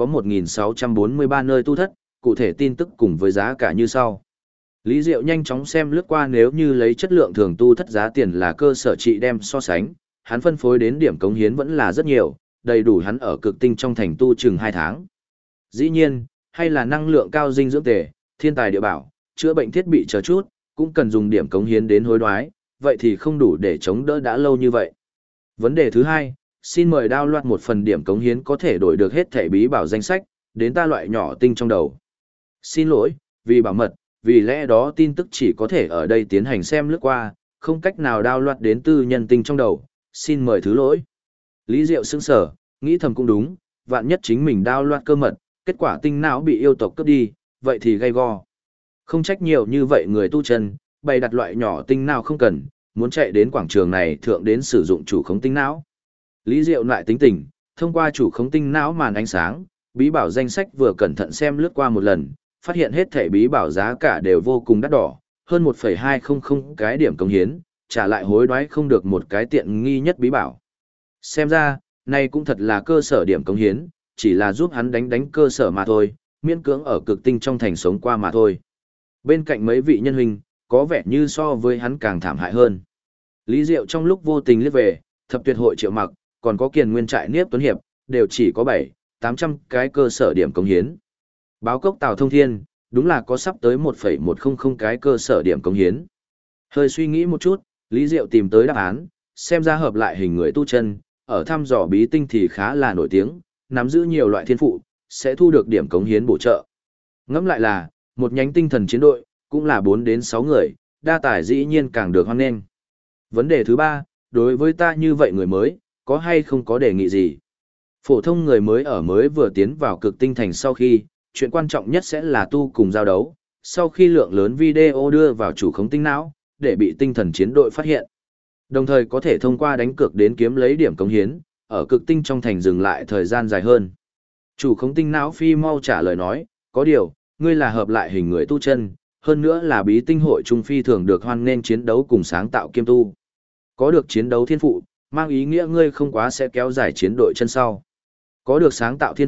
1.643 nơi tu thất, cụ thể tin tức cùng với giá cả như sau. Lý Diệu nhanh chóng xem lướt qua, nếu như lấy chất lượng thường tu thất giá tiền là cơ sở trị đem so sánh, hắn phân phối đến điểm cống hiến vẫn là rất nhiều, đầy đủ hắn ở cực tinh trong thành tu chừng 2 tháng. Dĩ nhiên, hay là năng lượng cao dinh dưỡng tề, thiên tài địa bảo, chữa bệnh thiết bị chờ chút, cũng cần dùng điểm cống hiến đến hối đoái, vậy thì không đủ để chống đỡ đã lâu như vậy. Vấn đề thứ hai, xin mời download một phần điểm cống hiến có thể đổi được hết thẻ bí bảo danh sách, đến ta loại nhỏ tinh trong đầu. Xin lỗi, vì bảo mật, vì lẽ đó tin tức chỉ có thể ở đây tiến hành xem lướt qua, không cách nào download đến tư nhân tinh trong đầu, xin mời thứ lỗi. Lý Diệu sững sờ, nghĩ thầm cũng đúng, vạn nhất chính mình download cơ mật, kết quả tinh não bị yêu tộc cướp đi, vậy thì gay go. Không trách nhiều như vậy người tu chân, bày đặt loại nhỏ tinh nào không cần, muốn chạy đến quảng trường này thượng đến sử dụng chủ khống tinh não. Lý Diệu lại tính tình, thông qua chủ khống tinh não màn ánh sáng, bí bảo danh sách vừa cẩn thận xem lướt qua một lần, phát hiện hết thảy bí bảo giá cả đều vô cùng đắt đỏ, hơn 1,200 cái điểm cống hiến, trả lại hối đoái không được một cái tiện nghi nhất bí bảo. Xem ra, này cũng thật là cơ sở điểm cống hiến, chỉ là giúp hắn đánh cơ sở mà thôi, miễn cưỡng ở cực tinh trong thành sống qua mà thôi. Bên cạnh mấy vị nhân huynh, có vẻ như so với hắn càng thảm hại hơn. Lý Diệu trong lúc vô tình liếc về, thập tuyệt hội Triệu Mặc, còn có Kiền Nguyên trại Niếp Tuấn Hiệp, đều chỉ có 700-800 cái cơ sở điểm cống hiến. Báo cốc Tào Thông Thiên, đúng là có sắp tới 1,100 cái cơ sở điểm cống hiến. Hơi suy nghĩ một chút, Lý Diệu tìm tới đáp án, xem ra hợp lại hình người tu chân, ở thăm dò bí tinh thì khá là nổi tiếng, nắm giữ nhiều loại thiên phụ, sẽ thu được điểm cống hiến bổ trợ. Ngẫm lại là, một nhánh tinh thần chiến đội, cũng là 4 đến 6 người, đa tài dĩ nhiên càng được hoan nghênh. Vấn đề thứ 3, đối với ta như vậy người mới, có hay không có đề nghị gì? Phổ thông người mới ở mới vừa tiến vào cực tinh thành sau khi, chuyện quan trọng nhất sẽ là tu cùng giao đấu, sau khi lượng lớn video đưa vào chủ khống tinh não, để bị tinh thần chiến đội phát hiện. Đồng thời có thể thông qua đánh cược đến kiếm lấy điểm cống hiến, ở cực tinh trong thành dừng lại thời gian dài hơn. Chủ khống tinh não phi mau trả lời nói, có điều, ngươi là hợp lại hình người tu chân, hơn nữa là bí tinh hội trung phi thường được hoan nghênh chiến đấu cùng sáng tạo kiêm tu. Có được chiến đấu thiên phụ, mang ý nghĩa ngươi không quá sẽ kéo dài chiến đội chân sau. Có được sáng tạo thiên phụ,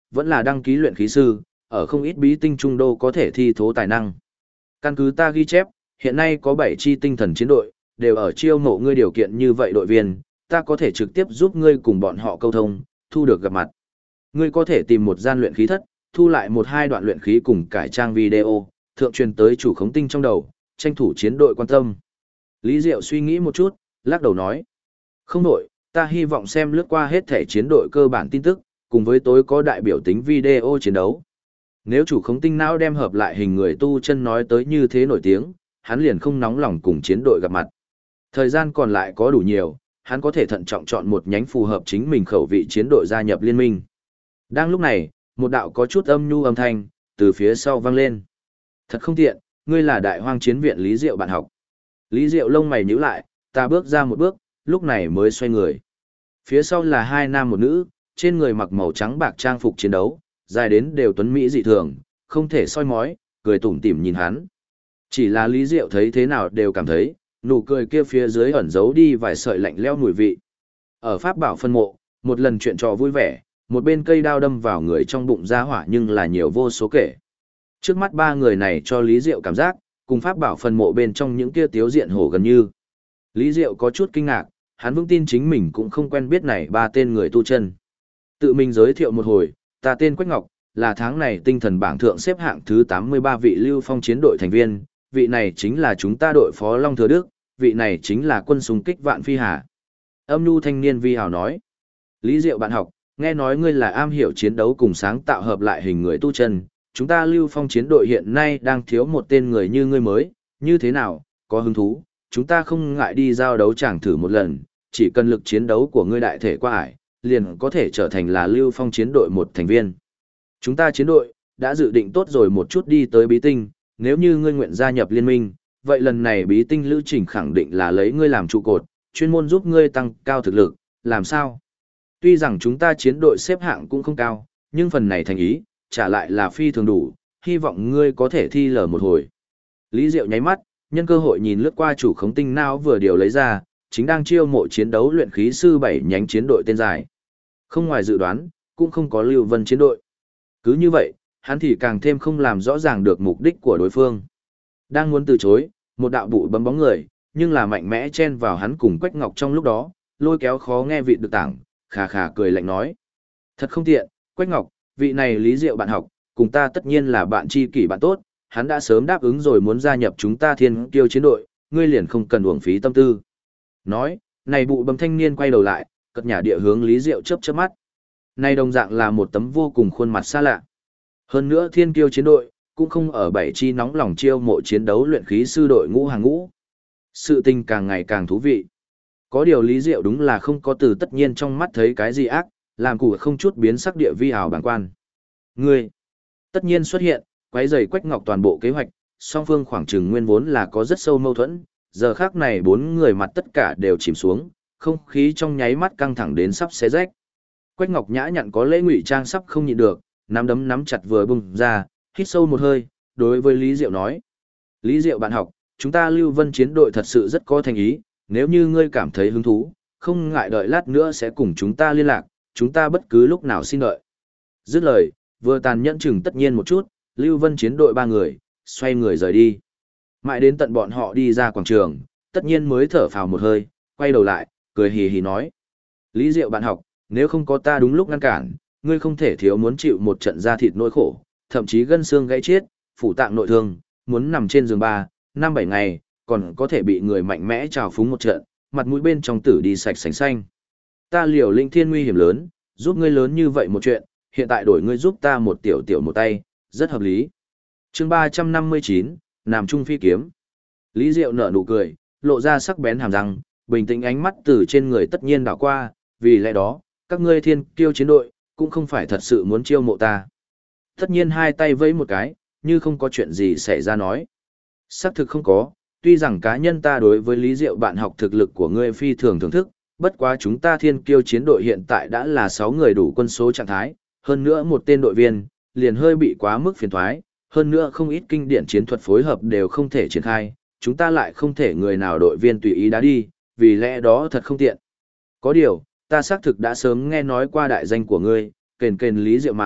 vẫn là đăng ký luyện khí sư, ở không ít bí tinh trung đô có thể thi thố tài năng. Căn cứ ta ghi chép, hiện nay có 7 chi tinh thần chiến đội, đều ở chiêu mộ ngươi điều kiện như vậy đội viên, ta có thể trực tiếp giúp ngươi cùng bọn họ câu thông, thu được gặp mặt. Ngươi có thể tìm một gian luyện khí thất, thu lại một hai đoạn luyện khí cùng cải trang video, thượng truyền tới chủ khống tinh trong đầu, tranh thủ chiến đội quan tâm. Lý Diệu suy nghĩ một chút, lắc đầu nói. Không đổi, ta hy vọng xem lướt qua hết thể chiến đội cơ bản tin tức, cùng với tối có đại biểu tính video chiến đấu. Nếu chủ khống tinh não đem hợp lại hình người tu chân nói tới như thế nổi tiếng, hắn liền không nóng lòng cùng chiến đội gặp mặt. Thời gian còn lại có đủ nhiều, hắn có thể thận trọng chọn một nhánh phù hợp chính mình khẩu vị chiến đội gia nhập liên minh. Đang lúc này, một đạo có chút âm nhu âm thanh, từ phía sau vang lên. Thật không tiện, ngươi là đại hoang chiến viện Lý Diệu bạn học. Lý Diệu lông mày nhíu lại, ta bước ra một bước, lúc này mới xoay người. Phía sau là hai nam một nữ, trên người mặc màu trắng bạc trang phục chiến đấu, dài đến đều tuấn mỹ dị thường, không thể soi mói, cười tủm tỉm nhìn hắn. Chỉ là Lý Diệu thấy thế nào đều cảm thấy, nụ cười kia phía dưới ẩn giấu đi vài sợi lạnh lẽo mùi vị. Ở pháp bảo phân mộ, một lần chuyện trò vui vẻ, một bên cây đao đâm vào người trong bụng ra hỏa nhưng là nhiều vô số kể. Trước mắt ba người này cho Lý Diệu cảm giác, cùng pháp bảo phân mộ bên trong những kia tiếu diện hổ gần như. Lý Diệu có chút kinh ngạc, hắn vững tin chính mình cũng không quen biết này ba tên người tu chân. Tự mình giới thiệu một hồi, ta tên Quách Ngọc, là tháng này tinh thần bảng thượng xếp hạng thứ 83 vị Lưu Phong chiến đội thành viên, vị này chính là chúng ta đội phó Long Thừa Đức, vị này chính là quân xung kích Vạn Phi Hà. Âm nhu thanh niên vi hào nói. Lý Diệu bạn học, nghe nói ngươi là am hiểu chiến đấu cùng sáng tạo hợp lại hình người tu chân, chúng ta Lưu Phong chiến đội hiện nay đang thiếu một tên người như ngươi mới, như thế nào, có hứng thú, chúng ta không ngại đi giao đấu chẳng thử một lần, chỉ cần lực chiến đấu của ngươi đại thể qua ải, liền có thể trở thành là Lưu Phong chiến đội một thành viên. Chúng ta chiến đội, đã dự định tốt rồi một chút đi tới bí tinh, nếu như ngươi nguyện gia nhập liên minh, vậy lần này bí tinh lữ trình khẳng định là lấy ngươi làm trụ cột, chuyên môn giúp ngươi tăng cao thực lực, làm sao? Tuy rằng chúng ta chiến đội xếp hạng cũng không cao, nhưng phần này thành ý, trả lại là phi thường đủ, hy vọng ngươi có thể thi lờ một hồi. Lý Diệu nháy mắt, nhân cơ hội nhìn lướt qua chủ khống tinh não vừa điều lấy ra, chính đang chiêu mộ chiến đấu luyện khí sư 7 nhánh chiến đội tên dài. Không ngoài dự đoán, cũng không có Lưu Vân chiến đội. Cứ như vậy, hắn thì càng thêm không làm rõ ràng được mục đích của đối phương. Đang muốn từ chối, một đạo bụi bấm bóng người, nhưng là mạnh mẽ chen vào hắn cùng Quách Ngọc trong lúc đó, lôi kéo khó nghe vị được tảng, khà khà cười lạnh nói. Thật không tiện, Quách Ngọc, vị này Lý Diệu bạn học, cùng ta tất nhiên là bạn tri kỷ bạn tốt, hắn đã sớm đáp ứng rồi muốn gia nhập chúng ta Thiên Kiêu chiến đội, ngươi liền không cần uổng phí tâm tư. Nói, này bụi bấm thanh niên quay đầu lại, cất nhà địa hướng Lý Diệu chớp chớp mắt. Này đồng dạng là một tấm vô cùng khuôn mặt xa lạ. Hơn nữa Thiên Kiêu chiến đội, cũng không ở bảy chi nóng lòng chiêu mộ chiến đấu luyện khí sư đội ngũ hàng ngũ. Sự tình càng ngày càng thú vị. Có điều Lý Diệu đúng là không có từ tất nhiên trong mắt thấy cái gì ác, làm cụ không chút biến sắc địa vi ảo bản quan. Ngươi, tất nhiên xuất hiện, quấy rầy Quách Ngọc toàn bộ kế hoạch, song phương khoảng chừng nguyên vốn là có rất sâu mâu thuẫn, giờ khác này bốn người mặt tất cả đều chìm xuống, không khí trong nháy mắt căng thẳng đến sắp xé rách. Quách Ngọc nhã nhặn có lễ ngụy trang sắp không nhịn được, nắm đấm nắm chặt vừa bung ra, hít sâu một hơi, đối với Lý Diệu nói. Lý Diệu bạn học, chúng ta Lưu Vân chiến đội thật sự rất có thành ý, nếu như ngươi cảm thấy hứng thú, không ngại đợi lát nữa sẽ cùng chúng ta liên lạc, chúng ta bất cứ lúc nào xin đợi. Dứt lời, vừa tàn nhẫn chừng tất nhiên một chút, Lưu Vân chiến đội ba người, xoay người rời đi. Mãi đến tận bọn họ đi ra quảng trường, tất nhiên mới thở phào một hơi, quay đầu lại, cười hì hì nói. Lý Diệu bạn học, nếu không có ta đúng lúc ngăn cản, ngươi không thể thiếu muốn chịu một trận da thịt nỗi khổ, thậm chí gân xương gãy chết, phủ tạng nội thương, muốn nằm trên giường 3, 5, 7 ngày, còn có thể bị người mạnh mẽ trào phúng một trận, mặt mũi bên trong tử đi sạch sành xanh. Ta liều lĩnh thiên nguy hiểm lớn, giúp ngươi lớn như vậy một chuyện, hiện tại đổi ngươi giúp ta một tiểu một tay, rất hợp lý. Chương 359, Nam Trung phi kiếm. Lý Diệu nở nụ cười, lộ ra sắc bén hàm răng, bình tĩnh ánh mắt từ trên người tất nhiên đảo qua, vì lẽ đó, các ngươi Thiên Kiêu chiến đội, cũng không phải thật sự muốn chiêu mộ ta. Tất nhiên hai tay vẫy một cái, như không có chuyện gì xảy ra nói. Xác thực không có, tuy rằng cá nhân ta đối với Lý Diệu bạn học thực lực của ngươi phi thường thưởng thức, bất quá chúng ta Thiên Kiêu chiến đội hiện tại đã là 6 người đủ quân số trạng thái, hơn nữa một tên đội viên, liền hơi bị quá mức phiền thoái, hơn nữa không ít kinh điển chiến thuật phối hợp đều không thể triển khai, chúng ta lại không thể người nào đội viên tùy ý đá đi, vì lẽ đó thật không tiện. Có điều, ta xác thực đã sớm nghe nói qua đại danh của ngươi, kền Lý Diệu mà,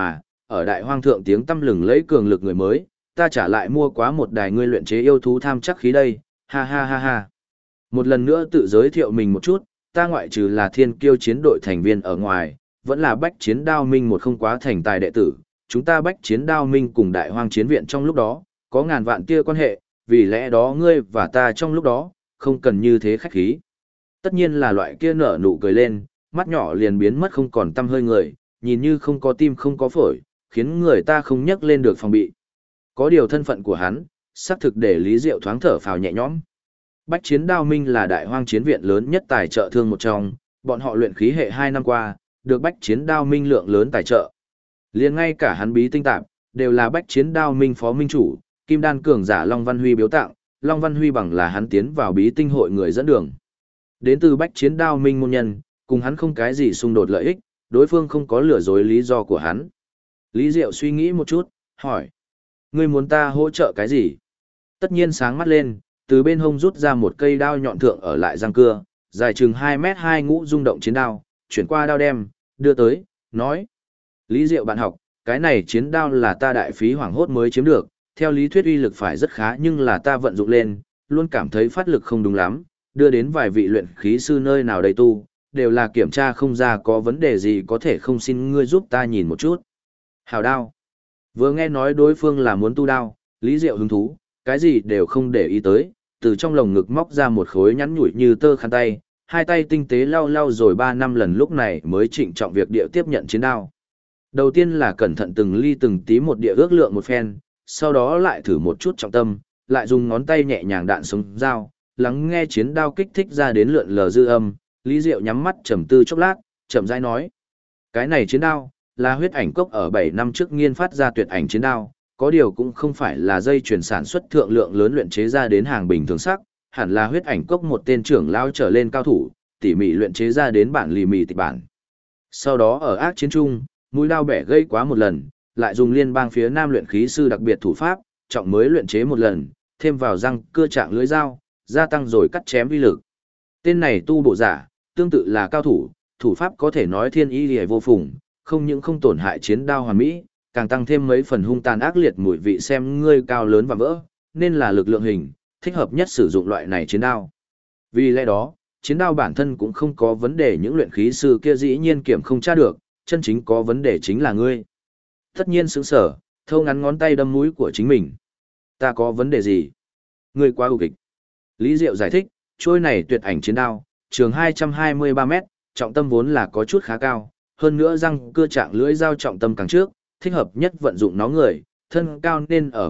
ở đại hoang thượng tiếng tăm lừng lấy cường lực người mới, ta trả lại mua quá một đài ngươi luyện chế yêu thú tham chắc khí đây, ha ha ha ha. Một lần nữa tự giới thiệu mình một chút, ta ngoại trừ là thiên kiêu chiến đội thành viên ở ngoài, vẫn là bách chiến đao minh một không quá thành tài đệ tử, chúng ta bách chiến đao minh cùng đại hoang chiến viện trong lúc đó, có ngàn vạn tia quan hệ, vì lẽ đó ngươi và ta trong lúc đó, không cần như thế khách khí. Tất nhiên là loại kia nở nụ cười lên, mắt nhỏ liền biến mất không còn tăm hơi người, nhìn như không có tim không có phổi, khiến người ta không nhấc lên được phòng bị. Có điều thân phận của hắn, xác thực để Lý Diệu thoáng thở phào nhẹ nhõm. Bách chiến đao minh là đại hoang chiến viện lớn nhất tài trợ thương một trong, bọn họ luyện khí hệ 2 năm qua, được bách chiến đao minh lượng lớn tài trợ. Liền ngay cả hắn bí tinh tạp, đều là bách chiến đao minh phó minh chủ, kim đan cường giả Long Văn Huy biếu tặng, Long Văn Huy bằng là hắn tiến vào bí tinh hội người dẫn đường. Đến từ bách chiến đao minh môn nhân, cùng hắn không cái gì xung đột lợi ích, đối phương không có lừa dối lý do của hắn. Lý Diệu suy nghĩ một chút, hỏi. Ngươi muốn ta hỗ trợ cái gì? Tất nhiên sáng mắt lên, từ bên hông rút ra một cây đao nhọn thượng ở lại răng cưa, dài chừng 2m2 ngũ rung động chiến đao, chuyển qua đao đem, đưa tới, nói. Lý Diệu bạn học, cái này chiến đao là ta đại phí hoảng hốt mới chiếm được, theo lý thuyết uy lực phải rất khá nhưng là ta vận dụng lên, luôn cảm thấy phát lực không đúng lắm, đưa đến vài vị luyện khí sư nơi nào đây tu, đều là kiểm tra không ra có vấn đề gì có thể không xin ngươi giúp ta nhìn một chút. Hào đao. Vừa nghe nói đối phương là muốn tu đao, Lý Diệu hứng thú, cái gì đều không để ý tới, từ trong lồng ngực móc ra một khối nhắn nhủi như tơ khăn tay, hai tay tinh tế lau lau rồi 3 năm lần lúc này mới trịnh trọng việc địa tiếp nhận chiến đao. Đầu tiên là cẩn thận từng ly từng tí một địa ước lượng một phen, sau đó lại thử một chút trọng tâm, lại dùng ngón tay nhẹ nhàng đạn xuống dao, lắng nghe chiến đao kích thích ra đến lượn lờ dư âm, Lý Diệu nhắm mắt trầm tư chốc lát, chậm rãi nói: "Cái này chiến đao là huyết ảnh cốc ở 7 năm trước nghiên phát ra tuyệt ảnh chiến đao, có điều cũng không phải là dây chuyển sản xuất thượng lượng lớn luyện chế ra đến hàng bình thường sắc, hẳn là huyết ảnh cốc một tên trưởng lao trở lên cao thủ, tỉ mỉ luyện chế ra đến bản lì mì tịch bản. Sau đó ở ác chiến trung, mũi đao bẻ gây quá một lần, lại dùng liên bang phía nam luyện khí sư đặc biệt thủ pháp, trọng mới luyện chế một lần, thêm vào răng cưa trạng lưỡi dao, gia tăng rồi cắt chém uy lực. Tên này tu bộ giả, tương tự là cao thủ, thủ pháp có thể nói thiên y liễu vô phùng, không những không tổn hại chiến đao hoàn mỹ, càng tăng thêm mấy phần hung tàn ác liệt mùi vị xem ngươi cao lớn và vỡ, nên là lực lượng hình, thích hợp nhất sử dụng loại này chiến đao. Vì lẽ đó, chiến đao bản thân cũng không có vấn đề những luyện khí sư kia dĩ nhiên kiểm không tra được, chân chính có vấn đề chính là ngươi." Tất nhiên sững sở, thâu ngắn ngón tay đâm mũi của chính mình. "Ta có vấn đề gì?" "Ngươi quá ưu kịch." Lý Diệu giải thích, trôi này tuyệt ảnh chiến đao, trường 223 mét, trọng tâm vốn là có chút khá cao, hơn nữa răng cưa trạng lưỡi dao trọng tâm càng trước, thích hợp nhất vận dụng nó người, thân cao nên ở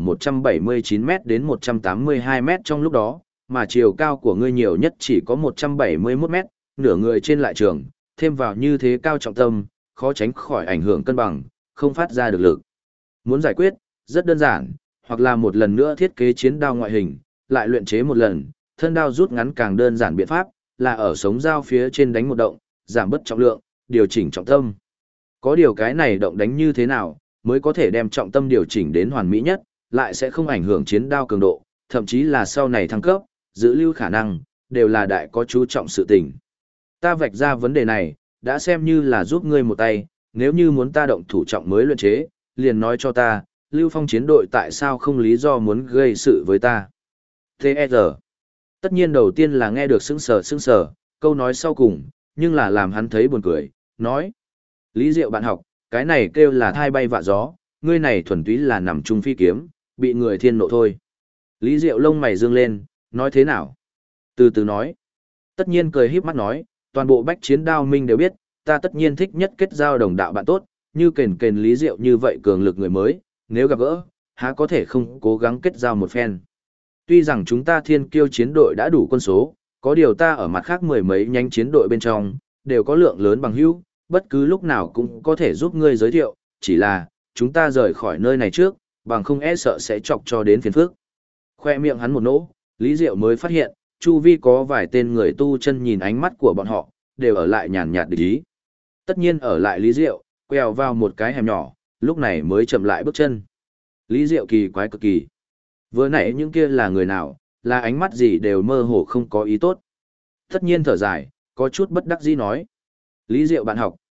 179 mét đến 182 mét trong lúc đó, mà chiều cao của ngươi nhiều nhất chỉ có 171 mét, nửa người trên lại trường, thêm vào như thế cao trọng tâm, khó tránh khỏi ảnh hưởng cân bằng, không phát ra được lực. Muốn giải quyết, rất đơn giản, hoặc là một lần nữa thiết kế chiến đao ngoại hình, lại luyện chế một lần, thân đao rút ngắn càng đơn giản biện pháp, là ở sống dao phía trên đánh một động, giảm bớt trọng lượng, điều chỉnh trọng tâm. Có điều cái này động đánh như thế nào, mới có thể đem trọng tâm điều chỉnh đến hoàn mỹ nhất, lại sẽ không ảnh hưởng chiến đao cường độ, thậm chí là sau này thăng cấp, giữ lưu khả năng, đều là đại có chú trọng sự tình. Ta vạch ra vấn đề này, đã xem như là giúp ngươi một tay, nếu như muốn ta động thủ trọng mới luyện chế, liền nói cho ta, Lưu Phong chiến đội tại sao không lý do muốn gây sự với ta. T.E.R. Tất nhiên đầu tiên là nghe được sững sờ, câu nói sau cùng, nhưng là làm hắn thấy buồn cười, nói. Lý Diệu bạn học, cái này kêu là thai bay vạ gió, ngươi này thuần túy là nằm chung phi kiếm, bị người thiên nộ thôi. Lý Diệu lông mày dương lên, nói thế nào? Từ từ nói. Tất nhiên cười híp mắt nói, toàn bộ bách chiến đao minh đều biết, ta tất nhiên thích nhất kết giao đồng đạo bạn tốt, như kền kền Lý Diệu như vậy cường lực người mới, nếu gặp gỡ, há có thể không cố gắng kết giao một phen. Tuy rằng chúng ta thiên kiêu chiến đội đã đủ quân số, có điều ta ở mặt khác mười mấy nhánh chiến đội bên trong, đều có lượng lớn bằng hữu, bất cứ lúc nào cũng có thể giúp ngươi giới thiệu, chỉ là, chúng ta rời khỏi nơi này trước, bằng không e sợ sẽ chọc cho đến phiền phức. Khoe miệng hắn một nỗ, Lý Diệu mới phát hiện, chu vi có vài tên người tu chân nhìn ánh mắt của bọn họ, đều ở lại nhàn nhạt địch ý. Tất nhiên ở lại Lý Diệu, quẹo vào một cái hẻm nhỏ, lúc này mới chậm lại bước chân. Lý Diệu kỳ quái cực kỳ. Vừa nãy những kia là người nào, là ánh mắt gì đều mơ hồ không có ý tốt. Tất nhiên thở dài, có chút bất đắc dĩ nói. Lý Diệu bạn học,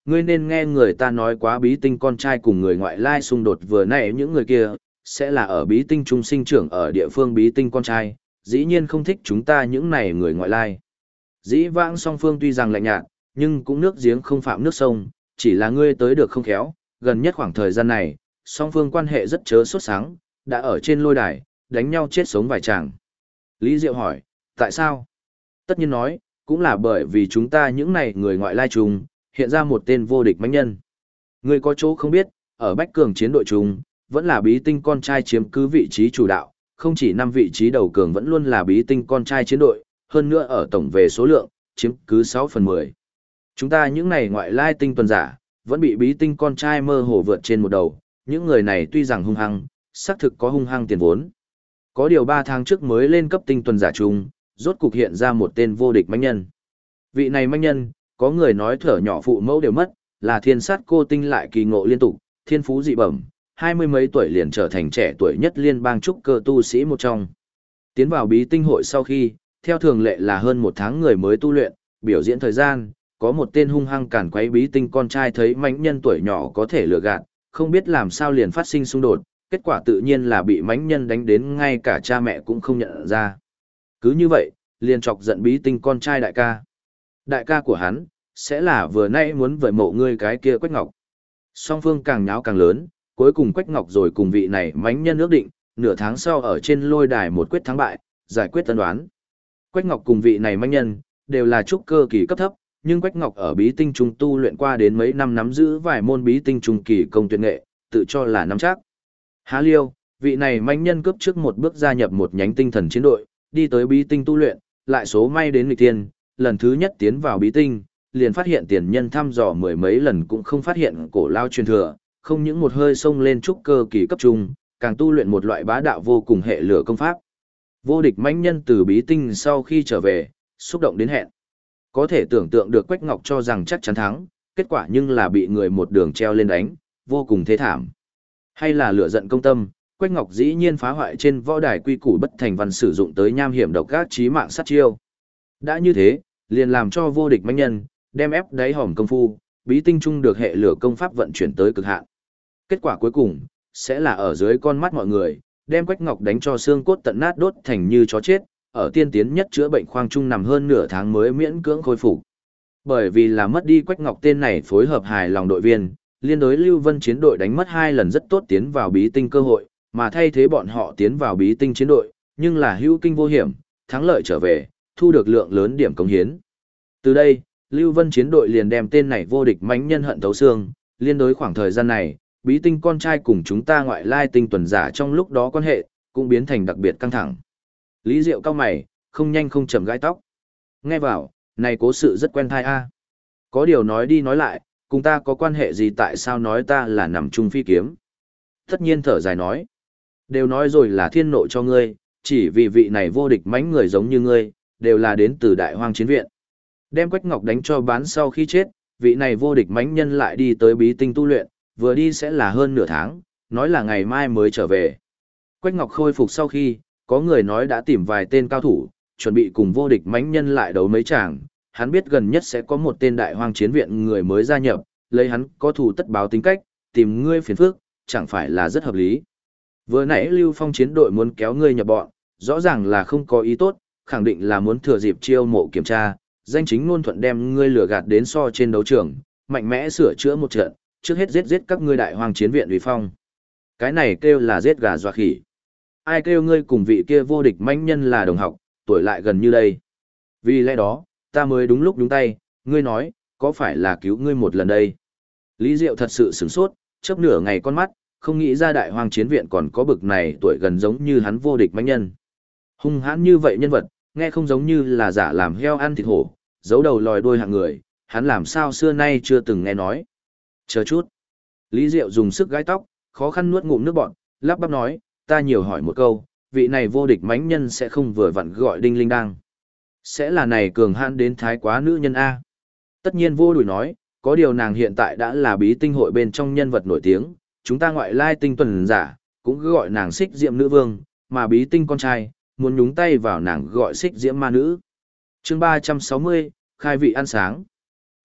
ngươi nên nghe người ta nói quá bí tinh con trai cùng người ngoại lai xung đột vừa nãy những người kia, sẽ là ở bí tinh trung sinh trưởng ở địa phương bí tinh con trai, dĩ nhiên không thích chúng ta những này người ngoại lai. Dĩ vãng song phương tuy rằng lạnh nhạt, nhưng cũng nước giếng không phạm nước sông, chỉ là ngươi tới được không khéo, gần nhất khoảng thời gian này, song phương quan hệ rất chớ sốt sáng, đã ở trên lôi đài, đánh nhau chết sống vài chàng. Lý Diệu hỏi, tại sao? Tất nhiên nói, cũng là bởi vì chúng ta những này người ngoại lai chung, hiện ra một tên vô địch mãnh nhân. Ngươi có chỗ không biết, ở Bách Cường chiến đội chung, vẫn là bí tinh con trai chiếm cứ vị trí chủ đạo, không chỉ 5 vị trí đầu cường vẫn luôn là bí tinh con trai chiến đội, hơn nữa ở tổng về số lượng, chiếm cứ 6/10. Chúng ta những này ngoại lai tinh tuần giả, vẫn bị bí tinh con trai mơ hồ vượt trên một đầu, những người này tuy rằng hung hăng, xác thực có hung hăng tiền vốn. Có điều 3 tháng trước mới lên cấp tinh tuần giả chung, rốt cục hiện ra một tên vô địch mãnh nhân. Vị này mãnh nhân, có người nói thở nhỏ phụ mẫu đều mất, là thiên sát cô tinh lại kỳ ngộ liên tục, thiên phú dị bẩm, 20 mấy tuổi liền trở thành trẻ tuổi nhất liên bang trúc cơ tu sĩ một trong. Tiến vào bí tinh hội sau khi, theo thường lệ là hơn 1 tháng người mới tu luyện, biểu diễn thời gian, có một tên hung hăng cản quấy bí tinh con trai thấy mãnh nhân tuổi nhỏ có thể lừa gạt, không biết làm sao liền phát sinh xung đột, kết quả tự nhiên là bị mãnh nhân đánh đến ngay cả cha mẹ cũng không nhận ra. Cứ như vậy, liền chọc giận bí tinh con trai đại ca. Đại ca của hắn, sẽ là vừa nãy muốn vời mộ ngươi cái kia Quách Ngọc. Song phương càng nháo càng lớn, cuối cùng Quách Ngọc rồi cùng vị này mãnh nhân ước định, nửa tháng sau ở trên lôi đài một quyết thắng bại, giải quyết tân đoán. Quách Ngọc cùng vị này mãnh nhân, đều là trúc cơ kỳ cấp thấp, nhưng Quách Ngọc ở bí tinh trung tu luyện qua đến mấy năm nắm giữ vài môn bí tinh trung kỳ công tuyệt nghệ, tự cho là nắm chắc. Há liêu, vị này mãnh nhân cướp trước một bước gia nhập một nhánh tinh thần chiến đội, đi tới bí tinh tu luyện, lại số may đến nghịch tiên, lần thứ nhất tiến vào bí tinh, liền phát hiện tiền nhân thăm dò mười mấy lần cũng không phát hiện cổ lao truyền thừa, không những một hơi xông lên trúc cơ kỳ cấp trung, càng tu luyện một loại bá đạo vô cùng hệ lửa công pháp. Vô địch mãnh nhân từ bí tinh sau khi trở về, xúc động đến hẹn. Có thể tưởng tượng được Quách Ngọc cho rằng chắc chắn thắng, kết quả nhưng là bị người một đường treo lên đánh, vô cùng thế thảm. Hay là lửa giận công tâm, Quách Ngọc dĩ nhiên phá hoại trên võ đài quy củ bất thành văn sử dụng tới nham hiểm độc ác chí mạng sát chiêu. Đã như thế, liền làm cho vô địch mãnh nhân, đem ép đáy hòm công phu, bí tinh trung được hệ lửa công pháp vận chuyển tới cực hạn. Kết quả cuối cùng, sẽ là ở dưới con mắt mọi người, đem Quách Ngọc đánh cho xương cốt tận nát đốt thành như chó chết, ở tiên tiến nhất chữa bệnh khoang trung nằm hơn nửa tháng mới miễn cưỡng khôi phục. Bởi vì là mất đi Quách Ngọc tên này phối hợp hài lòng đội viên, liên đối Lưu Vân chiến đội đánh mất 2 lần rất tốt tiến vào bí tinh cơ hội, mà thay thế bọn họ tiến vào bí tinh chiến đội, nhưng là hữu kinh vô hiểm, thắng lợi trở về, thu được lượng lớn điểm cống hiến. Từ đây, Lưu Vân chiến đội liền đem tên này vô địch mãnh nhân hận thấu xương, liên đối khoảng thời gian này, bí tinh con trai cùng chúng ta ngoại lai tinh tuần giả trong lúc đó quan hệ, cũng biến thành đặc biệt căng thẳng. Lý Diệu cao mày, không nhanh không chậm gãi tóc. Nghe vào, này cố sự rất quen thai a. Có điều nói đi nói lại, cùng ta có quan hệ gì tại sao nói ta là nằm chung phi kiếm. Tất nhiên thở dài nói. Đều nói rồi là thiên nộ cho ngươi, chỉ vì vị này vô địch mãnh người giống như ngươi, đều là đến từ đại hoang chiến viện. Đem Quách Ngọc đánh cho bán sau khi chết, vị này vô địch mãnh nhân lại đi tới bí tinh tu luyện, vừa đi sẽ là hơn nửa tháng, nói là ngày mai mới trở về. Quách Ngọc khôi phục sau khi, có người nói đã tìm vài tên cao thủ, chuẩn bị cùng vô địch mãnh nhân lại đấu mấy chàng, hắn biết gần nhất sẽ có một tên đại hoang chiến viện người mới gia nhập, lấy hắn có thủ tất báo tính cách, tìm ngươi phiền phức, chẳng phải là rất hợp lý. Vừa nãy Lưu Phong chiến đội muốn kéo ngươi nhập bọn, rõ ràng là không có ý tốt, khẳng định là muốn thừa dịp chiêu mộ kiểm tra, danh chính ngôn thuận đem ngươi lừa gạt đến so trên đấu trường, mạnh mẽ sửa chữa một trận, trước hết giết các ngươi đại hoang chiến viện uy phong. Cái này kêu là giết gà dọa khỉ. Ai kêu ngươi cùng vị kia vô địch mãnh nhân là đồng học, tuổi lại gần như đây. Vì lẽ đó, ta mới đúng lúc đúng tay, ngươi nói, có phải là cứu ngươi một lần đây? Lý Diệu thật sự sửng sốt, chớp nửa ngày con mắt, không nghĩ ra đại hoang chiến viện còn có bực này tuổi gần giống như hắn vô địch mãnh nhân. Hung hãn như vậy nhân vật, nghe không giống như là giả làm heo ăn thịt hổ, giấu đầu lòi đuôi hạng người, hắn làm sao xưa nay chưa từng nghe nói. Chờ chút. Lý Diệu dùng sức gãi tóc, khó khăn nuốt ngụm nước bọt, lắp bắp nói, ta nhiều hỏi một câu, vị này vô địch mãnh nhân sẽ không vừa vặn gọi đinh linh đang. Sẽ là này cường hãn đến thái quá nữ nhân A. Tất nhiên vô đùi nói, có điều nàng hiện tại đã là bí tinh hội bên trong nhân vật nổi tiếng, chúng ta ngoại lai tinh tuần giả, cũng cứ gọi nàng xích diệm nữ vương, mà bí tinh con trai, muốn nhúng tay vào nàng gọi xích diễm ma nữ. Chương 360, khai vị ăn sáng.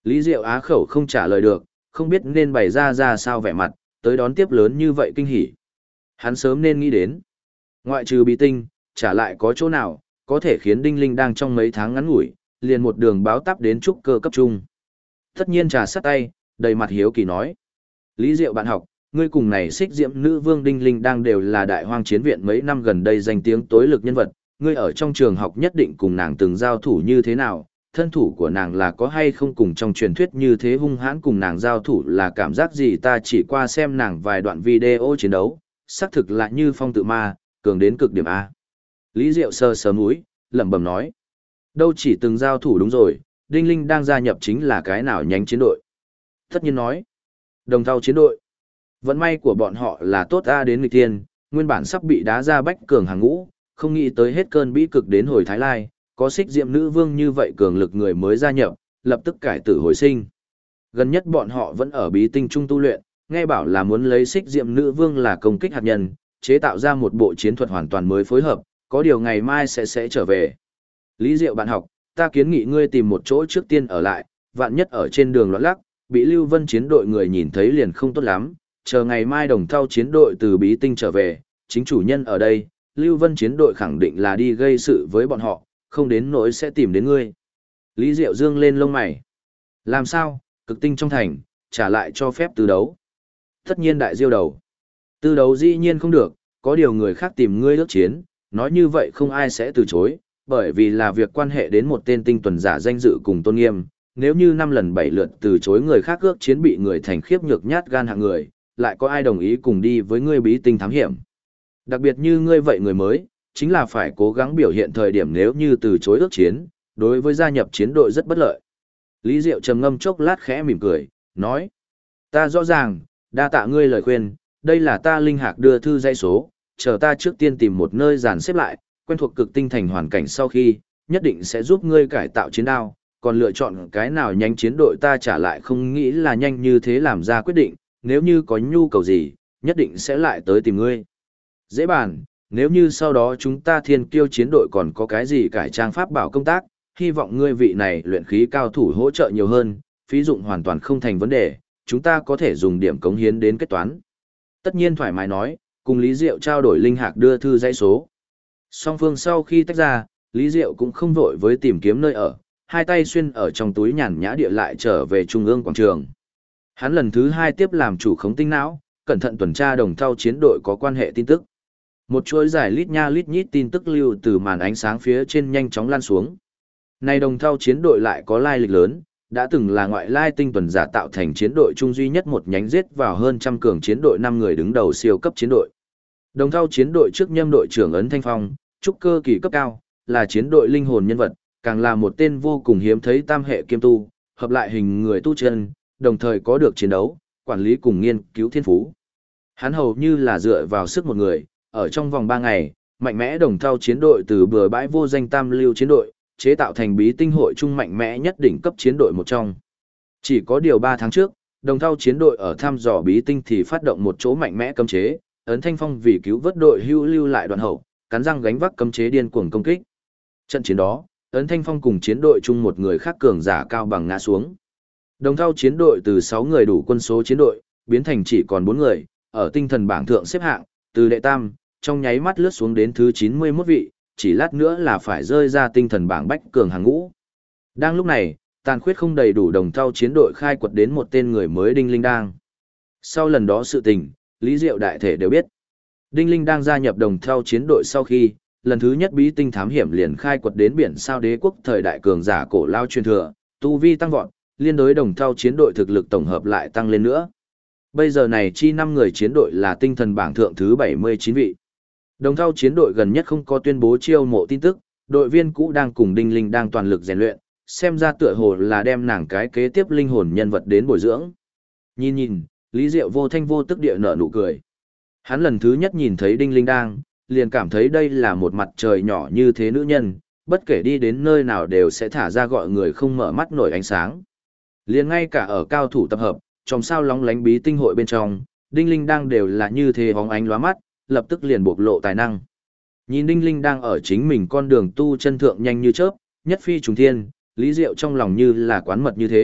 Lý Diệu á khẩu không trả lời được, không biết nên bày ra sao vẻ mặt, tới đón tiếp lớn như vậy kinh hỉ. Hắn sớm nên nghĩ đến. Ngoại trừ bí tinh, trả lại có chỗ nào, có thể khiến Đinh Linh đang trong mấy tháng ngắn ngủi, liền một đường báo táp đến trúc cơ cấp trung. Tất nhiên trà sát tay, đầy mặt hiếu kỳ nói. Lý Diệu bạn học, ngươi cùng này xích diệm nữ vương Đinh Linh đang đều là đại hoang chiến viện mấy năm gần đây danh tiếng tối lực nhân vật, ngươi ở trong trường học nhất định cùng nàng từng giao thủ như thế nào, thân thủ của nàng là có hay không cùng trong truyền thuyết như thế hung hãn cùng nàng giao thủ là cảm giác gì, ta chỉ qua xem nàng vài đoạn video chiến đấu, xác thực là như phong tự ma, cường đến cực điểm A. Lý Diệu sờ sờ mũi, lẩm bẩm nói. Đâu chỉ từng giao thủ đúng rồi, Đinh Linh đang gia nhập chính là cái nào nhánh chiến đội. Tất nhiên nói. Đồng thau chiến đội. Vận may của bọn họ là tốt A đến nghịch tiên, nguyên bản sắp bị đá ra bách cường hàng ngũ, không nghĩ tới hết cơn bĩ cực đến hồi Thái Lai, có xích diệm nữ vương như vậy cường lực người mới gia nhập, lập tức cải tử hồi sinh. Gần nhất bọn họ vẫn ở bí tinh trung tu luyện, nghe bảo là muốn lấy xích diệm nữ vương là công kích hạt nhân, chế tạo ra một bộ chiến thuật hoàn toàn mới phối hợp, có điều ngày mai sẽ trở về. Lý Diệu bạn học, ta kiến nghị ngươi tìm một chỗ trước tiên ở lại, vạn nhất ở trên đường loạn lắc, bị Lưu Vân chiến đội người nhìn thấy liền không tốt lắm, chờ ngày mai đồng thau chiến đội từ bí tinh trở về, chính chủ nhân ở đây, Lưu Vân chiến đội khẳng định là đi gây sự với bọn họ, không đến nỗi sẽ tìm đến ngươi. Lý Diệu dương lên lông mày. Làm sao, cực tinh trong thành, trả lại cho phép tư đấu. Tất nhiên đại diêu đầu. Tư đấu dĩ nhiên không được, có điều người khác tìm ngươi ước chiến, nói như vậy không ai sẽ từ chối, bởi vì là việc quan hệ đến một tên tinh tuần giả danh dự cùng tôn nghiêm. Nếu như 5 lần 7 lượt từ chối người khác ước chiến bị người thành khiếp nhược nhát gan hạng người, lại có ai đồng ý cùng đi với ngươi bí tinh thám hiểm. Đặc biệt như ngươi vậy người mới, chính là phải cố gắng biểu hiện thời điểm nếu như từ chối ước chiến, đối với gia nhập chiến đội rất bất lợi. Lý Diệu trầm ngâm chốc lát khẽ mỉm cười, nói. Ta rõ ràng, đa tạ ngươi lời khuyên, đây là ta linh hạc đưa thư dây số, chờ ta trước tiên tìm một nơi dàn xếp lại, quen thuộc cực tinh thành hoàn cảnh sau khi, nhất định sẽ giúp ngươi cải tạo chiến đao, còn lựa chọn cái nào nhanh chiến đội ta trả lại không nghĩ là nhanh như thế làm ra quyết định, nếu như có nhu cầu gì, nhất định sẽ lại tới tìm ngươi. Dễ bàn, nếu như sau đó chúng ta thiên kiêu chiến đội còn có cái gì cải trang pháp bảo công tác, hy vọng ngươi vị này luyện khí cao thủ hỗ trợ nhiều hơn, phí dụng hoàn toàn không thành vấn đề, chúng ta có thể dùng điểm cống hiến đến kết toán. Tất nhiên thoải mái nói, cùng Lý Diệu trao đổi linh hạc đưa thư dãy số. Song phương sau khi tách ra, Lý Diệu cũng không vội với tìm kiếm nơi ở, hai tay xuyên ở trong túi nhàn nhã địa lại trở về trung ương quảng trường. Hắn lần thứ 2 tiếp làm chủ khống tinh não, cẩn thận tuần tra đồng thau chiến đội có quan hệ tin tức. Một chuỗi dài lít nha lít nhít tin tức lưu từ màn ánh sáng phía trên nhanh chóng lan xuống. Này đồng thau chiến đội lại có lai lịch lớn, đã từng là ngoại lai tinh tuần giả tạo thành chiến đội trung duy nhất một nhánh giết vào hơn trăm cường chiến đội 5 người đứng đầu siêu cấp chiến đội. Đồng thau chiến đội trước nhâm đội trưởng Ấn Thanh Phong, trúc cơ kỳ cấp cao, là chiến đội linh hồn nhân vật, càng là một tên vô cùng hiếm thấy tam hệ kiêm tu, hợp lại hình người tu chân, đồng thời có được chiến đấu, quản lý cùng nghiên cứu thiên phú. Hắn hầu như là dựa vào sức một người, ở trong vòng 3 ngày, mạnh mẽ đồng thau chiến đội từ bừa bãi vô danh tam lưu chiến đội, chế tạo thành bí tinh hội trung mạnh mẽ nhất đỉnh cấp chiến đội một trong. Chỉ có điều 3 tháng trước, đồng thau chiến đội ở thăm dò bí tinh thì phát động một chỗ mạnh mẽ cấm chế, Ấn Thanh Phong vì cứu vớt đội hưu lưu lại đoạn hậu, cắn răng gánh vác cấm chế điên cuồng công kích. Trận chiến đó, Ấn Thanh Phong cùng chiến đội chung một người khác cường giả cao bằng ngã xuống. Đồng thau chiến đội từ 6 người đủ quân số chiến đội, biến thành chỉ còn 4 người, ở tinh thần bảng thượng xếp hạng, từ đệ tam, trong nháy mắt lướt xuống đến thứ 91 vị, chỉ lát nữa là phải rơi ra tinh thần bảng bách cường hàng ngũ. Đang lúc này, tàn khuyết không đầy đủ đồng thau chiến đội khai quật đến một tên người mới Đinh Linh Đang. Sau lần đó sự tình, Lý Diệu đại thể đều biết. Đinh Linh Đang gia nhập đồng thau chiến đội sau khi, lần thứ nhất bí tinh thám hiểm liền khai quật đến biển sao đế quốc thời đại cường giả cổ lao truyền thừa, tu vi tăng vọt, liên đối đồng thau chiến đội thực lực tổng hợp lại tăng lên nữa. Bây giờ này chi 5 người chiến đội là tinh thần bảng thượng thứ 79 vị. Đồng thau chiến đội gần nhất không có tuyên bố chiêu mộ tin tức, đội viên cũ đang cùng Đinh Linh đang toàn lực rèn luyện, xem ra tựa hồ là đem nàng cái kế tiếp linh hồn nhân vật đến bồi dưỡng. Nhìn, Lý Diệu vô thanh vô tức địa nở nụ cười. Hắn lần thứ nhất nhìn thấy Đinh Linh đang, liền cảm thấy đây là một mặt trời nhỏ như thế nữ nhân, bất kể đi đến nơi nào đều sẽ thả ra gọi người không mở mắt nổi ánh sáng. Liền ngay cả ở cao thủ tập hợp, trong sao lóng lánh bí tinh hội bên trong, Đinh Linh đang đều là như thế bóng ánh lóa mắt, lập tức liền bộc lộ tài năng. Nhìn Đinh Linh đang ở chính mình con đường tu chân thượng nhanh như chớp, nhất phi trùng thiên, Lý Diệu trong lòng như là quán mật như thế,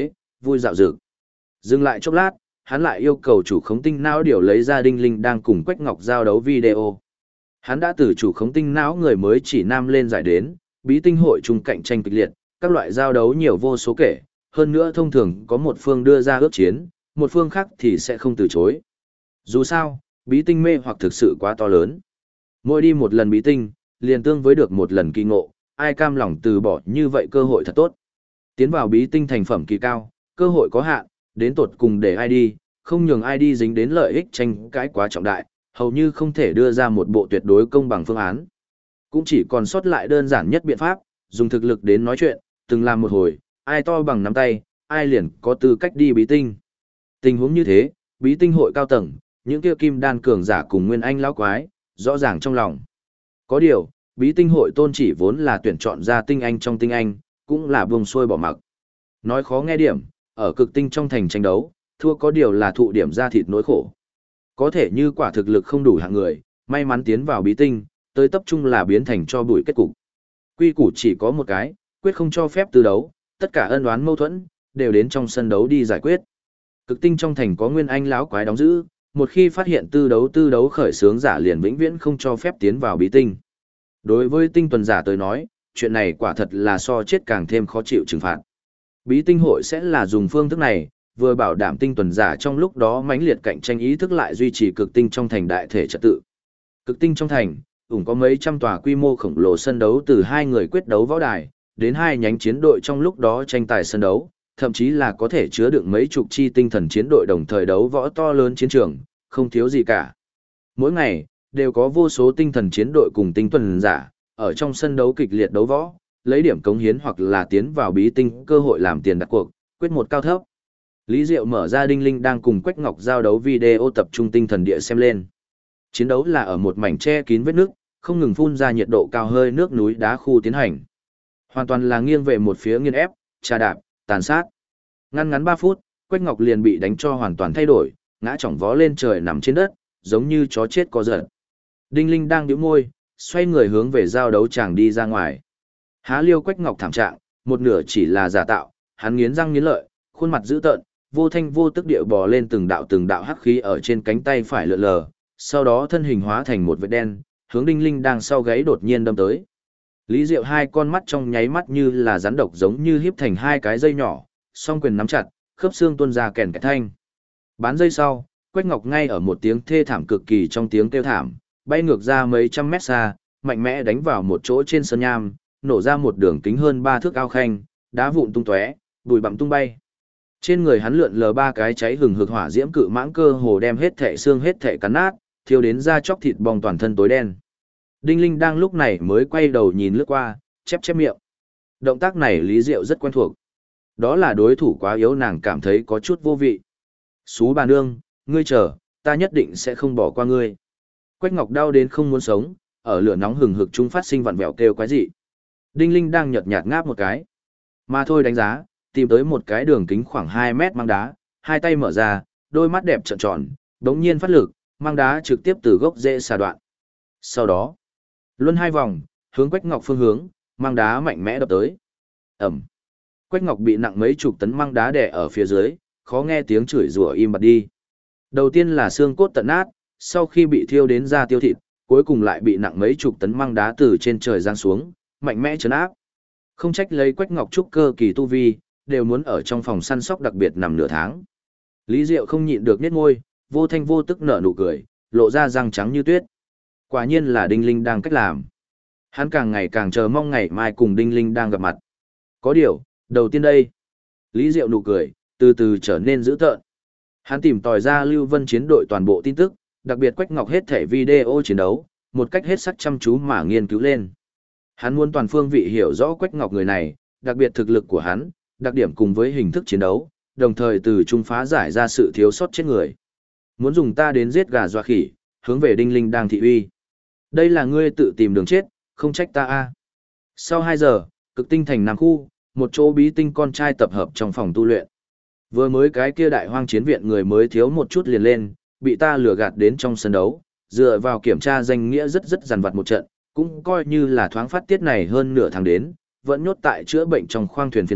vui dạo dực. Dừng lại chốc lát, hắn lại yêu cầu chủ khống tinh não điều lấy ra Đinh Linh đang cùng Quách Ngọc giao đấu video. Hắn đã từ chủ khống tinh não người mới chỉ nam lên giải đến, bí tinh hội chung cạnh tranh kịch liệt, các loại giao đấu nhiều vô số kể, hơn nữa thông thường có một phương đưa ra ước chiến, một phương khác thì sẽ không từ chối. Dù sao, bí tinh mê hoặc thực sự quá to lớn. Mỗi đi một lần bí tinh, liền tương với được một lần kỳ ngộ, ai cam lòng từ bỏ như vậy cơ hội thật tốt. Tiến vào bí tinh thành phẩm kỳ cao, cơ hội có hạn, đến tột cùng để ai đi, không nhường ai đi dính đến lợi ích tranh cãi quá trọng đại, hầu như không thể đưa ra một bộ tuyệt đối công bằng phương án. Cũng chỉ còn sót lại đơn giản nhất biện pháp, dùng thực lực đến nói chuyện, từng làm một hồi, ai to bằng nắm tay, ai liền có tư cách đi bí tinh. Tình huống như thế, bí tinh hội cao tầng, những kia kim đan cường giả cùng nguyên anh lão quái, rõ ràng trong lòng. Có điều, bí tinh hội tôn chỉ vốn là tuyển chọn ra tinh anh trong tinh anh, cũng là buông xuôi bỏ mặc. Nói khó nghe điểm, ở cực tinh trong thành tranh đấu, thua có điều là thụ điểm ra thịt nỗi khổ. Có thể như quả thực lực không đủ hạng người, may mắn tiến vào bí tinh, tới tập trung là biến thành cho bụi kết cục. Quy củ chỉ có một cái, quyết không cho phép tư đấu, tất cả ân oán mâu thuẫn, đều đến trong sân đấu đi giải quyết. Cực tinh trong thành có nguyên anh lão quái đóng giữ, một khi phát hiện tư đấu khởi xướng giả liền vĩnh viễn không cho phép tiến vào bí tinh. Đối với tinh tuần giả tới nói, chuyện này quả thật là so chết càng thêm khó chịu trừng phạt. Bí tinh hội sẽ là dùng phương thức này, vừa bảo đảm tinh tuần giả trong lúc đó mãnh liệt cạnh tranh ý thức lại duy trì cực tinh trong thành đại thể trật tự. Cực tinh trong thành, có mấy trăm tòa quy mô khổng lồ sân đấu từ hai người quyết đấu võ đài, đến hai nhánh chiến đội trong lúc đó tranh tài sân đấu, thậm chí là có thể chứa đựng mấy chục chi tinh thần chiến đội đồng thời đấu võ to lớn chiến trường, không thiếu gì cả. Mỗi ngày, đều có vô số tinh thần chiến đội cùng tinh tuần giả, ở trong sân đấu kịch liệt đấu võ, lấy điểm cống hiến hoặc là tiến vào bí tinh cơ hội làm tiền đặt cuộc, quyết một cao thấp. Lý Diệu mở ra Đinh Linh đang cùng Quách Ngọc giao đấu video tập trung tinh thần địa xem lên. Chiến đấu là ở một mảnh che kín vết nước, không ngừng phun ra nhiệt độ cao hơi nước núi đá khu tiến hành. Hoàn toàn là nghiêng về một phía nghiên ép, trà đạp, tàn sát. Ngắn 3 phút, Quách Ngọc liền bị đánh cho hoàn toàn thay đổi, ngã chỏng vó lên trời nằm trên đất, giống như chó chết co giật. Đinh Linh đang nhíu môi, xoay người hướng về giao đấu tràng đi ra ngoài. Há liêu Quách Ngọc thảm trạng, một nửa chỉ là giả tạo, hắn nghiến răng nghiến lợi, khuôn mặt dữ tợn, vô thanh vô tức điệu bò lên từng đạo hắc khí ở trên cánh tay phải lượn lờ, sau đó thân hình hóa thành một vệt đen, hướng Đinh Linh đang sau gáy đột nhiên đâm tới. Lý Diệu hai con mắt trong nháy mắt như là rắn độc giống như híp thành hai cái dây nhỏ, song quyền nắm chặt, khớp xương tuôn ra kèn kẹt thanh. Bán giây sau, Quách Ngọc ngay ở một tiếng thê thảm cực kỳ trong tiếng kêu thảm, bay ngược ra mấy trăm mét xa, mạnh mẽ đánh vào một chỗ trên sân nham, nổ ra một đường kính hơn 3 thước ao khanh, đá vụn tung tóe, bụi bặm tung bay. Trên người hắn lượn lờ 3 cái cháy hừng hực hỏa diễm cự mãng cơ hồ đem hết thảy xương hết thảy cắn nát, thiêu đến da chóc thịt bong toàn thân tối đen. Đinh Linh đang lúc này mới quay đầu nhìn lướt qua, chép miệng. Động tác này Lý Diệu rất quen thuộc. Đó là đối thủ quá yếu nàng cảm thấy có chút vô vị. Xú bà nương, ngươi chờ, ta nhất định sẽ không bỏ qua ngươi. Quách Ngọc đau đến không muốn sống, ở lửa nóng hừng hực trung phát sinh vặn vẹo kêu quái dị. Đinh Linh đang nhợt nhạt ngáp một cái. Mà thôi đánh giá, tìm tới một cái đường kính khoảng 2 mét mang đá, hai tay mở ra, đôi mắt đẹp trợn tròn, đống nhiên phát lực, mang đá trực tiếp từ gốc rễ xà đoạn. Sau đó, luân 2 vòng, hướng Quách Ngọc phương hướng, mang đá mạnh mẽ đập tới. Ẩm. Quách Ngọc bị nặng mấy chục tấn mang đá đè ở phía dưới, khó nghe tiếng chửi rủa im bặt đi. Đầu tiên là xương cốt tận nát, sau khi bị thiêu đến da tiêu thịt, cuối cùng lại bị nặng mấy chục tấn mang đá từ trên trời giáng xuống, mạnh mẽ trấn áp. Không trách lấy Quách Ngọc trúc cơ kỳ tu vi, đều muốn ở trong phòng săn sóc đặc biệt nằm nửa tháng. Lý Diệu không nhịn được nhếch môi, vô thanh vô tức nở nụ cười, lộ ra răng trắng như tuyết. Quả nhiên là Đinh Linh đang cách làm. Hắn càng ngày càng chờ mong ngày mai cùng Đinh Linh đang gặp mặt. Có điều, đầu tiên đây. Lý Diệu nụ cười, từ từ trở nên dữ tợn. Hắn tìm tòi ra Lưu Vân chiến đội toàn bộ tin tức, đặc biệt Quách Ngọc hết thể video chiến đấu, một cách hết sức chăm chú mà nghiên cứu lên. Hắn muốn toàn phương vị hiểu rõ Quách Ngọc người này, đặc biệt thực lực của hắn, đặc điểm cùng với hình thức chiến đấu, đồng thời từ trung phá giải ra sự thiếu sót chết người. Muốn dùng ta đến giết gà dọa khỉ, hướng về Đinh Linh đang thị uy. Đây là ngươi tự tìm đường chết, không trách ta a. Sau 2 giờ, cực tinh thành Nam khu, một chỗ bí tinh con trai tập hợp trong phòng tu luyện. Vừa mới cái kia đại hoang chiến viện người mới thiếu một chút liền lên, bị ta lừa gạt đến trong sân đấu, dựa vào kiểm tra danh nghĩa rất dằn vặt một trận, cũng coi như là thoáng phát tiết này hơn nửa tháng đến, vẫn nhốt tại chữa bệnh trong khoang thuyền phiền muộn,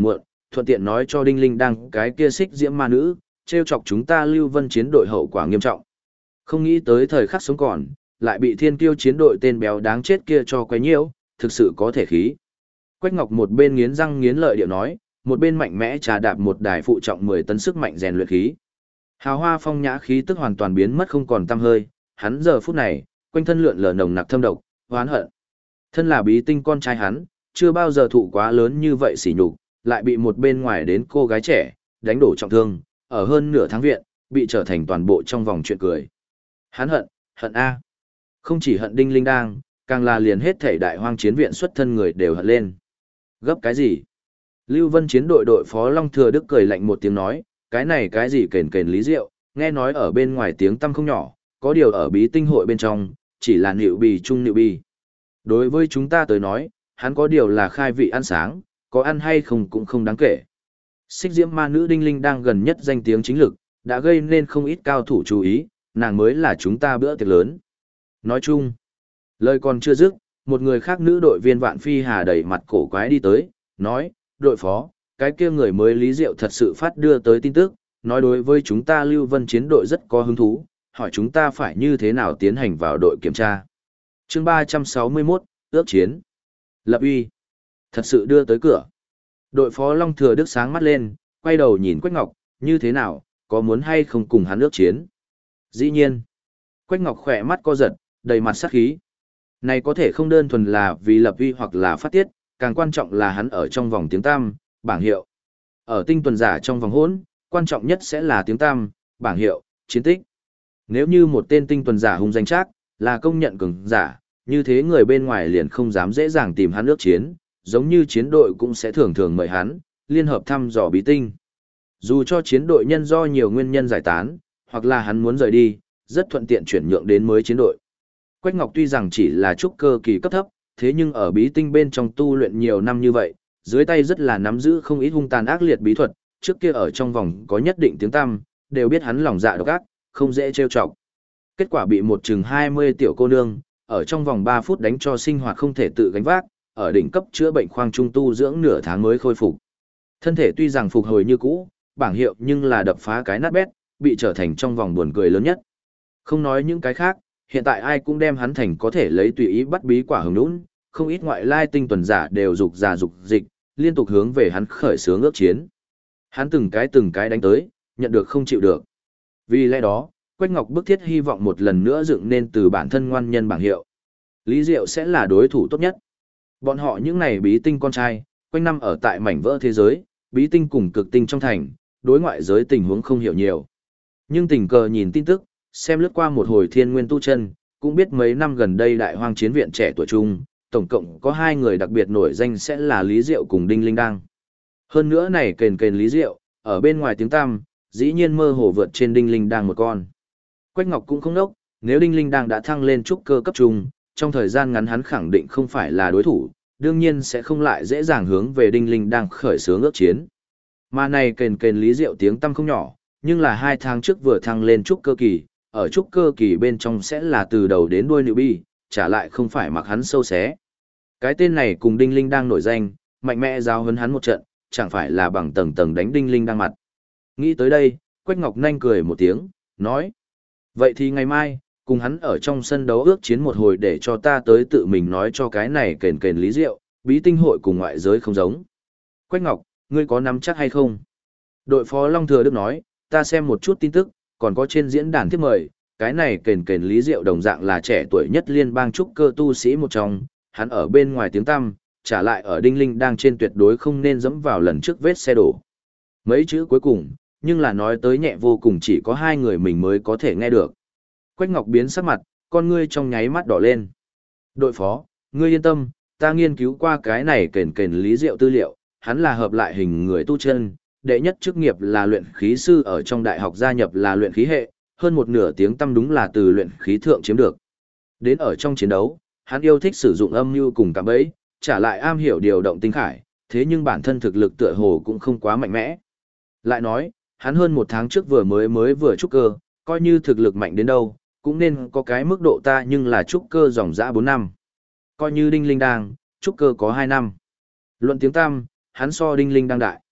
thuận tiện nói cho Đinh Linh Đăng cái kia xích diễm ma nữ, trêu chọc chúng ta Lưu Vân chiến đội hậu quả nghiêm trọng. Không nghĩ tới thời khắc sống còn, lại bị thiên kiêu chiến đội tên béo đáng chết kia cho quấy nhiễu, thực sự có thể khí. Quách Ngọc một bên nghiến răng nghiến lợi điệu nói, một bên mạnh mẽ trà đạp một đài phụ trọng 10 tấn sức mạnh rèn luyện khí. Hào hoa phong nhã khí tức hoàn toàn biến mất không còn tăm hơi, hắn giờ phút này, quanh thân lượn lờ nồng nặc thâm độc, oán hận. Thân là bí tinh con trai hắn, chưa bao giờ thụ quá lớn như vậy sỉ nhục, lại bị một bên ngoài đến cô gái trẻ, đánh đổ trọng thương, ở hơn nửa tháng viện, bị trở thành toàn bộ trong vòng chuyện cười. Hắn hận, hận A. Không chỉ hận Đinh Linh Đang, càng là liền hết thể đại hoang chiến viện xuất thân người đều hận lên. Gấp cái gì? Lưu Vân chiến đội đội phó Long Thừa Đức cười lạnh một tiếng nói, cái này cái gì kền kền lý diệu, nghe nói ở bên ngoài tiếng tăm không nhỏ, có điều ở bí tinh hội bên trong, chỉ là nịu bì chung nịu bì. Đối với chúng ta tới nói, hắn có điều là khai vị ăn sáng, có ăn hay không cũng không đáng kể. Xích diễm ma nữ Đinh Linh đang gần nhất danh tiếng chính lực, đã gây nên không ít cao thủ chú ý, nàng mới là chúng ta bữa tiệc lớn. Nói chung, lời còn chưa dứt, một người khác nữ đội viên Vạn Phi Hà đẩy mặt cổ quái đi tới, nói, đội phó, cái kia người mới Lý Diệu thật sự phát đưa tới tin tức, nói đối với chúng ta Lưu Vân chiến đội rất có hứng thú, hỏi chúng ta phải như thế nào tiến hành vào đội kiểm tra. Chương 361, ước chiến. Lập uy. Thật sự đưa tới cửa. Đội phó Long Thừa Đức sáng mắt lên, quay đầu nhìn Quách Ngọc, như thế nào, có muốn hay không cùng hắn ước chiến? Dĩ nhiên. Quách Ngọc khỏe mắt co giật, đầy mặt sát khí. Này có thể không đơn thuần là vì lập uy hoặc là phát tiết, càng quan trọng là hắn ở trong vòng tiếng tam, bảng hiệu. Ở tinh tuần giả trong vòng hỗn, quan trọng nhất sẽ là tiếng tam, bảng hiệu, chiến tích. Nếu như một tên tinh tuần giả hung danh trác, là công nhận cường giả, như thế người bên ngoài liền không dám dễ dàng tìm hắn ước chiến, giống như chiến đội cũng sẽ thường thường mời hắn, liên hợp thăm dò bí tinh. Dù cho chiến đội nhân do nhiều nguyên nhân giải tán, hoặc là hắn muốn rời đi, rất thuận tiện chuyển nhượng đến mới chiến đội. Quách Ngọc tuy rằng chỉ là trúc cơ kỳ cấp thấp, thế nhưng ở bí tinh bên trong tu luyện nhiều năm như vậy, dưới tay rất là nắm giữ không ít hung tàn ác liệt bí thuật, trước kia ở trong vòng có nhất định tiếng tăm, đều biết hắn lòng dạ độc ác, không dễ trêu chọc. Kết quả bị một chừng 20 tiểu cô nương, ở trong vòng 3 phút đánh cho sinh hoạt không thể tự gánh vác, ở đỉnh cấp chữa bệnh khoang trung tu dưỡng nửa tháng mới khôi phục. Thân thể tuy rằng phục hồi như cũ, bảng hiệu nhưng là đập phá cái nát bét, bị trở thành trong vòng buồn cười lớn nhất. Không nói những cái khác, hiện tại ai cũng đem hắn thành có thể lấy tùy ý bắt bí quả hồng nũng, không ít ngoại lai tinh tuần giả đều dục dịch, liên tục hướng về hắn khởi xướng ước chiến. Hắn từng cái đánh tới, nhận được không chịu được. Vì lẽ đó, Quách Ngọc bức thiết hy vọng một lần nữa dựng nên từ bản thân ngoan nhân bảng hiệu. Lý Diệu sẽ là đối thủ tốt nhất. Bọn họ những này bí tinh con trai, quanh năm ở tại mảnh vỡ thế giới, bí tinh cùng cực tinh trong thành, đối ngoại giới tình huống không hiểu nhiều. Nhưng tình cờ nhìn tin tức, xem lướt qua một hồi thiên nguyên tu chân, cũng biết mấy năm gần đây đại hoang chiến viện trẻ tuổi trung, tổng cộng có 2 người đặc biệt nổi danh sẽ là Lý Diệu cùng Đinh Linh Đang. Hơn nữa này kền Lý Diệu, ở bên ngoài tiếng tăm, dĩ nhiên mơ hồ vượt trên Đinh Linh Đang một con. Quách Ngọc cũng không đốc, nếu Đinh Linh Đang đã thăng lên trúc cơ cấp trung, trong thời gian ngắn hắn khẳng định không phải là đối thủ, đương nhiên sẽ không lại dễ dàng hướng về Đinh Linh Đang khởi xướng ước chiến. Mà này kền Lý Diệu tiếng tăm không nhỏ, nhưng là 2 tháng trước vừa thăng lên trúc cơ kỳ, ở trúc cơ kỳ bên trong sẽ là từ đầu đến đuôi nịu bi, trả lại không phải mặc hắn sâu xé. Cái tên này cùng Đinh Linh Đang nổi danh, mạnh mẽ giáo huấn hắn một trận, chẳng phải là bằng tầng tầng đánh Đinh Linh Đang mặt. Nghĩ tới đây, Quách Ngọc nhanh cười một tiếng, nói: vậy thì ngày mai, cùng hắn ở trong sân đấu ước chiến một hồi để cho ta tới tự mình nói cho cái này kền Lý Diệu, bí tinh hội cùng ngoại giới không giống. Quách Ngọc, ngươi có nắm chắc hay không? Đội phó Long Thừa Đức nói, ta xem một chút tin tức, còn có trên diễn đàn tiếp mời, cái này kền Lý Diệu đồng dạng là trẻ tuổi nhất liên bang trúc cơ tu sĩ một trong, hắn ở bên ngoài tiếng tăm, trả lại ở Đinh Linh đang trên tuyệt đối không nên dẫm vào lần trước vết xe đổ. Mấy chữ cuối cùng, nhưng là nói tới nhẹ vô cùng chỉ có 2 người mình mới có thể nghe được. Quách Ngọc biến sắc mặt, con ngươi trong nháy mắt đỏ lên. Đội phó, ngươi yên tâm, ta nghiên cứu qua cái này kền Lý Diệu tư liệu, hắn là hợp lại hình người tu chân, đệ nhất chức nghiệp là luyện khí sư ở trong đại học gia nhập là luyện khí hệ, hơn một nửa tiếng tăm đúng là từ luyện khí thượng chiếm được. Đến ở trong chiến đấu, hắn yêu thích sử dụng âm mưu cùng cạm bẫy, trả lại am hiểu điều động tinh khải, thế nhưng bản thân thực lực tựa hồ cũng không quá mạnh mẽ. Lại nói, hắn hơn 1 tháng trước vừa trúc cơ, coi như thực lực mạnh đến đâu, cũng nên có cái mức độ ta nhưng là trúc cơ dòng dã 4 năm. Coi như Đinh Linh đang, trúc cơ có 2 năm. Luận tiếng tam, hắn so Đinh Linh đang đại.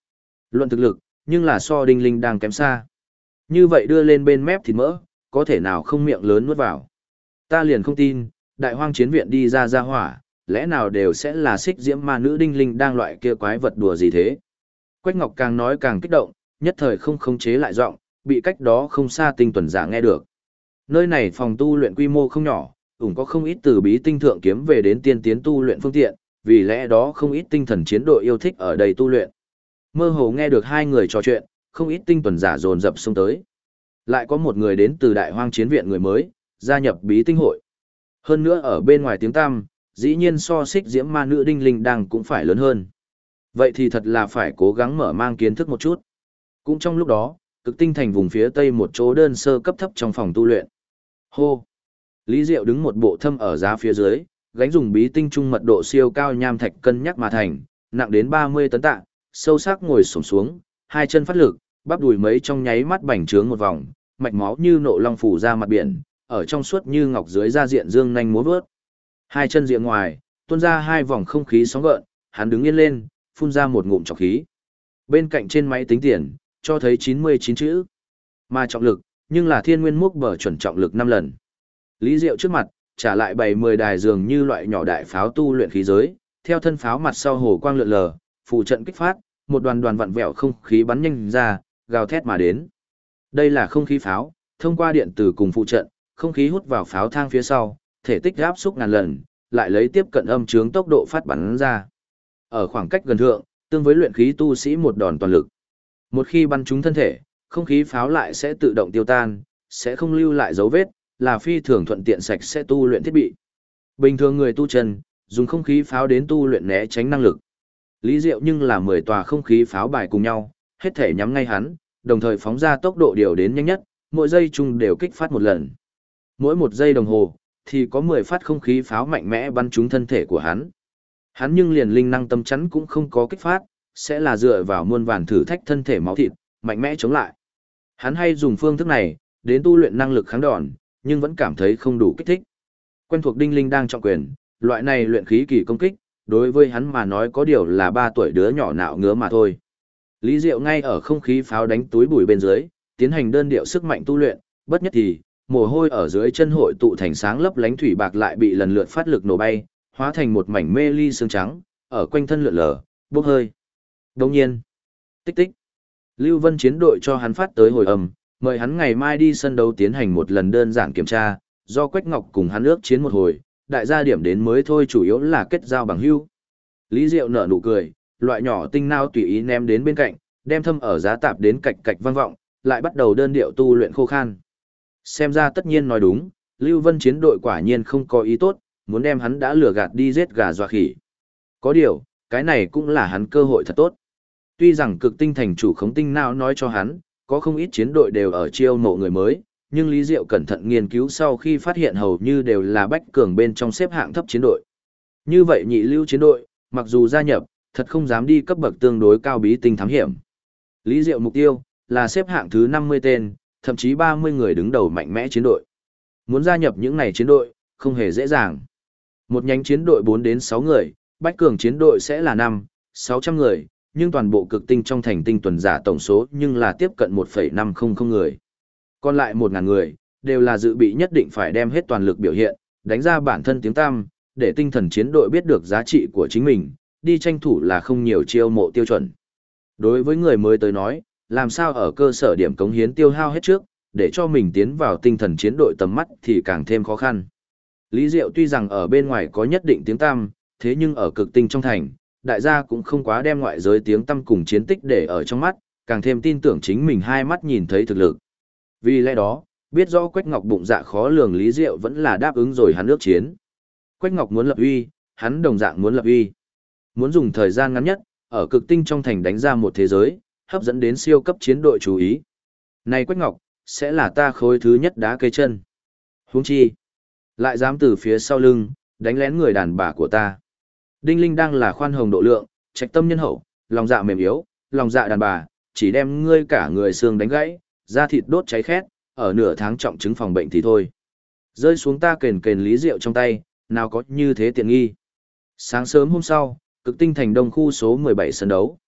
Luận thực lực, nhưng là so đinh linh đang kém xa. Như vậy đưa lên bên mép thịt mỡ, có thể nào không miệng lớn nuốt vào. Ta liền không tin, đại hoang chiến viện đi ra hỏa, lẽ nào đều sẽ là xích diễm ma nữ đinh linh đang loại kia quái vật đùa gì thế. Quách Ngọc càng nói càng kích động, nhất thời không khống chế lại giọng, bị cách đó không xa tinh tuần giả nghe được. Nơi này phòng tu luyện quy mô không nhỏ, ủng có không ít từ bí tinh thượng kiếm về đến tiên tiến tu luyện phương tiện, vì lẽ đó không ít tinh thần chiến đội yêu thích ở đây tu luyện. Mơ hồ nghe được hai người trò chuyện, không ít tinh tuần giả dồn dập xông tới. Lại có một người đến từ đại hoang chiến viện người mới, gia nhập bí tinh hội. Hơn nữa ở bên ngoài tiếng tăm, dĩ nhiên so xích diễm ma nữ đinh linh đang cũng phải lớn hơn. Vậy thì thật là phải cố gắng mở mang kiến thức một chút. Cũng trong lúc đó, cực tinh thành vùng phía tây một chỗ đơn sơ cấp thấp trong phòng tu luyện. Hô! Lý Diệu đứng một bộ thâm ở giá phía dưới, gánh dùng bí tinh trung mật độ siêu cao nham thạch cân nhắc mà thành, nặng đến 30 tấn tạ, sâu sắc ngồi xổm xuống, hai chân phát lực, bắp đùi mấy trong nháy mắt bành trướng một vòng, mạch máu như nộ long phủ ra mặt biển, ở trong suốt như ngọc dưới da diện dương nhanh múa vớt. Hai chân diện ngoài, tuôn ra hai vòng không khí sóng gợn, hắn đứng yên lên, phun ra một ngụm trọc khí. Bên cạnh trên máy tính tiền, cho thấy 99 chữ. Mà trọng lực, nhưng là thiên nguyên múc bờ chuẩn trọng lực 5 lần. Lý Diệu trước mặt, trả lại 70 đài dường như loại nhỏ đại pháo tu luyện khí giới, theo thân pháo mặt sau hồ quang lượn lờ, phụ trận kích phát, một đoàn đoàn vặn vẹo không khí bắn nhanh ra, gào thét mà đến. Đây là không khí pháo, thông qua điện tử cùng phụ trận, không khí hút vào pháo thang phía sau, thể tích áp xúc ngàn lần, lại lấy tiếp cận âm chướng tốc độ phát bắn ra. Ở khoảng cách gần thượng, tương với luyện khí tu sĩ một đòn toàn lực. Một khi bắn trúng thân thể, không khí pháo lại sẽ tự động tiêu tan, sẽ không lưu lại dấu vết, là phi thường thuận tiện sạch sẽ tu luyện thiết bị. Bình thường người tu chân, dùng không khí pháo đến tu luyện né tránh năng lực. Lý Diệu nhưng là 10 tòa không khí pháo bài cùng nhau, hết thể nhắm ngay hắn, đồng thời phóng ra tốc độ điều đến nhanh nhất, mỗi giây chung đều kích phát một lần. Mỗi một giây đồng hồ, thì có 10 phát không khí pháo mạnh mẽ bắn trúng thân thể của hắn. Hắn nhưng liền linh năng tâm chắn cũng không có kích phát, sẽ là dựa vào muôn vàn thử thách thân thể máu thịt, mạnh mẽ chống lại. Hắn hay dùng phương thức này, đến tu luyện năng lực kháng đòn, nhưng vẫn cảm thấy không đủ kích thích. Quen thuộc đinh linh đang trọng quyền, loại này luyện khí kỳ công kích, đối với hắn mà nói có điều là 3 tuổi đứa nhỏ nạo ngứa mà thôi. Lý Diệu ngay ở không khí pháo đánh túi bụi bên dưới, tiến hành đơn điệu sức mạnh tu luyện, bất nhất thì, mồ hôi ở dưới chân hội tụ thành sáng lấp lánh thủy bạc lại bị lần lượt phát lực nổ bay, hóa thành một mảnh mê ly xương trắng, ở quanh thân lượn lờ, bốc hơi. Đồng nhiên, tích tích, Lưu Vân chiến đội cho hắn phát tới hồi âm, mời hắn ngày mai đi sân đấu tiến hành một lần đơn giản kiểm tra, do Quách Ngọc cùng hắn ước chiến một hồi, đại gia điểm đến mới thôi chủ yếu là kết giao bằng hữu. Lý Diệu nở nụ cười, loại nhỏ tinh nao tùy ý ném đến bên cạnh, đem thâm ở giá tạp đến cạch cạch vang vọng, lại bắt đầu đơn điệu tu luyện khô khan. Xem ra tất nhiên nói đúng, Lưu Vân chiến đội quả nhiên không có ý tốt, muốn đem hắn đã lừa gạt đi giết gà dọa khỉ. Có điều, cái này cũng là hắn cơ hội thật tốt. Tuy rằng cực tinh thành chủ khống tinh não nói cho hắn, có không ít chiến đội đều ở chiêu mộ người mới, nhưng Lý Diệu cẩn thận nghiên cứu sau khi phát hiện hầu như đều là bách cường bên trong xếp hạng thấp chiến đội. Như vậy nhị lưu chiến đội, mặc dù gia nhập, thật không dám đi cấp bậc tương đối cao bí tinh thám hiểm. Lý Diệu mục tiêu là xếp hạng thứ 50 tên, thậm chí 30 người đứng đầu mạnh mẽ chiến đội. Muốn gia nhập những này chiến đội, không hề dễ dàng. Một nhánh chiến đội 4 đến 6 người, bách cường chiến đội sẽ là 500-600 người, nhưng toàn bộ cực tinh trong thành tinh tuần giả tổng số nhưng là tiếp cận 1,500 người. Còn lại 1.000 người, đều là dự bị nhất định phải đem hết toàn lực biểu hiện, đánh ra bản thân tiếng tăm, để tinh thần chiến đội biết được giá trị của chính mình, đi tranh thủ là không nhiều chiêu mộ tiêu chuẩn. Đối với người mới tới nói, làm sao ở cơ sở điểm cống hiến tiêu hao hết trước, để cho mình tiến vào tinh thần chiến đội tầm mắt thì càng thêm khó khăn. Lý Diệu tuy rằng ở bên ngoài có nhất định tiếng tăm, thế nhưng ở cực tinh trong thành, đại gia cũng không quá đem ngoại giới tiếng tăm cùng chiến tích để ở trong mắt, càng thêm tin tưởng chính mình hai mắt nhìn thấy thực lực. Vì lẽ đó, biết rõ Quách Ngọc bụng dạ khó lường Lý Diệu vẫn là đáp ứng rồi hắn ước chiến. Quách Ngọc muốn lập uy, hắn đồng dạng muốn lập uy. Muốn dùng thời gian ngắn nhất, ở cực tinh trong thành đánh ra một thế giới, hấp dẫn đến siêu cấp chiến đội chú ý. Này Quách Ngọc, sẽ là ta khối thứ nhất đá cây chân. Huống chi, lại dám từ phía sau lưng, đánh lén người đàn bà của ta. Đinh Linh đang là khoan hồng độ lượng, trạch tâm nhân hậu, lòng dạ mềm yếu, lòng dạ đàn bà, chỉ đem ngươi cả người xương đánh gãy, da thịt đốt cháy khét, ở nửa tháng trọng chứng phòng bệnh thì thôi. Rơi xuống ta kền kền Lý Diệu trong tay, nào có như thế tiện nghi. Sáng sớm hôm sau, cực tinh thành đông khu số 17 sân đấu.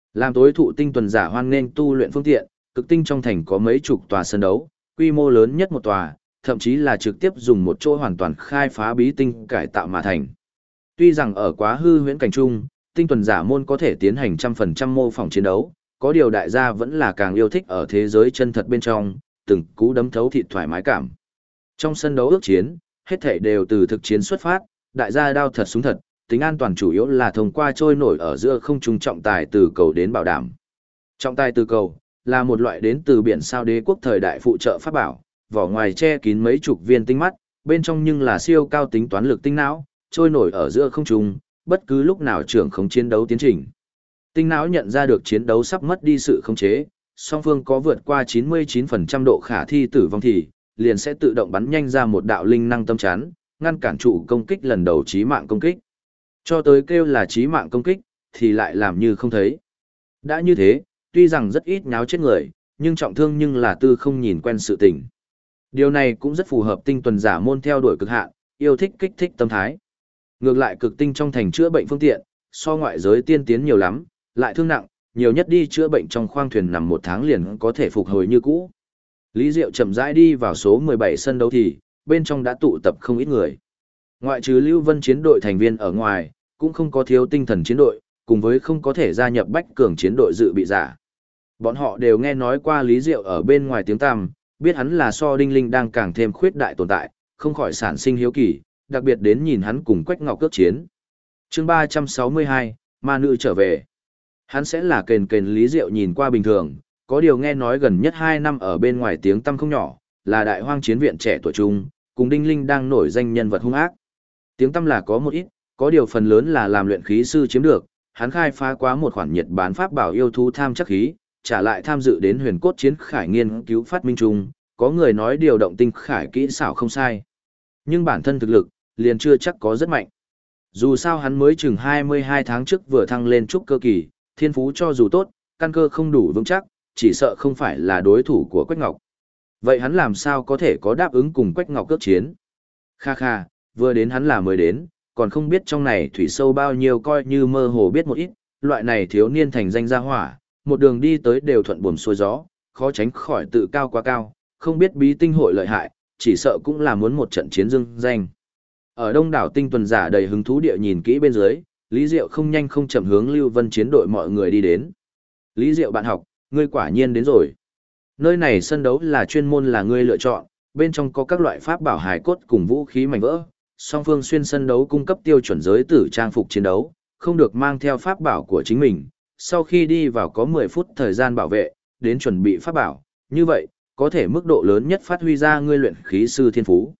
Làm tối thụ tinh tuần giả hoan nghênh tu luyện phương tiện, cực tinh trong thành có mấy chục tòa sân đấu, quy mô lớn nhất một tòa, thậm chí là trực tiếp dùng một chỗ hoàn toàn khai phá bí tinh cải tạo mà thành. Tuy rằng ở quá hư huyễn cảnh trung, tinh tuần giả môn có thể tiến hành 100% mô phỏng chiến đấu, có điều đại gia vẫn là càng yêu thích ở thế giới chân thật bên trong, từng cú đấm thấu thịt thoải mái cảm. Trong sân đấu ước chiến, hết thảy đều từ thực chiến xuất phát, đại gia đao thật súng thật, tính an toàn chủ yếu là thông qua trôi nổi ở giữa không trung trọng tài từ cầu đến bảo đảm. Trọng tài từ cầu là một loại đến từ biển sao đế quốc thời đại phụ trợ pháp bảo, vỏ ngoài che kín mấy chục viên tinh mắt, bên trong nhưng là siêu cao tính toán lực tinh não, trôi nổi ở giữa không trung, bất cứ lúc nào trưởng khống chiến đấu tiến trình. Tinh não nhận ra được chiến đấu sắp mất đi sự khống chế, song phương có vượt qua 99% độ khả thi tử vong thì, liền sẽ tự động bắn nhanh ra một đạo linh năng tâm chắn, ngăn cản trụ công kích lần đầu chí mạng công kích. Cho tới kêu là chí mạng công kích, thì lại làm như không thấy. Đã như thế, tuy rằng rất ít nháo chết người, nhưng trọng thương nhưng là tư không nhìn quen sự tình. Điều này cũng rất phù hợp tinh tuần giả môn theo đuổi cực hạn, yêu thích kích thích tâm thái. Ngược lại cực tinh trong thành chữa bệnh phương tiện, so ngoại giới tiên tiến nhiều lắm, lại thương nặng, nhiều nhất đi chữa bệnh trong khoang thuyền nằm 1 tháng liền có thể phục hồi như cũ. Lý Diệu chậm rãi đi vào số 17 sân đấu thì, bên trong đã tụ tập không ít người. Ngoại trừ Lưu Vân chiến đội thành viên ở ngoài, cũng không có thiếu tinh thần chiến đội, cùng với không có thể gia nhập bách cường chiến đội dự bị giả. Bọn họ đều nghe nói qua Lý Diệu ở bên ngoài tiếng tăm, biết hắn là so đinh linh đang càng thêm khuyết đại tồn tại, không khỏi sản sinh hiếu kỳ, đặc biệt đến nhìn hắn cùng Quách Ngọc cước chiến. Chương 362, ma nữ trở về. Hắn sẽ là kền Lý Diệu nhìn qua bình thường, có điều nghe nói gần nhất 2 năm ở bên ngoài tiếng tăm không nhỏ, là đại hoang chiến viện trẻ tuổi trung, cùng đinh linh đang nổi danh nhân vật hung ác. Tiếng tăm là có một ít, có điều phần lớn là làm luyện khí sư chiếm được, hắn khai phá quá một khoản nhiệt bán pháp bảo yêu thú tham chắc khí, trả lại tham dự đến huyền cốt chiến khải nghiên cứu phát minh chung, có người nói điều động tinh khải kỹ xảo không sai. Nhưng bản thân thực lực, liền chưa chắc có rất mạnh. Dù sao hắn mới chừng 22 tháng trước vừa thăng lên trúc cơ kỳ, thiên phú cho dù tốt, căn cơ không đủ vững chắc, chỉ sợ không phải là đối thủ của Quách Ngọc. Vậy hắn làm sao có thể có đáp ứng cùng Quách Ngọc cước chiến? Kha kha, vừa đến hắn là mới đến, còn không biết trong này thủy sâu bao nhiêu coi như mơ hồ biết một ít, loại này thiếu niên thành danh gia hỏa, một đường đi tới đều thuận buồm xuôi gió, khó tránh khỏi tự cao quá cao, không biết bí tinh hội lợi hại, chỉ sợ cũng là muốn một trận chiến dương danh. Ở đông đảo tinh tuần giả đầy hứng thú địa nhìn kỹ bên dưới, Lý Diệu không nhanh không chậm hướng Lưu Vân chiến đội mọi người đi đến. Lý Diệu bạn học, ngươi quả nhiên đến rồi. Nơi này sân đấu là chuyên môn là ngươi lựa chọn, bên trong có các loại pháp bảo hài cốt cùng vũ khí mảnh vỡ. Song phương xuyên sân đấu cung cấp tiêu chuẩn giới tử trang phục chiến đấu, không được mang theo pháp bảo của chính mình. Sau khi đi vào có 10 phút thời gian bảo vệ, đến chuẩn bị pháp bảo. Như vậy, có thể mức độ lớn nhất phát huy ra ngươi luyện khí sư thiên phú.